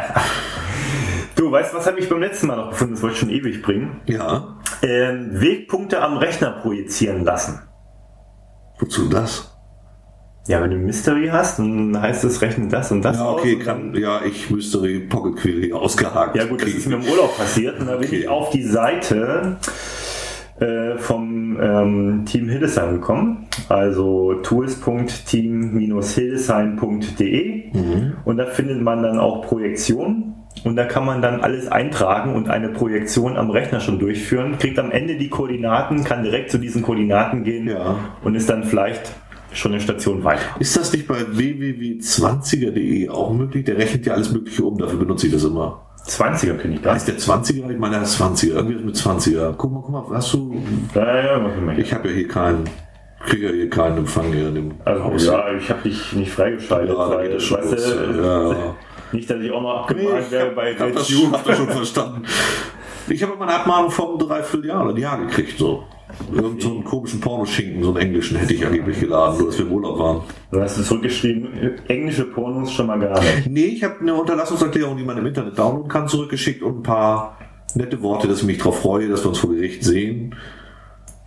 Du, weißt du, was habe ich beim letzten Mal noch gefunden? Das wollte ich schon ewig bringen. Ja. Ähm, Wegpunkte am Rechner projizieren lassen. Wozu das? Ja, wenn du Mystery hast, dann heißt es, rechne das und das Ja, aus. okay, und dann- kann, ja, ich müsste die Pocket Query ausgehakt. Ja gut, das kriegen. ist mir im Urlaub passiert, und da bin Okay. ich auf die Seite äh, vom ähm, Team Hildesheim gekommen, also tools punkt team hildesheim punkt de, Mhm. und da findet man dann auch Projektionen, und da kann man dann alles eintragen und eine Projektion am Rechner schon durchführen, kriegt am Ende die Koordinaten, kann direkt zu diesen Koordinaten gehen Ja. und ist dann vielleicht schon eine Station weiter. Ist das nicht bei w w w punkt zwanziger punkt de auch möglich? Der rechnet ja alles Mögliche um, dafür benutze ich das immer. zwanziger bin ich da. Heißt der zwanziger? Ich meine, der ist zwanziger. Irgendwie mit zwanziger. Guck mal, guck mal, hast du... Ja, ja, mach ich mal. Ich habe ja hier keinen... kriege ja hier keinen Empfang hier in dem Also Haus. ja, ich habe dich nicht freigeschaltet, Ja, da weil, geht das schon weißt los. du, Ja. nicht, dass ich auch noch Nee, abgemahnt ich wäre hab, bei ich hab das, RedTube. hab das schon verstanden. Ich habe immer eine Abmahnung vom Dreivierteljahr oder ein Jahr gekriegt, so. Irgend so einen komischen Pornoschinken, so einen englischen hätte ich angeblich geladen, nur dass wir im Urlaub waren. Du hast es zurückgeschrieben, englische Pornos schon mal gar nicht. Nee, ich habe eine Unterlassungserklärung, die man im Internet downloaden kann, zurückgeschickt und ein paar nette Worte, dass ich mich darauf freue, dass wir uns vor Gericht sehen.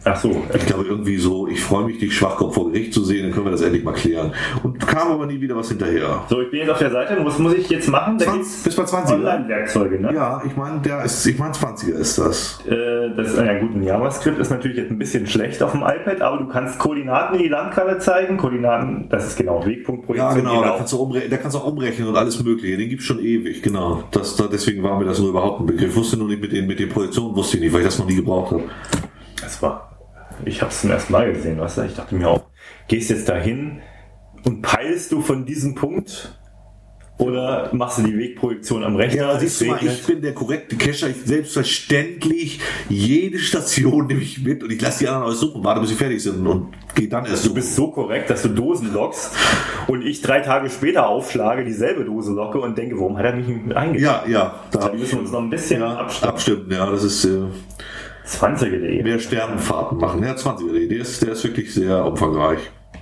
Ach so. Ich glaube irgendwie so, ich freue mich, dich Schwachkopf vor Gericht zu sehen, dann können wir das endlich mal klären. Und kam aber nie wieder was hinterher. So, ich bin jetzt auf der Seite. Was muss ich jetzt machen? Da zwanzig, bis bei zwanzig. Online-Werkzeuge, ne? Ja, ich meine, der ist, ich meine zwanziger ist das. Äh, das ist, ja gut, ein JavaScript ist natürlich jetzt ein bisschen schlecht auf dem iPad, aber du kannst Koordinaten in die Landkarte zeigen. Koordinaten, das ist genau Wegpunktprojektion. Ja, genau, genau. Da, kannst du umre- da kannst du auch umrechnen und alles mögliche. Den gibt's schon ewig, genau. Das, da, deswegen war mir das nur überhaupt ein Begriff. Ich wusste nur nicht mit den, mit den Projektionen, wusste ich nicht, weil ich das noch nie gebraucht habe. Das war... Ich habe es zum ersten Mal gesehen, weißt du? Ich dachte mir auch, gehst jetzt dahin und peilst du von diesem Punkt oder machst du die Wegprojektion am Rechner? Ja, siehst du mal, ich bin der korrekte Cacher. Ich selbstverständlich jede Station nehme ich mit und ich lasse die anderen alles suchen, warte bis sie fertig sind und gehe dann erst Du bist so korrekt, dass du Dosen lockst und ich drei Tage später aufschlage, dieselbe Dose locke und denke, warum hat er mich nicht eingeschrieben? Ja, ja. Da, da müssen wir uns noch ein bisschen ja, abstimmen. abstimmen. Ja, das ist... Äh, zwanziger punkt de. Mehr Sternenfahrten machen. Ja, zwanziger punkt de. Der ist, der ist wirklich sehr umfangreich.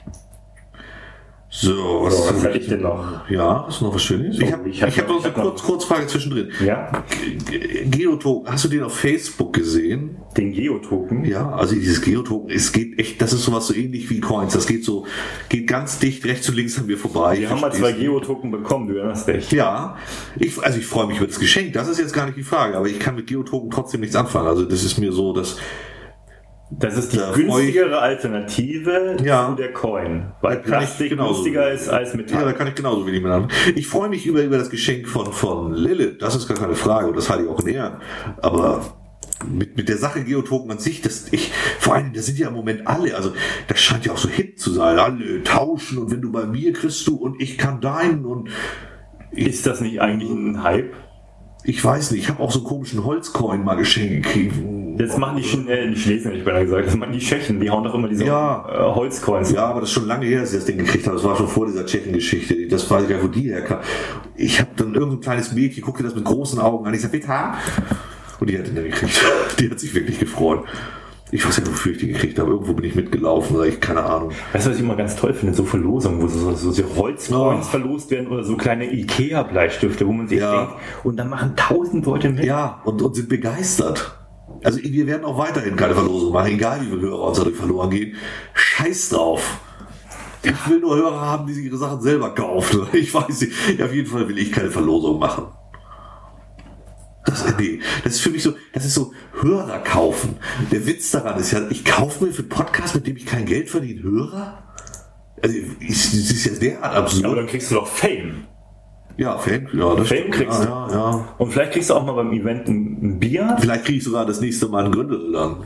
So, was, so, was hatte ich denn noch? Ja, ist noch was Schönes? Ich habe ich hab ich hab noch, noch eine ich hab kurz, Kurzfrage zwischendrin. Ja? Geotoken, hast du den auf Facebook gesehen? Den Geotoken? Ja, also dieses Geotoken, es geht echt, das ist sowas so ähnlich wie Coins. Das geht so, geht ganz dicht rechts und links an mir vorbei. Wir haben mal zwei Geotoken bekommen, du erinnerst dich. Ja, ich, also ich freue mich über das Geschenk, das ist jetzt gar nicht die Frage, aber ich kann mit Geotoken trotzdem nichts anfangen. Also das ist mir so, dass Das ist die Da günstigere Alternative Ja. zu der Coin, weil Da kann ich Plastik genauso- günstiger ist als Ja, Metall. da kann ich genauso wenig mit an. Ich freue mich über, über das Geschenk von, von Lilith, das ist gar keine Frage und das halte ich auch in Ehren. Aber mit, mit der Sache Geotoken an sich, das, ich, vor allem, das sind ja im Moment alle, also das scheint ja auch so hip zu sein, alle tauschen und wenn du bei mir kriegst du und ich kann deinen und Ist das nicht eigentlich ein Hype? ich weiß nicht, ich habe auch so einen komischen Holzcoin mal geschenkt gekriegt. Das machen die, Ch- äh, die Chinesen, hätte ich beinahe gesagt, das machen die Tschechen, die hauen doch immer diese Ja. äh, Holzcoins. Ja, aber das ist schon lange her, dass ich das Ding gekriegt habe. Das war schon vor dieser Tschechen-Geschichte. Das weiß ich gar nicht, wo die herkam. Ich habe dann irgendein kleines Mädchen, guckte das mit großen Augen an. Ich sag, bitte? Und die hat den dann gekriegt. Die hat sich wirklich gefreut. Ich weiß nicht, wofür ich die gekriegt habe. Irgendwo bin ich mitgelaufen oder ich, keine Ahnung. Weißt du, was ich immer ganz toll finde? So Verlosungen, wo so, so, so, so Holzcoins Oh. verlost werden oder so kleine Ikea-Bleistifte, wo man sich Ja. denkt, und dann machen tausend Leute mit. Ja, und, und sind begeistert. Also wir werden auch weiterhin keine Verlosung machen, egal wie viele Hörer uns dadurch verloren gehen. Scheiß drauf. Ich will nur Hörer haben, die sich ihre Sachen selber kaufen. Ich weiß nicht. Ja, auf jeden Fall will ich keine Verlosung machen. Das, nee, das ist für mich so, das ist so Hörer kaufen. Der Witz daran ist ja, ich kaufe mir für einen Podcast, mit dem ich kein Geld verdiene, Hörer? Also, ich, das ist ja derart absurd. Aber dann kriegst du doch Fame. Ja, Fan, ja, das Fame stimmt. kriegst du. Ja, ja, ja. Und vielleicht kriegst du auch mal beim Event ein, ein Bier. Vielleicht kriege ich sogar das nächste Mal einen Gründel dann.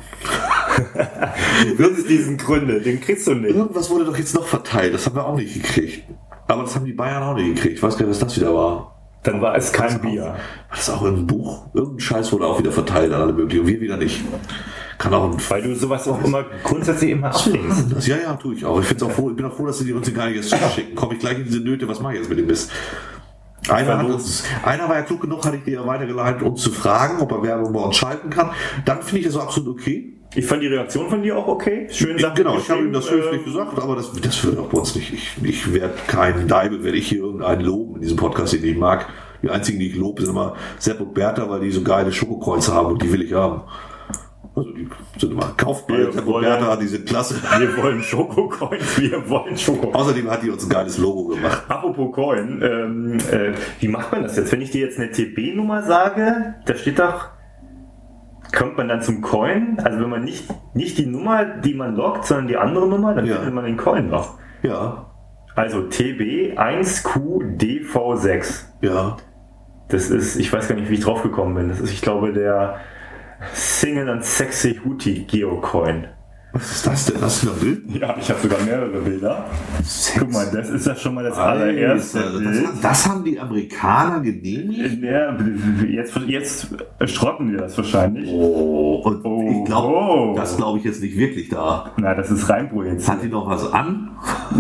Das ist diesen Gründe, den kriegst du nicht. Irgendwas wurde doch jetzt noch verteilt, das haben wir auch nicht gekriegt. Aber das haben die Bayern auch nicht gekriegt. Ich weiß gar nicht, was das wieder war. Dann war es kein War Bier. War das auch ein Buch? Irgendein Scheiß wurde auch wieder verteilt an alle möglichen. Und wir wieder nicht. Kann auch ein Weil du sowas auch immer grundsätzlich immer ablehnst. Das, ja, ja, tue ich auch. Ich, find's auch froh, ich bin auch froh, dass sie die uns gar nicht erst zuschicken. Komme ich gleich in diese Nöte, was mache ich jetzt mit dem Mist? Einer, hat uns, einer war ja klug genug, hatte ich dir weitergeleitet, uns zu fragen, ob er Werbung bei uns schalten kann. Dann finde ich das absolut okay. Ich fand die Reaktion von dir auch okay. Schön Ja, Sachen genau, ich habe ihm das geschrieben, höflich ähm, gesagt, aber das, das wird auch bei uns nicht. Ich, ich werde keinen Deibe, werde ich hier irgendeinen loben in diesem Podcast, den ich mag. Die einzigen, die ich lobe, sind immer Sepp und Bertha, weil die so geile Schokokreuze haben und die will ich haben. Also die sind immer, kauft bei Wir Sepp und wollen- Bertha, die sind klasse. Wir wollen Schokocoins, wir wollen Schokocoins. Außerdem hat die uns ein geiles Logo gemacht. Apropos Coin, ähm, äh, wie macht man das jetzt? Wenn ich dir jetzt eine T B-Nummer sage, da steht doch, kommt man dann zum Coin? Also wenn man nicht, nicht die Nummer, die man loggt, sondern die andere Nummer, dann Ja. findet man den Coin noch. Ja, Also T B eins Q D V sechs. ja. Das ist, ich weiß gar nicht, wie ich drauf gekommen bin. Das ist, ich glaube, der Single and Sexy Hootie Geocoin. Was ist das denn? Hast du noch ein Bild? Ja, ich habe sogar mehrere Bilder. Guck mal, das ist ja schon mal das Alter, allererste das, Bild. das haben die Amerikaner genehmigt? Ja, jetzt, jetzt schrotten die das wahrscheinlich. Oh, und Oh. ich glaube, Oh. das glaube ich jetzt nicht wirklich da. Na, das ist rein projiziert. Hat die noch was an?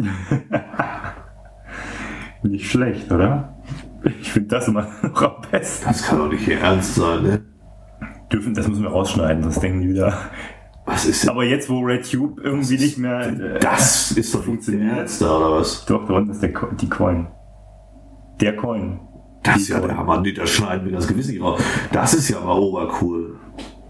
Nicht schlecht, oder? Ich finde das immer noch am besten. Das kann doch nicht ihr Ernst sein, ne? Dürfen, das müssen wir rausschneiden, sonst denken die wieder. Was ist denn Aber jetzt, wo RedTube irgendwie nicht mehr äh, das? Ist doch funktioniert. funktioniert Ernst da, oder was? Doch, da unten ist der, Co- die Coin. Der Coin. Das Die ist ja Coin. der Hammer. Nee, da schneiden wir das gewiss nicht raus. Das ist ja mal obercool.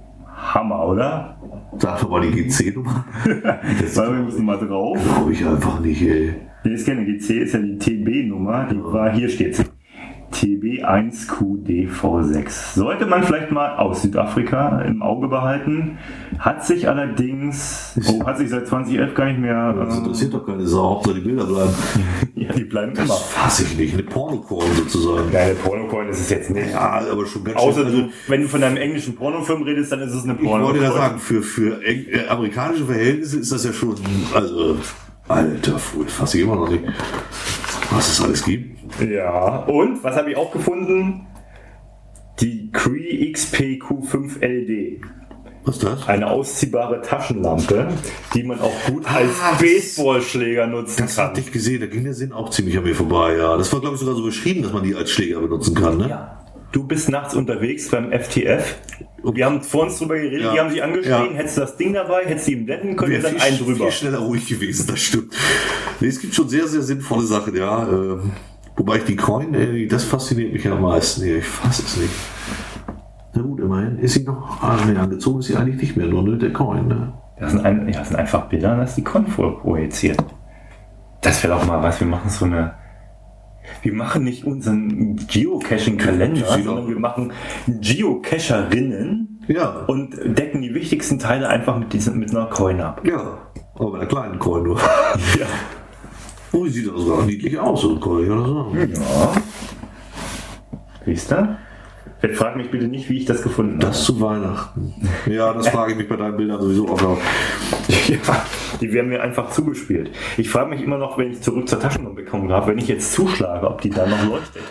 Hammer, oder? Sag doch mal die G C-Nummer. Das war wir müssen mal drauf. Glaube ich einfach nicht, ey. Die ist keine G C, ist ja die T B-Nummer. Die war, hier steht sie. T B eins Q D V sechs. Sollte man vielleicht mal aus Südafrika im Auge behalten. Hat sich allerdings, oh, hat sich seit zwanzig elf gar nicht mehr. Das interessiert doch keine Sau, Hauptsache die Bilder bleiben. Ja, die bleiben immer. Das fasse ich nicht, eine Pornokorn sozusagen. Geile Pornokorn ist es jetzt nicht. Ja, aber schon ganz Außer schön. du, wenn du von einem englischen Pornofilm redest, dann ist es eine Ich Pornokorn. wollte ja sagen, für, für eng- äh, amerikanische Verhältnisse ist das ja schon, also, alter Fuß, fasse ich immer noch nicht, was es alles gibt. Ja, und was habe ich auch gefunden? Die Cree X P Q fünf L D. Was ist das? Eine ausziehbare Taschenlampe, die man auch gut als Ah, das- Baseballschläger nutzen Das kann. hatte ich gesehen, da ging der Sinn auch ziemlich an mir vorbei, ja. Das war, glaube ich, sogar so beschrieben, dass man die als Schläger benutzen kann, ne? Ja. Du bist nachts unterwegs beim F T F. Wir haben vor uns drüber geredet, Ja. die haben sich angeschrien, Ja. hättest du das Ding dabei, hättest du ihm blenden können und Wäre dann viel, einen drüber. viel schneller ruhig gewesen, das stimmt. Nee, es gibt schon sehr, sehr sinnvolle Sachen, ja. Ähm, wobei ich die Coin, ey, das fasziniert mich ja am meisten. Nee, ich fasse es nicht. Na gut, immerhin. Ist sie noch ah, nee, angezogen? Ist sie eigentlich nicht mehr, nur mit der Coin, ne? Das sind, ein, ja, das sind einfach Bilder, das ist die Con projiziert. Das wäre doch mal was, wir machen so eine... Wir machen nicht unseren Geocaching-Kalender, Die sieht sondern auch- wir machen Geocacherinnen Ja. und decken die wichtigsten Teile einfach mit, diesen, mit einer Coin ab. Ja. Aber mit einer kleinen Coin nur. Ja. Oh, die sieht doch sogar niedlich aus, so ein Coin, oder so. Ja. Siehst du? Jetzt frag mich bitte nicht, wie ich das gefunden habe. Das zu Weihnachten. Ja, das frage ich mich bei deinen Bildern sowieso auch noch. Ja, die werden mir einfach zugespielt. Ich frage mich immer noch, wenn ich zurück zur Taschenlampe bekommen habe, wenn ich jetzt zuschlage, ob die da noch leuchtet.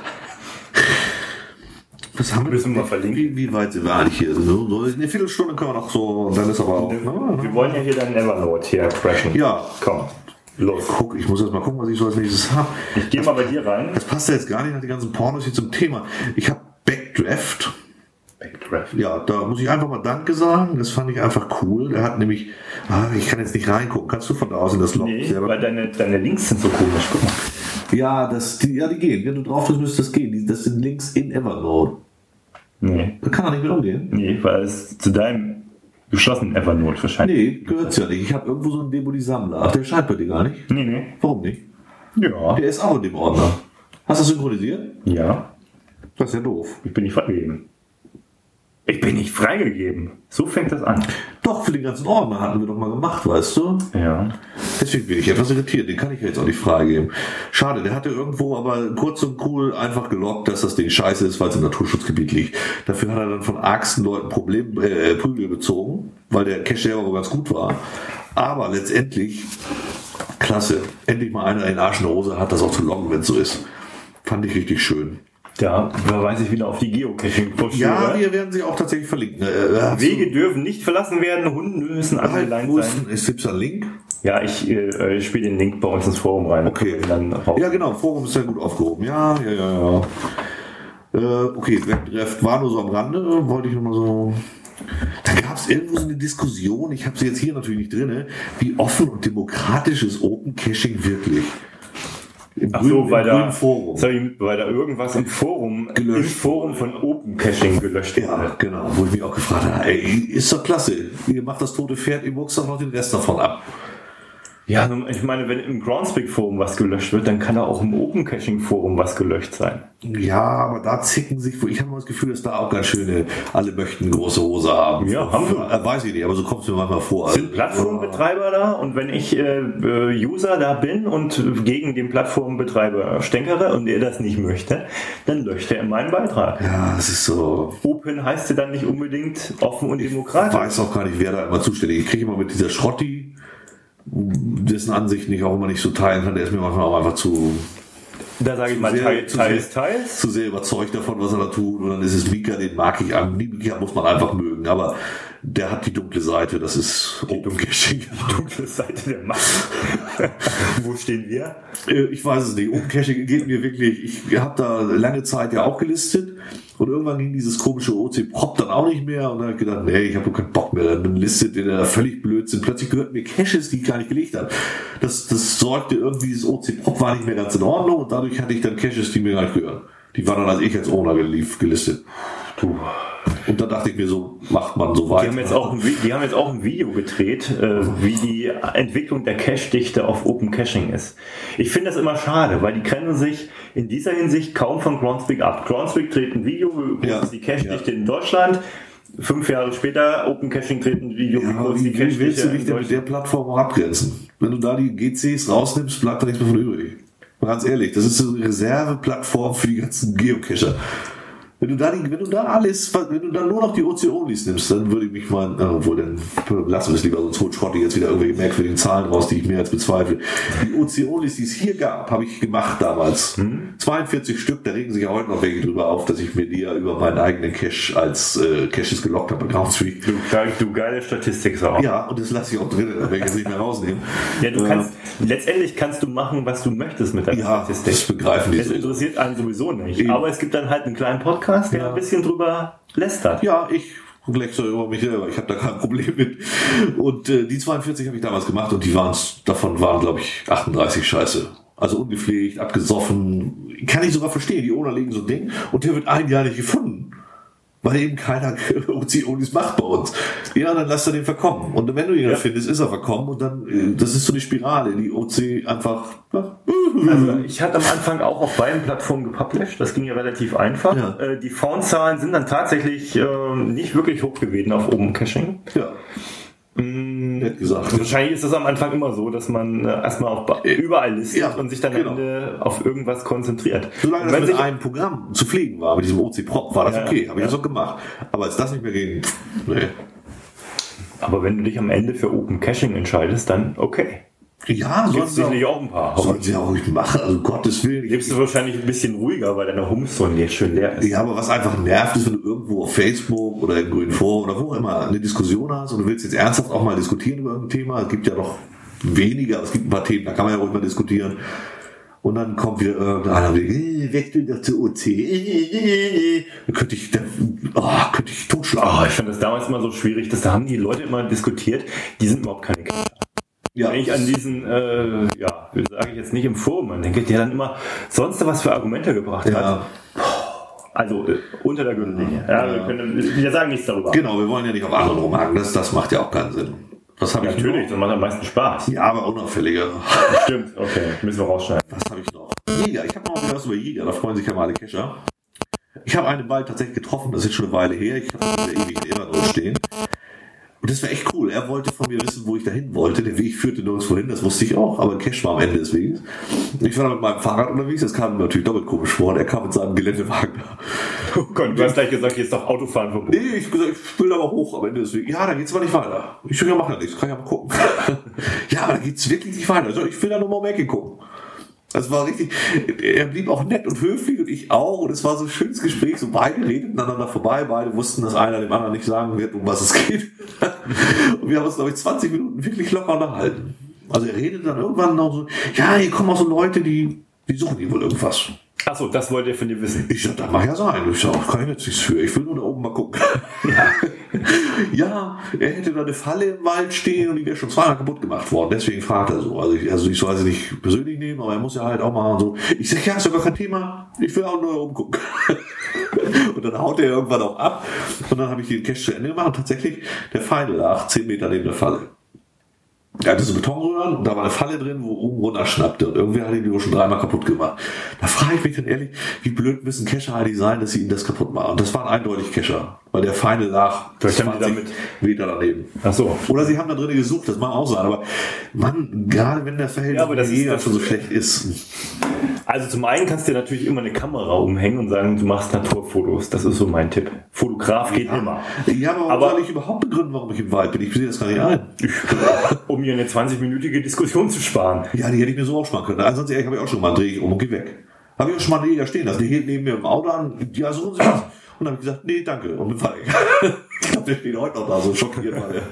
Was haben wir? Müssen wir verlinken. Wie, wie weit sind wir eigentlich hier? So, so eine Viertelstunde können wir noch so, und dann ist aber auch. Wir wollen ja hier deinen Evernote hier crashen. Ja. Komm, los. Guck, ich muss jetzt mal gucken, was ich so als nächstes habe. Ich gehe mal bei dir rein. Das passt ja jetzt gar nicht nach die ganzen Pornos hier zum Thema. Ich habe Backdraft. Backdraft. Ja, da muss ich einfach mal Danke sagen. Das fand ich einfach cool. Der hat nämlich, ah, ich kann jetzt nicht reingucken. Kannst du von da aus in das Log Nee, selber? weil deine, deine Links sind so komisch. Guck mal. Ja, das, die, ja, die gehen. Wenn du drauf bist, müsste das gehen. Die, das sind Links in Evernote. Nee, Da kann er nicht mit umgehen. nee, weil es zu deinem geschlossenen Evernote wahrscheinlich. Nee, gehört's ja nicht. Ich habe irgendwo so einen Debody-Sammler. Ach, der scheint bei dir gar nicht. Nee, nee. Warum nicht? Ja. Der ist auch in dem Ordner. Hast du das synchronisiert? Ja, Das ist ja doof. ich bin nicht freigegeben. Ich bin nicht freigegeben. So fängt das an. Doch, für den ganzen Ordner hatten wir doch mal gemacht, weißt du? Ja. Deswegen bin ich etwas irritiert. Den kann ich jetzt auch nicht freigeben. Schade, der hatte irgendwo aber kurz und cool einfach gelockt, dass das Ding scheiße ist, weil es im Naturschutzgebiet liegt. Dafür hat er dann von argsten Leuten Problem, äh, Prügel bezogen, weil der Cache selber wohl ganz gut war. Aber letztendlich, klasse. Endlich mal einer in Arsch in der Hose hat, das auch zu loggen, wenn es so ist. Fand ich richtig schön. Da verweise ich wieder auf die Geocaching-Broschüre. Ja, wir werden sie auch tatsächlich verlinken. Äh, Wege dürfen nicht verlassen werden, Hunde müssen halt, angeleint wo ist, sein. ist gibt's da einen Link? Ja, ich äh, spiele den Link bei uns ins Forum rein. Okay. Dann raus. Ja, genau, Forum ist sehr gut aufgehoben. Ja, ja, ja, ja. Äh, okay, Webtreff war nur so am Rande, wollte ich nur mal so. Da gab es irgendwo so eine Diskussion, ich habe sie jetzt hier natürlich nicht drin, wie offen und demokratisch ist Open Caching wirklich? Im Ach so, grünen- weil im da, grünen Forum. sorry, weil da irgendwas im Forum, Gelöscht im Forum von Open Caching gelöscht Ja, wurde. genau, wo ich mich auch gefragt habe, ey, ist doch klasse, ihr macht das tote Pferd, ihr muckst doch noch den Rest davon ab. Ja, nun, ich meine, wenn im Groundspeak Forum was gelöscht wird, dann kann da auch im Open Caching Forum was gelöscht sein. Ja, aber da zicken sich, ich habe immer das Gefühl, dass da auch ganz schöne, alle möchten große Hose haben. Ja, haben wir. Äh, Weiß ich nicht, aber so kommt es mir manchmal vor. Sind Plattformbetreiber da und wenn ich äh, äh, User da bin und gegen den Plattformbetreiber stänkere und er das nicht möchte, dann löscht er meinen Beitrag. Ja, das ist so. Open heißt ja dann nicht unbedingt offen und Ich demokratisch. weiß auch gar nicht, wer da immer zuständig ist. Ich kriege immer mit dieser Schrotti, dessen Ansichten ich auch immer nicht so teilen kann, der ist mir manchmal auch einfach zu, Da sage ich mal, sehr- teils, zu teils, sehr- teils. zu sehr überzeugt davon, was er da tut. Und dann ist es Mika, den mag ich an. Mika muss man einfach mögen, aber der hat die dunkle Seite, das ist Open Caching. Die dunkle Seite der Macht. Wo stehen wir? Äh, Ich weiß es nicht. Open Caching geht mir wirklich, ich habe da lange Zeit ja auch gelistet und irgendwann ging dieses komische O C Prop dann auch nicht mehr und dann habe ich gedacht, nee, ich habe keinen Bock mehr. Dann listet der da völlig Blödsinn. Plötzlich gehörten mir Caches, die ich gar nicht gelegt habe. Das, das sorgte irgendwie, dieses O C Prop war nicht mehr ganz in Ordnung und dadurch hatte ich dann Caches, die mir gar nicht gehören. Die waren dann als ich als Owner gelief, gelistet. Du, Und da dachte ich mir so, macht man so weiter. Die haben jetzt auch ein, die haben jetzt auch ein Video gedreht, äh, wie die Entwicklung der Cache-Dichte auf Open Caching ist. Ich finde das immer schade, weil die grenzen sich in dieser Hinsicht kaum von Groundspeak ab. Groundspeak dreht ein Video, wie Ja, die Cache-Dichte ja. in Deutschland. Fünf Jahre später, Open Caching dreht ein Video, Ja, wie aber groß die wie, wie willst du Cache-Dichte dich in denn mit der Deutschland. Plattform auch abgrenzen? Wenn du da die G Cs rausnimmst, bleibt da nichts mehr von übrig. Mal ganz ehrlich, das ist so eine Reserveplattform für die ganzen Geocacher. Wenn du da die, wenn du da alles, wenn du da nur noch die O C-Onlys nimmst, dann würde ich mich mal, äh, obwohl, dann lassen wir es lieber, sonst holt Schrott jetzt wieder irgendwelche merkwürdigen Zahlen raus, die ich mehr als bezweifle. Die O C-Onlys, die es hier gab, habe ich gemacht damals. Hm? zweiundvierzig Stück, da regen sich ja heute noch welche drüber auf, dass ich mir die ja über meinen eigenen Cache als äh, Caches gelockt habe bei Groundspeak. Du, du geile Statistik auch. Ja, und das lasse ich auch drin, da werde ich jetzt nicht mehr rausnehmen. Ja, du Äh, kannst, letztendlich kannst du machen, was du möchtest mit deiner Ja, Statistik. das begreifen die Das so. interessiert einen sowieso nicht. Eben. Aber es gibt dann halt einen kleinen Podcast, der Ja. ein bisschen drüber lästert. Ja, ich lächle über mich selber, ich habe da kein Problem mit. Und äh, die zweiundvierzig habe ich damals gemacht und die waren davon waren, glaube ich, achtunddreißig scheiße. Also ungepflegt, abgesoffen. Kann ich sogar verstehen, die Owner legen so ein Ding und der wird ein Jahr nicht gefunden. Weil eben keiner O C-Onlys macht bei uns. Ja, dann lass er den verkommen. Und wenn du ihn dann Ja. findest, ist er verkommen und dann, äh, das ist so eine Spirale, die O C einfach, ja, Also ich hatte am Anfang auch auf beiden Plattformen gepublished. Das ging ja relativ einfach. Ja. Äh, die Found-Zahlen sind dann tatsächlich äh, nicht wirklich hoch gewesen auf Open Caching. ja, nett gesagt. Wahrscheinlich ist das am Anfang immer so, dass man äh, erstmal auf ba- überall listet Ja, und sich dann genau. am Ende auf irgendwas konzentriert. Solange Und das wenn mit sich- einem Programm zu pflegen war, mit diesem O C-Prop, war das Ja, okay. Habe ich ja. das auch gemacht. Aber als das nicht mehr ging, nee. aber wenn du dich am Ende für Open Caching entscheidest, dann okay. Ja, Gibt sollen es sie sicherlich auch, auch ein paar. sollen sie auch nicht machen, also Gottes Willen. Ich- Lebst du wahrscheinlich ein bisschen ruhiger, weil deine Homezone jetzt schön leer ist. Ja, aber was einfach nervt, ist, wenn du irgendwo auf Facebook oder im Grünen Forum oder wo auch immer eine Diskussion hast und du willst jetzt ernsthaft auch mal diskutieren über ein Thema. Es gibt ja noch weniger, aber es gibt ein paar Themen, da kann man ja ruhig mal diskutieren. Und dann kommt wieder irgendeiner, äh, wechsel doch zu O C. Da könnte ich, da, oh, könnte ich Oh, totschlagen. ich fand das damals immer so schwierig, dass da haben die Leute immer diskutiert, die sind überhaupt keine Cacher. Ja, Wenn ich an diesen, äh, ja, sage ich jetzt nicht im Forum, man denke, der dann immer sonst was für Argumente gebracht hat. ja. Also äh, unter der Gürtellinie. Ja, Ja. Wir, können, wir sagen nichts darüber. Genau, wir wollen ja nicht auf anderen rumhaken, das, das macht ja auch keinen Sinn. Was habe ich Natürlich, noch? das macht am meisten Spaß. Ja, aber unauffälliger. Stimmt, okay, müssen wir rausschneiden. Was habe ich noch? Jäger. Ich habe noch wieder was über Jäger. Da freuen sich ja mal alle Cacher. Ich habe einen bald tatsächlich getroffen. Das ist jetzt schon eine Weile her. Ich habe ihn ewig in Evernote stehen. Und das war echt cool. Er wollte von mir wissen, wo ich dahin wollte. Der Weg führte nirgendwo hin. Das wusste ich auch. Aber Cache war am Ende des Weges. Ich war dann mit meinem Fahrrad unterwegs. Das kam mir natürlich doppelt komisch vor. Und er kam mit seinem Geländewagen. Oh Gott, du hast gleich gesagt, hier ist doch Autofahren verboten. Nee, ich hab gesagt, ich will aber hoch am Ende des Weges. Ja, da geht's aber nicht weiter. Ich so, ja, mach ja nichts. Kann ich aber gucken. Ja, aber da geht's wirklich nicht weiter. Also, ich will da nur mal um die Ecke gucken. Das war richtig, er blieb auch nett und höflich und ich auch und es war so ein schönes Gespräch, so beide redeten aneinander vorbei, beide wussten, dass einer dem anderen nicht sagen wird, um was es geht. Und wir haben uns, glaube ich, zwanzig Minuten wirklich locker unterhalten. Also er redet dann irgendwann noch so, ja, hier kommen auch so Leute, die, die suchen hier wohl irgendwas. Achso, das wollt ihr von dir wissen. Ich sag, das mag ja sein. Ich sag, kann ich jetzt nichts für. Ich will nur da oben mal gucken. Ja, ja, er hätte da eine Falle im Wald stehen und die wäre schon zweimal kaputt gemacht worden. Deswegen fragt er so. Also ich, also ich soll sie nicht persönlich nehmen, aber er muss ja halt auch mal so. Ich sag, ja, ist doch gar kein Thema. Ich will auch nur da oben gucken. Und dann haut er irgendwann auch ab. Und dann habe ich den Cache zu Ende gemacht und tatsächlich, der Pfeil lag zehn Meter neben der Falle. Er hatte so Betonröhren und da war eine Falle drin, wo oben runterschnappte und irgendwer hat ihn die wohl schon dreimal kaputt gemacht. Da frage ich mich dann ehrlich, wie blöd müssen Cacher eigentlich sein, dass sie ihn das kaputt machen. Und das waren eindeutig Cacher, weil der Feinde lag Vielleicht haben die zwanzig damit- Meter daneben. Achso. Oder sie haben da drin gesucht, das mag auch sein, aber Mann, gerade wenn der Verhältnis Ja, aber das mit ist Jäger das- schon so schlecht ist. Also zum einen kannst du dir natürlich immer eine Kamera umhängen und sagen, du machst Naturfotos. Das ist so mein Tipp. Fotograf geht immer. Ja, aber warum Aber- soll ich überhaupt begründen, warum ich im Wald bin? Ich sehe das gar nicht ein. Um mir eine zwanzig-minütige Diskussion zu sparen. Ja, die hätte ich mir so aufsparen können. Ansonsten ehrlich, habe ich auch schon mal, drehe ich um und gehe weg. Habe ich auch schon mal einen Jäger stehen lassen. Der hielt neben mir im Auto an. Ja, suchen Sie was? Und dann habe ich gesagt, nee, danke. Und bin weg. Ich glaube, der steht heute noch da, so schockiert war der.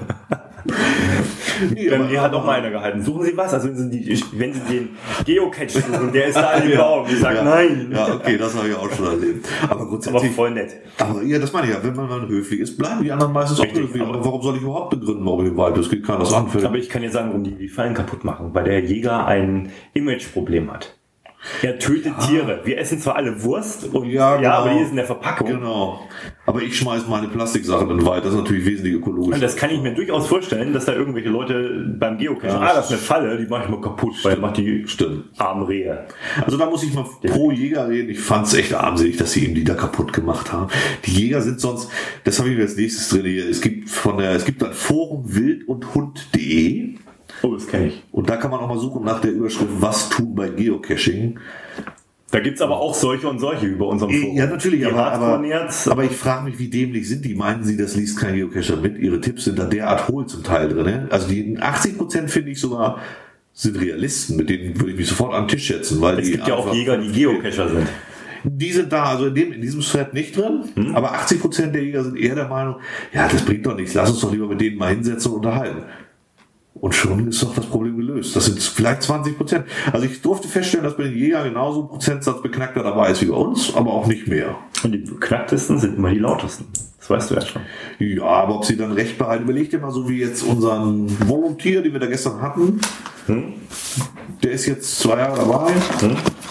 Nee, Dann aber- die hat auch mal einer gehalten. Suchen Sie was? Also wenn Sie, die, wenn Sie den Geocache suchen, der ist da in dem Ja. Baum. Ich sage ja. nein. Ja, okay, das habe ich auch schon erlebt. Aber Aber grundsätzlich. voll nett. Aber ja, das meine ich ja. Wenn man mal höflich ist, bleiben die anderen meistens auch Richtig, höflich. aber- Aber warum soll ich überhaupt begründen, warum ich im Wald bin? Das geht keiner das an. Aber ich kann dir sagen, warum die die Fallen kaputt machen. Weil der Jäger ein Imageproblem hat. Er tötet ja. Tiere. Wir essen zwar alle Wurst, und ja, ja genau. aber die ist in der Verpackung. Genau. Aber ich schmeiß meine Plastiksachen dann weit. Das ist natürlich wesentlich ökologisch. Und das kann ich mir durchaus vorstellen, dass da irgendwelche Leute beim Geocachen, ja, ah, das ist eine Falle, die mache ich mal kaputt, stimmt, weil macht die stimmt. armen Rehe. Also da muss ich mal pro Jäger reden. Ich fand es echt armselig, dass sie eben die da kaputt gemacht haben. Die Jäger sind sonst, das habe ich mir als nächstes drin hier. Es gibt von der, es gibt ein Forum wild und hund punkt de. Oh, das kenne ich. Und da kann man auch mal suchen nach der Überschrift Was tun bei Geocaching. Da gibt's aber auch solche und solche über unserem Forum. Ja, natürlich, aber, aber, jetzt, aber ich frage mich, wie dämlich sind die? Meinen Sie, das liest kein Geocacher mit? Ihre Tipps sind da derart hohl zum Teil drin. Ne? Also die achtzig Prozent finde ich sogar sind Realisten, mit denen würde ich mich sofort an den Tisch setzen. Weil es die gibt ja auch Jäger, die Geocacher sind. Die sind da, also in, dem, in diesem Thread nicht drin, hm. aber achtzig Prozent der Jäger sind eher der Meinung, ja, das bringt doch nichts, lass uns doch lieber mit denen mal hinsetzen und unterhalten. Und schon ist doch das Problem gelöst. Das sind vielleicht zwanzig Prozent. Also ich durfte feststellen, dass bei den Jägern genauso ein Prozentsatz beknackter dabei ist wie bei uns, aber auch nicht mehr. Und die beknacktesten sind immer die lautesten. Das weißt du ja schon. Ja, aber ob sie dann recht behalten, überleg dir mal so wie jetzt unseren Volunteer, den wir da gestern hatten. Hm? Der ist jetzt zwei Jahre dabei. Hm?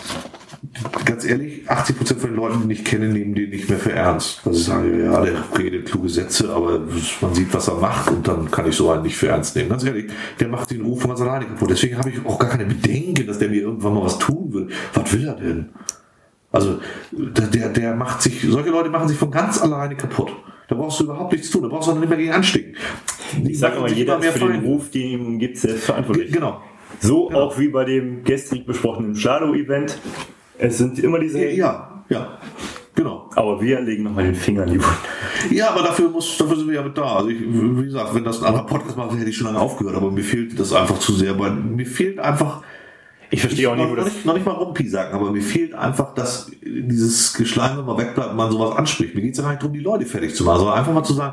Ganz ehrlich, achtzig Prozent von den Leuten, die ich kenne, nehmen den nicht mehr für ernst. Also ich sage, ja, der redet kluge Sätze, aber man sieht, was er macht und dann kann ich so einen nicht für ernst nehmen. Ganz ehrlich, der macht den Ruf von ganz alleine kaputt. Deswegen habe ich auch gar keine Bedenken, dass der mir irgendwann mal was tun will. Was will er denn? Also der, der macht sich, solche Leute machen sich von ganz alleine kaputt. Da brauchst du überhaupt nichts tun, da brauchst du nicht mehr gegen anstecken. Ich sage aber, jeder ist für den Ruf, den ihm gibt, selbst verantwortlich. Genau. So genau. Auch wie bei dem gestrig besprochenen Shadow-Event. Es sind immer diese... Ja, ja, genau. Aber wir legen nochmal den Finger in die Wunde. Ja, aber dafür, muss, dafür sind wir ja mit da. Also ich, wie gesagt, wenn das ein anderer Podcast macht, hätte ich schon lange aufgehört. Aber mir fehlt das einfach zu sehr. Weil mir fehlt einfach... Ich verstehe ich auch nicht, wo das... das... Nicht, noch nicht mal Rumpi sagen, aber mir fehlt einfach, dass dieses Geschleim, wenn man wegbleibt, man sowas anspricht. Mir geht es ja gar nicht darum, die Leute fertig zu machen, sondern einfach mal zu sagen,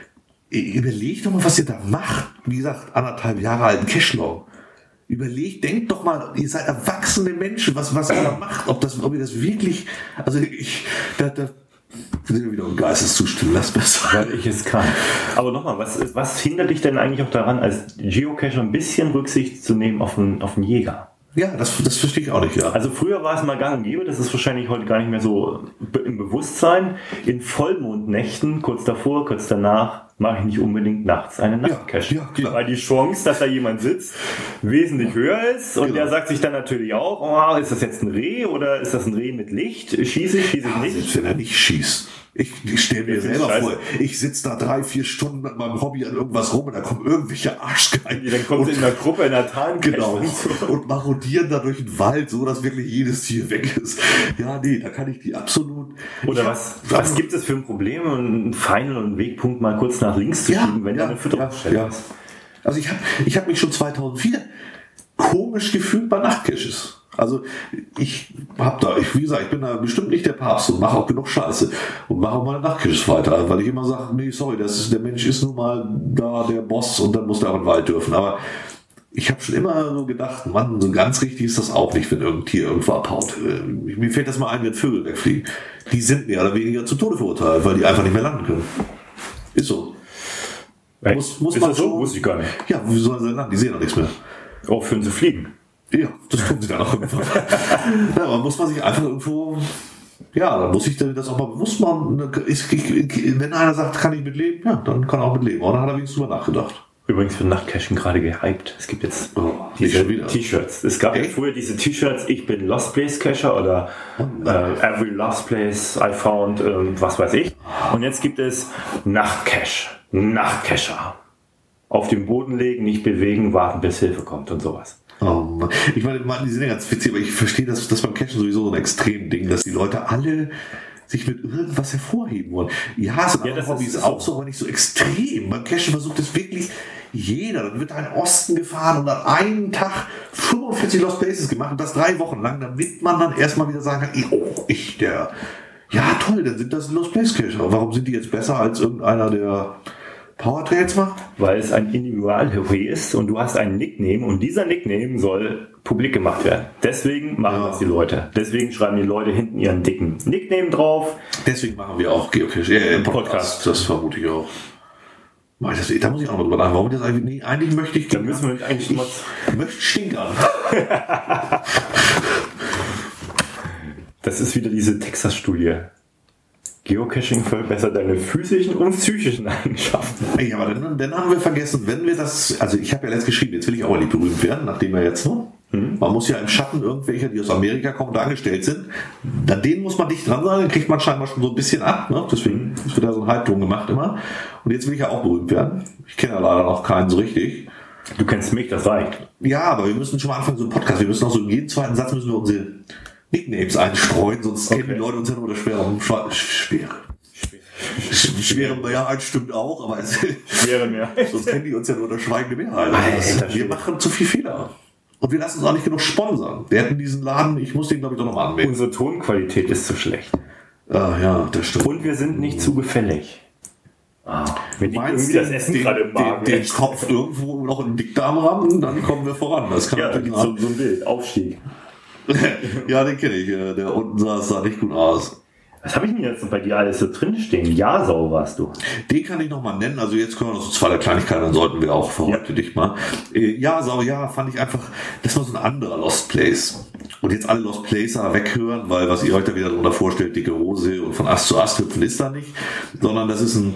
überlegt doch mal, was ihr da macht. Wie gesagt, anderthalb Jahre alten Cashlog. Überlegt, denkt doch mal, ihr seid erwachsene Menschen, was, was ihr da macht, ob das, ob ihr das wirklich, also ich, da, da, sind wir wieder im Geisteszustand, lass besser. Weil ich es kann. Aber nochmal, was, was hindert dich denn eigentlich auch daran, als Geocacher ein bisschen Rücksicht zu nehmen auf einen, auf einen Jäger? Ja, das, das verstehe ich auch nicht, ja. Also früher war es mal gang und gäbe, das ist wahrscheinlich heute gar nicht mehr so im Bewusstsein. In Vollmondnächten, kurz davor, kurz danach, mache ich nicht unbedingt nachts einen Nachtcache. Ja, ja, klar. Weil die Chance, dass da jemand sitzt, wesentlich höher ist. Und genau. Der sagt sich dann natürlich auch, oh, ist das jetzt ein Reh oder ist das ein Reh mit Licht? Schieße ich, schieße ich nicht? Selbst wenn er nicht schießt. Ich, ich stelle mir selber vor, ich sitze da drei, vier Stunden mit meinem Hobby an irgendwas rum und da kommen irgendwelche Arschgeigen. Dann kommt in der Gruppe in der Tarn. Genau. Und marodieren da durch den Wald, so dass wirklich jedes Tier weg ist. Ja, nee, da kann ich die absolut... Oder was, was gibt es für ein Problem, einen Final und einen Wegpunkt mal kurz nach links zu schieben, ja, wenn ja, da eine Fütterungsstelle ja, ist? Also ich habe ich hab mich schon zweitausendvier komisch gefühlt bei Nachtcaches. Also ich hab da, ich, wie gesagt, ich bin da bestimmt nicht der Papst und mache auch genug Scheiße und mache auch meine Nachtcaches weiter, weil ich immer sage, nee, sorry, das ist, der Mensch ist nun mal da der Boss und dann muss der auch in den Wald dürfen. Aber ich habe schon immer so gedacht, Mann, so ganz richtig ist das auch nicht, wenn irgendein Tier irgendwo abhaut. Mir fällt das mal ein, wenn Vögel wegfliegen. Die sind mehr oder weniger zu Tode verurteilt, weil die einfach nicht mehr landen können. Ist so. Echt? Muss, muss ist man das so? schon, Wusste ich gar nicht. Ja, wie sollen sie landen? Die sehen doch nichts mehr. Aufhören zu fliegen. Ja, das tun sie dann auch irgendwann. Ja, aber muss man sich einfach irgendwo, ja, dann muss ich das auch mal bewusst machen. Ich, ich, wenn einer sagt, kann ich mitleben, ja, dann kann er auch mitleben. Oder hat er wenigstens drüber nachgedacht. Übrigens wird Nachtcaching gerade gehypt. Es gibt jetzt oh, diese T-Shirts. Es gab ja Echt? früher diese T-Shirts, ich bin Lost Place Cacher oder äh, Every Lost Place I Found, äh, was weiß ich. Und jetzt gibt es Nachtcache, Nachtcacher. Auf den Boden legen, nicht bewegen, warten, bis Hilfe kommt und sowas. Oh Mann. Ich meine, die sind ja ganz witzig, aber ich verstehe, dass das beim Cachen sowieso so ein Extrem-Ding, dass die Leute alle sich mit irgendwas hervorheben wollen. Ja, es sind ja, andere Hobbys ist auch so, aber nicht so extrem. Beim Cachen versucht es wirklich jeder. Dann wird ein Osten gefahren und an einem Tag fünfundvierzig Lost Places gemacht und das drei Wochen lang, damit man dann erstmal wieder sagen kann, oh, ich, der, ja toll, dann sind das Lost Place Cacher. Warum sind die jetzt besser als irgendeiner, der Power Trails macht? Weil es ein Individual-Hobby ist und du hast einen Nickname und dieser Nickname soll publik gemacht werden. Deswegen machen ja. das die Leute. Deswegen schreiben die Leute hinten ihren dicken Nickname drauf. Deswegen machen wir auch Geocache äh, im Podcast. Podcast. Das vermute ich auch. Das, da muss ich auch noch drüber nachdenken. Warum das eigentlich, nee, eigentlich möchte ich... Da müssen wir eigentlich ich, ich möchte stinkern. Das ist wieder diese Texas-Studie. Geocaching verbessert deine physischen und psychischen Eigenschaften. Ey, aber dann, dann haben wir vergessen, wenn wir das, also ich habe ja letzt geschrieben, jetzt will ich auch mal nicht berühmt werden, nachdem wir jetzt, ne? Mhm. Man muss ja im Schatten irgendwelcher, die aus Amerika kommen und angestellt sind, an denen muss man dicht dran sein, dann kriegt man scheinbar schon so ein bisschen ab, ne? Deswegen ist wieder so ein Hype drum gemacht immer. Und jetzt will ich ja auch berühmt werden. Ich kenne ja leider noch keinen so richtig. Du kennst mich, das reicht. Ja, aber wir müssen schon mal anfangen, so einen Podcast, wir müssen auch so in jedem zweiten Satz müssen wir unsere Nicknames einstreuen, sonst okay. kennen die Leute uns ja nur das schwere, schwere, schwere. Schwere Mehrheit stimmt auch, aber es schwere Mehrheit. Sonst kennen die uns ja nur der schweigende Mehrheit. Also wir machen zu viel Fehler. Und wir lassen uns auch nicht genug sponsern. Wir hätten diesen Laden, ich muss den glaube ich doch nochmal anmelden. Unsere Tonqualität ist zu schlecht. Ah ja, das stimmt. Und wir sind nicht zu gefällig. Ah, wir meinst irgendwie das Essen den, gerade im Magen. Den, den Kopf irgendwo noch in den Dickdarm rammen, dann kommen wir voran. Das kann ja, da gibt's so, so ein Bild, Aufstieg. Ja, den kenne ich. Der unten sah, sah nicht gut aus. Was habe ich denn jetzt bei dir alles so drinstehen? Ja-Sau warst du. Den kann ich nochmal nennen. Also jetzt können wir noch so zwei der Kleinigkeiten, dann sollten wir auch für heute ja. dich mal. Äh, Ja-Sau, ja, fand ich einfach, das war so ein anderer Lost Place. Und jetzt alle Lost Placer weghören, weil was ihr euch da wieder darunter vorstellt, dicke Hose und von Ast zu Ast hüpfen ist da nicht. Sondern das ist ein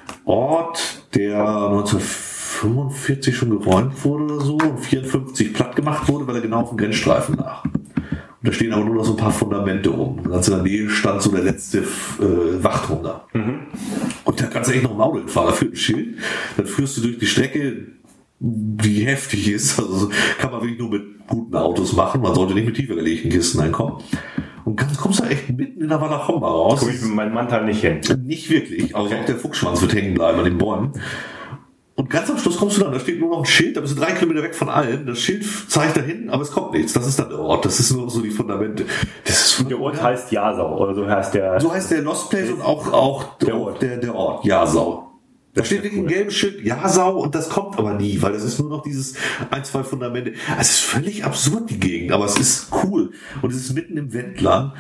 Ort, der neunzehnhundertfünfundvierzig schon geräumt wurde oder so und vierundfünfzig platt gemacht wurde, weil er genau auf dem Grenzstreifen lag. Und da stehen aber nur noch so ein paar Fundamente rum. Und ganz in der Nähe stand so der letzte äh, Wachturm da. Mhm. Und da kannst du echt noch ein Auto hinfahren, dafür ein Schild. Dann führst du durch die Strecke, die heftig ist. Also kann man wirklich nur mit guten Autos machen. Man sollte nicht mit tiefer gelegten Kisten einkommen. Und ganz kommst du echt mitten in der Walachomba raus. Komm ich mit meinem Mantel nicht hin? Nicht wirklich. Also okay. Auch der Fuchsschwanz wird hängen bleiben an den Bäumen. Und ganz am Schluss kommst du dann, da steht nur noch ein Schild, da bist du drei Kilometer weg von allen. Das Schild zeigt dahin, aber es kommt nichts. Das ist dann der Ort, das ist nur so die Fundamente. Das ist der Ort heißt Ja-Sau, oder so heißt der... So heißt der Lost Place und auch, auch der, Ort. der, der Ort, Ja-Sau. Da steht wirklich ein gelbes Schild, Ja-Sau, und das kommt aber nie, weil das ist nur noch dieses ein, zwei Fundamente. Also es ist völlig absurd, die Gegend, aber es ist cool. Und es ist mitten im Wendland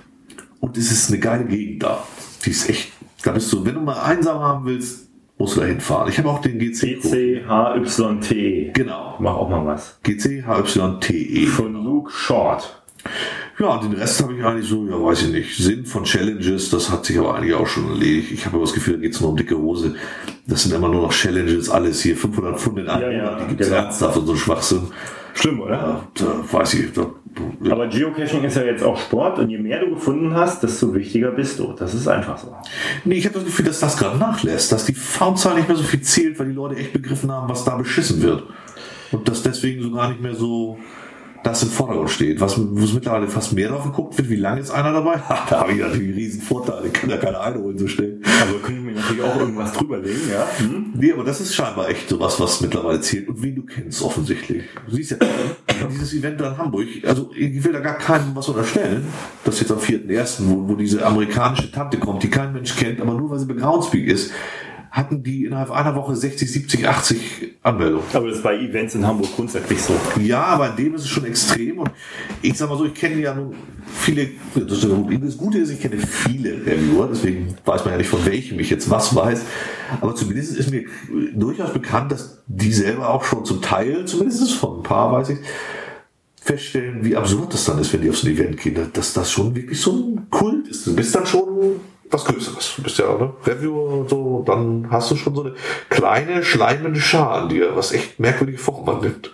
und es ist eine geile Gegend da. Die ist echt, da bist du, wenn du mal einsam haben willst, musst du da hinfahren. Ich habe auch den G C. G C H Y T E. Genau. Mach auch mal was. G C H Y T E. Von Luke Short. Ja, und den Rest habe ich eigentlich so, ja, weiß ich nicht. Sinn von Challenges, das hat sich aber eigentlich auch schon erledigt. Ich habe aber das Gefühl, da geht es nur um dicke Hose. Das sind immer nur noch Challenges, alles hier. fünfhundert Pfund in einem ja, Monat, ja, die gibt es ernsthaft und so Schwachsinn. Schlimm, oder? Ja, da weiß ich. Da, ja. Aber Geocaching ist ja jetzt auch Sport und je mehr du gefunden hast, desto wichtiger bist du. Das ist einfach so. Nee, ich habe das Gefühl, dass das gerade nachlässt, dass die Foundzahl nicht mehr so viel zählt, weil die Leute echt begriffen haben, was da beschissen wird. Und dass deswegen so gar nicht mehr so das im Vordergrund steht. Was, wo es mittlerweile fast mehr drauf geguckt wird, wie lange ist einer dabei? Ha, da habe ich natürlich einen riesen Vorteil, ich kann ja keine einholen so schnell. Also können wir natürlich auch irgendwas drüberlegen, ja? Hm? Nee, aber das ist scheinbar echt sowas, was mittlerweile zählt und wen du kennst offensichtlich. Du siehst ja, dieses Event da in Hamburg, also ich will da gar keinem was unterstellen, das jetzt am vierten ersten, wo, wo diese amerikanische Tante kommt, die kein Mensch kennt, aber nur weil sie bei Groundspeak ist, hatten die innerhalb einer Woche sechzig, siebzig, achtzig Anmeldungen. Aber das ist bei Events in Hamburg grundsätzlich so. Ja, aber in dem ist es schon extrem. Und ich sag mal so, ich kenne ja nun viele, das, das Gute ist, ich kenne viele Reviewer, deswegen weiß man ja nicht, von welchem ich jetzt was weiß. Aber zumindest ist mir durchaus bekannt, dass die selber auch schon zum Teil, zumindest von ein paar weiß ich, feststellen, wie absurd das dann ist, wenn die auf so ein Event gehen, dass das schon wirklich so ein Kult ist. Du bist dann schon was Größeres. Du bist ja ne? Reviewer und so, dann hast du schon so eine kleine, schleimende Schar an dir, was echt merkwürdige Form annimmt.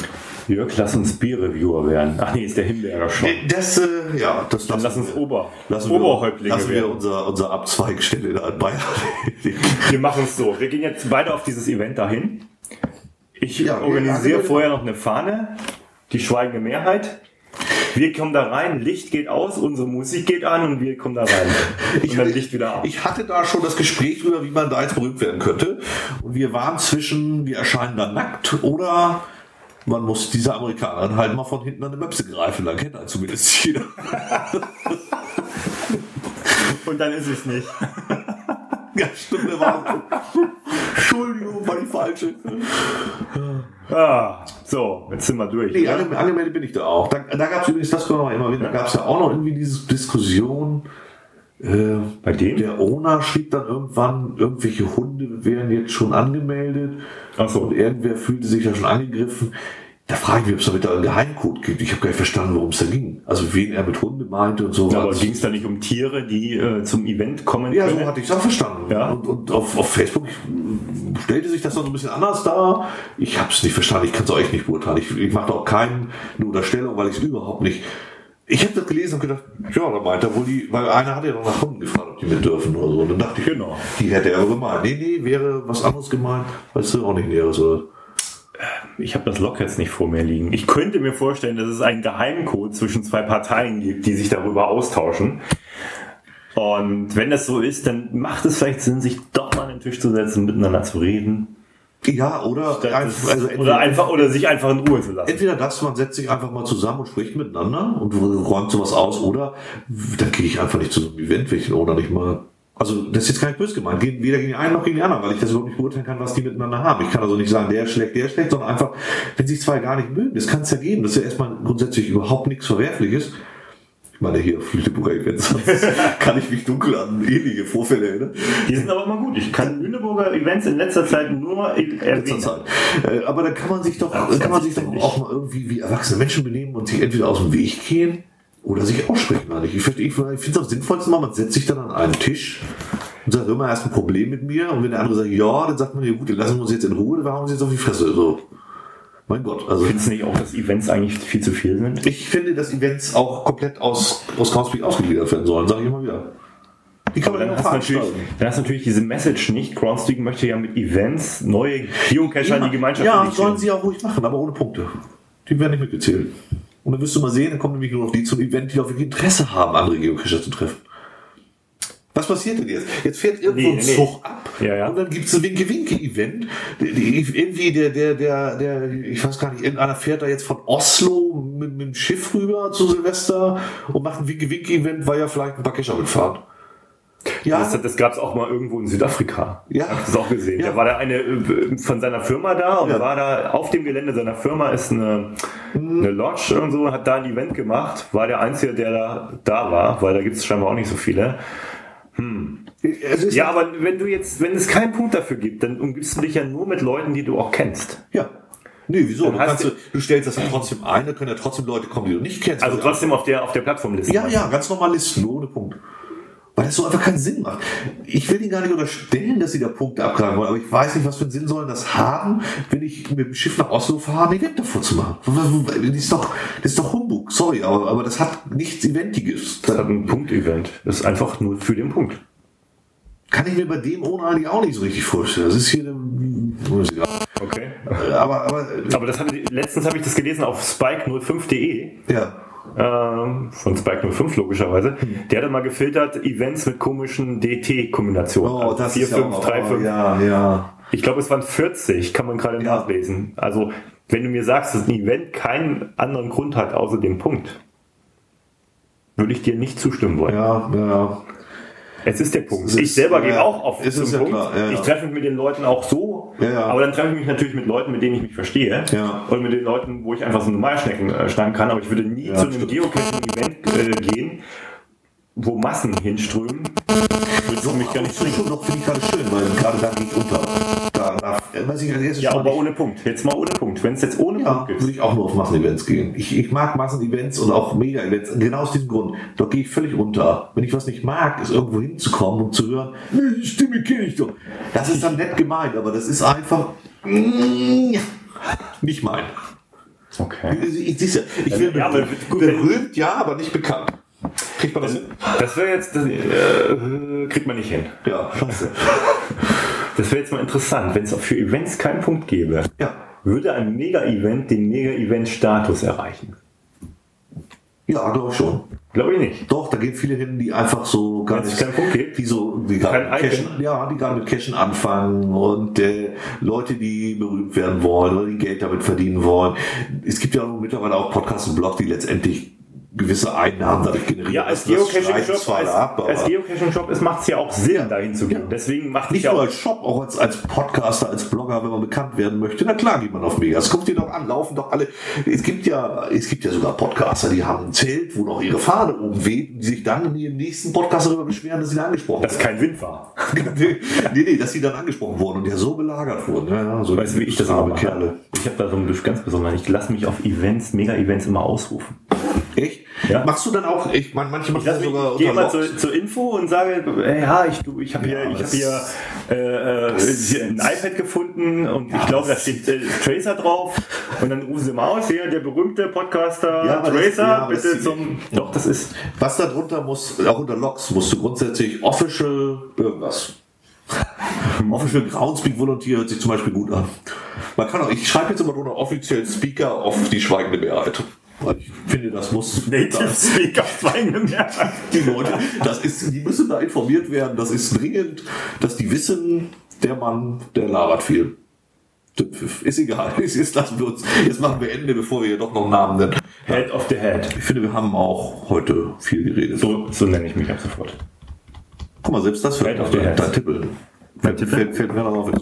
Jörg, lass uns Bier-Reviewer werden. Ach nee, ist der Himbeerger schon. Das, äh, ja, das dann lass uns Ober, lassen Oberhäuptlinge lassen wir unser, unser Abzweigstelle da in Bayern. Wir machen es so. Wir gehen jetzt beide auf dieses Event dahin. Ich ja, organisiere vorher noch eine Fahne, die schweigende Mehrheit. Wir kommen da rein, Licht geht aus, unsere Musik geht an und wir kommen da rein. Ich, und dann Licht wieder auf. Ich hatte da schon das Gespräch drüber, wie man da jetzt berühmt werden könnte. Und wir waren zwischen, wir erscheinen da nackt oder man muss diese Amerikaner halt mal von hinten an eine Möpse greifen, dann kennt er zumindest jeder. Und dann ist es nicht. Ja, stimmt, der war. Entschuldigung, war die falsche. Ah, so, jetzt sind wir durch. Nee, ange- angemeldet bin ich da auch. Da, da gab es übrigens, das können wir mal immer wieder, da gab es ja auch noch irgendwie diese Diskussion. Äh, Bei dem? Der Owner schrieb dann irgendwann, irgendwelche Hunde wären jetzt schon angemeldet. Ach so. Und irgendwer fühlte sich ja schon angegriffen. Da frage ich mich, ob es damit da einen Geheimcode gibt. Ich habe gar nicht verstanden, worum es da ging. Also wen er mit Hunde meinte und so. Ja, aber ging es da nicht um Tiere, die äh, zum Event kommen Ja, können? so hatte ich es auch verstanden. Ja. Und, und auf, auf Facebook stellte sich das dann so ein bisschen anders dar. Ich habe es nicht verstanden. Ich kann es euch nicht beurteilen. Ich, ich mache auch keine Unterstellung, weil ich es überhaupt nicht... Ich habe das gelesen und gedacht, ja, da meint er wohl die... Weil einer hat ja noch nach Hunden gefragt, ob die mit dürfen oder so. Und dann dachte ich, Genau. Die hätte er gemeint. Nee, nee, wäre was anderes gemeint. Weißt du, auch nicht Näheres, oder? Ich habe das Log jetzt nicht vor mir liegen. Ich könnte mir vorstellen, dass es einen Geheimcode zwischen zwei Parteien gibt, die sich darüber austauschen. Und wenn das so ist, dann macht es vielleicht Sinn, sich doch mal an den Tisch zu setzen, miteinander zu reden. Ja, oder, Das, also oder einfach oder sich einfach in Ruhe zu lassen. Entweder das, man setzt sich einfach mal zusammen und spricht miteinander und räumt sowas aus, oder dann gehe ich einfach nicht zu so einem Event, wenn ich den Owner nicht mal... Also das ist jetzt gar nicht böse gemeint, weder gegen die einen noch gegen die anderen, weil ich das überhaupt nicht beurteilen kann, was die miteinander haben. Ich kann also nicht sagen, der ist schlecht, der ist schlecht, sondern einfach, wenn sich zwei gar nicht mögen, das kann es ja geben. Das ist ja erstmal grundsätzlich überhaupt nichts Verwerfliches. Ich meine, hier auf Lüneburger Events kann ich mich dunkel an ähnliche Vorfälle erinnern. Die sind aber immer gut. Ich kann Lüneburger Events in letzter Zeit nur erwähnen. Zeit. Äh, aber da kann man sich doch, ja, kann man sich doch auch mal irgendwie wie erwachsene Menschen benehmen und sich entweder aus dem Weg gehen oder sich aussprechen. Ich, ich finde es am sinnvollsten mal, man setzt sich dann an einen Tisch und sagt, hör mal, hast ein Problem mit mir? Und wenn der andere sagt, ja, dann sagt man, ja gut, dann lassen wir uns jetzt in Ruhe, dann hauen wir uns jetzt auf die Fresse. So. Mein Gott. Also, findest du nicht auch, dass Events eigentlich viel zu viel sind? Ich finde, dass Events auch komplett aus, aus Groundspeak ausgegliedert werden sollen, sage ich immer wieder. Wie kann man dann, hast natürlich, dann hast du natürlich diese Message nicht. Groundspeak möchte ja mit Events neue Geocacher in die Gemeinschaft Ja, integrieren. sollen sie auch ruhig machen, aber ohne Punkte. Die werden nicht mitgezählt. Und dann wirst du mal sehen, dann kommen nämlich nur noch die zum Event, die auch wirklich Interesse haben, andere Geocacher zu treffen. Was passiert denn jetzt? Jetzt fährt irgendwo Nee, ein nee. Zug ab Ja, ja. und dann gibt es ein Winke-Winke-Event. Die- die- Irgendwie der, der, der, der, ich weiß gar nicht, irgendeiner fährt da jetzt von Oslo mit, mit dem Schiff rüber zu Silvester und macht ein Winke-Winke-Event, weil ja vielleicht ein paar Kescher mitfahren. Ja, Das, das gab es auch mal irgendwo in Südafrika. Ja. Hab ich das auch gesehen. Ja. Da war da eine äh, von seiner Firma da und Ja. war da auf dem Gelände seiner Firma ist eine, eine Lodge und so, hat da ein Event gemacht, war der Einzige, der da, da war, weil da gibt es scheinbar auch nicht so viele. es ist Ja, aber wenn du jetzt, wenn es keinen Punkt dafür gibt, dann umgibst du dich ja nur mit Leuten, die du auch kennst. ja. Nee, wieso? Dann Du, hast kannst, du- du, du stellst das ja trotzdem ein, da können ja trotzdem Leute kommen, die du nicht kennst. Also trotzdem auf der, auf der Plattformliste. Ja, ja, ganz normal Listen, nur ohne Punkt. Weil das so einfach keinen Sinn macht. Ich will Ihnen gar nicht unterstellen, dass Sie da Punkte abgreifen wollen, aber ich weiß nicht, was für einen Sinn soll das haben, wenn ich mit dem Schiff nach Oslo fahre, ein Event davor zu machen. Das ist doch, das ist doch Humbug, sorry, aber, aber das hat nichts Eventiges. Das hat ein Punkt-Event. Das ist einfach nur für den Punkt. Kann ich mir bei dem ohne eigentlich auch nicht so richtig vorstellen. Das ist hier eine, Okay. aber, aber, Aber das hab ich, letztens habe ich das gelesen auf spike null fünf punkt de. ja. Ähm, von Spike null fünf logischerweise. Der hat mal gefiltert Events mit komischen D T-Kombinationen. Oh, Also das vier, ist ja fünf, auch- drei, oh, fünf. ja, ja. Ich glaube, es waren vierzig, kann man gerade Ja. nachlesen. Also, wenn du mir sagst, dass ein Event keinen anderen Grund hat, außer dem Punkt, würde ich dir nicht zustimmen wollen. Ja, ja. Es ist der Punkt. Es ist- ich selber ja, gehe auch auf es zum ist ja Punkt. klar, ja, ja. Ich treffe mich mit den Leuten auch so, Ja, ja. aber dann treffe ich mich natürlich mit Leuten, mit denen ich mich verstehe. Ja. Und mit den Leuten, wo ich einfach so normal schnacken, äh, schnacken kann. Aber ich würde nie Ja, zu einem stimmt. Geocaching-Event äh, gehen, wo Massen hinströmen. Würde Doch, für mich gar nicht finde ich, doch, finde ich gerade schön, weil gerade da gehe ich unter. Da, da, weiß ich, als erstes Ja, schon aber nicht- ohne Punkt. Jetzt mal ohne Punkt. Wenn es jetzt ohne Ja, Punkt gibt. würde ich auch nur auf Massenevents gehen. Ich, ich mag Massenevents und auch Mega-Events. Genau aus diesem Grund. Dort gehe ich völlig unter. Wenn ich was nicht mag, ist irgendwo hinzukommen und zu hören, "Nee, die Stimme kenne ich doch. Das ist dann nett gemeint, aber das ist einfach mm, nicht mein. Okay. Ich, ich, ich, ich will Ja, aber gut, wenn- berühmt, ja, aber nicht bekannt. Kriegt man das hin? Das wäre jetzt, das, äh, kriegt man nicht hin. Ja, scheiße. Das wäre jetzt mal interessant, wenn es auch für Events keinen Punkt gäbe. Ja. Würde ein Mega-Event den Mega-Event-Status erreichen? Ja, glaube ich schon. Glaube ich nicht. Doch, da gehen viele hin, die einfach so gar Wenn es nicht, keinen Punkt gibt? die so, die gerade Kein mit Icon? Cashen, ja, die gerade mit Cashen anfangen und äh, Leute, die berühmt werden wollen oder die Geld damit verdienen wollen. Es gibt ja mittlerweile auch Podcasts und Blogs, die letztendlich gewisse Einnahmen dadurch generieren. Ja, als Das- das streicht Geocaching-Shop zwar als, ab, aber- als Geocaching-Shop ist, macht es ja auch Sinn, dahin zu gehen. Ja. Deswegen macht es Nicht ja nur auch... als Shop, auch als, als Podcaster, als Blogger, wenn man bekannt werden möchte, na klar geht man auf Mega. Es guckt dir doch an, laufen doch alle. Es gibt ja, es gibt ja sogar Podcaster, die haben ein Zelt, wo noch ihre Fahne oben weht, die sich dann in ihrem nächsten Podcast darüber beschweren, dass sie da angesprochen Dass kein Wind war. nee, nee, dass sie dann angesprochen wurden und ja so belagert wurden. Ja, ja, so Weißt du, wie ich das immer arme mache? Kerle. Ich habe da so ein ganz besonders, ich lasse mich auf Events, Mega-Events immer ausrufen. Echt? Ja. Machst du dann auch, ich meine, manche machen Ich lass das mich, sogar gehe unter mal zur, Logs. zur Info und sage, äh, ja, ich, du, ich habe hier, Ja, ich hab das- hier, äh, äh, hier ein iPad gefunden und ich glaube, da steht äh, Tracer drauf und dann rufen sie mal aus, hier der berühmte Podcaster Ja, aber das- Tracer, ja, aber das bitte ist- zum, doch, das ist, Was da drunter muss, auch unter Logs, musst du grundsätzlich official irgendwas. Official Groundspeak Volunteer hört sich zum Beispiel gut an. Man kann auch, ich schreibe jetzt immer drunter offiziell Speaker of die schweigende Mehrheit. Weil ich finde, das muss. Native das, Speaker Schweigende Mehrheit. die Leute, das ist, die müssen da informiert werden. Das ist dringend, dass die wissen, der Mann, der labert viel. Ist egal. Jetzt lassen wir uns, jetzt machen wir Ende, bevor wir hier doch noch einen Namen nennen. Head of the Head. Ich finde, wir haben auch heute viel geredet. So, so nenne ich mich ab sofort. Guck mal, selbst das fällt Head auf of the dein Head. Tippel. Fällt, Tippel? fällt, fällt mir noch auf.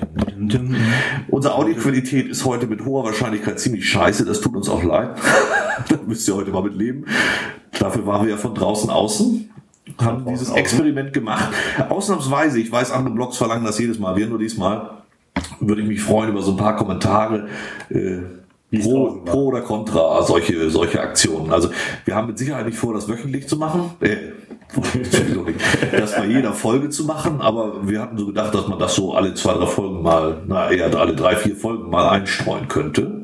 Unsere Audioqualität ist heute mit hoher Wahrscheinlichkeit ziemlich scheiße. Das tut uns auch leid. Da müsst ihr heute mal mit leben. Dafür waren wir ja von draußen außen. Haben dieses Experiment gemacht. Ausnahmsweise, ich weiß, andere Blogs verlangen das jedes Mal. Wir nur diesmal. Würde ich mich freuen über so ein paar Kommentare. Äh, es Pro, draußen war. pro oder contra solche, solche Aktionen. Also wir haben mit Sicherheit nicht vor, das wöchentlich zu machen. Äh, Entschuldigung, nicht. Das bei jeder Folge zu machen, aber wir hatten so gedacht, dass man das so alle zwei, drei Folgen mal, na eher alle drei, vier Folgen mal einstreuen könnte.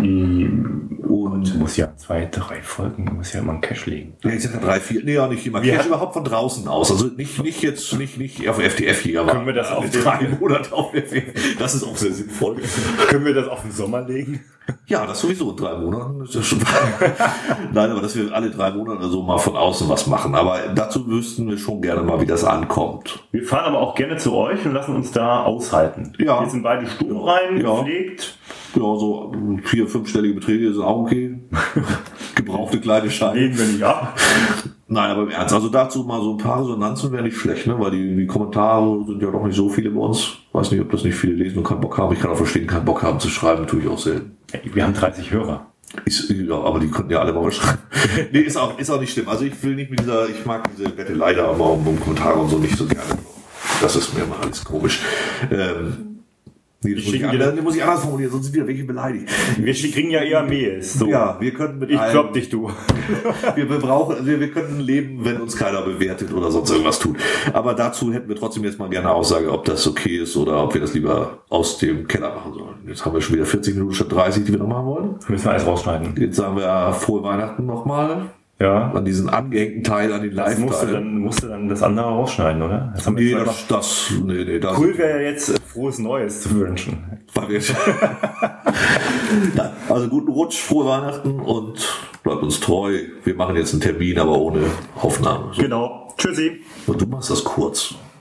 Und Muss ja zwei, drei Folgen, muss ja immer einen Cache legen. ja, ich sag ja drei, vier, nee, ja nicht immer. Wir Cash hatten- überhaupt von draußen aus. Also nicht, nicht jetzt, nicht, nicht auf F T F hier, aber Können wir das auf alle den- drei Monate auf F T F. Das ist auch sehr sinnvoll. Können wir das auf den Sommer legen? Ja, das sowieso in drei Monaten. Ist ja schon Nein, aber dass wir alle drei Monate so mal von außen was machen. Aber dazu wüssten wir schon gerne mal, wie das ankommt. Wir fahren aber auch gerne zu euch und lassen uns da aushalten. Ja. Hier sind beide Stubenreihen Ja. gepflegt. Ja, so vier, fünfstellige Beträge sind auch okay. Gebrauchte kleine Scheine. Lehnen wir nicht ab. Nein, aber im Ernst. Also dazu mal so ein paar Resonanzen wäre nicht schlecht, ne? Weil die, die Kommentare sind ja doch nicht so viele bei uns. Weiß nicht, ob das nicht viele lesen und keinen Bock haben. Ich kann auch verstehen, keinen Bock haben zu schreiben, tue ich auch selten. Wir haben dreißig Hörer. Ist, ja, aber die konnten ja alle mal was schreiben. Nee, ist auch, ist auch nicht schlimm. Also ich will nicht mit dieser, ich mag diese Bettelei da, aber um, um Kommentare und so nicht so gerne. Das ist mir mal alles komisch. Ähm, nee, das muss ich, schicken dir anders, das- das muss ich anders formulieren, sonst sind wieder welche beleidigt. Wir kriegen ja eher Mails. So. Ja, wir könnten mit Ich allen- klopp dich, du. wir, wir brauchen, wir, wir könnten leben, wenn uns keiner bewertet oder sonst irgendwas tut. Aber dazu hätten wir trotzdem jetzt mal gerne eine Aussage, ob das okay ist oder ob wir das lieber aus dem Keller machen sollen. Jetzt haben wir schon wieder vierzig Minuten statt dreißig, die wir noch machen wollen. Müssen wir alles rausschneiden. Jetzt sagen wir äh, frohe Weihnachten nochmal. Ja. An diesen angehängten Teil, an den Das musst du Live-Teil. dann, musst du dann das andere rausschneiden, oder? Das haben wir Nee, zweimal- das, das, nee, nee, das. Cool wäre ja jetzt, äh, frohes Neues zu wünschen. Weil wir Nein, also guten Rutsch, frohe Weihnachten und bleibt uns treu. Wir machen jetzt einen Termin, aber ohne Aufnahme. So. Genau. Tschüssi. Und du machst das kurz.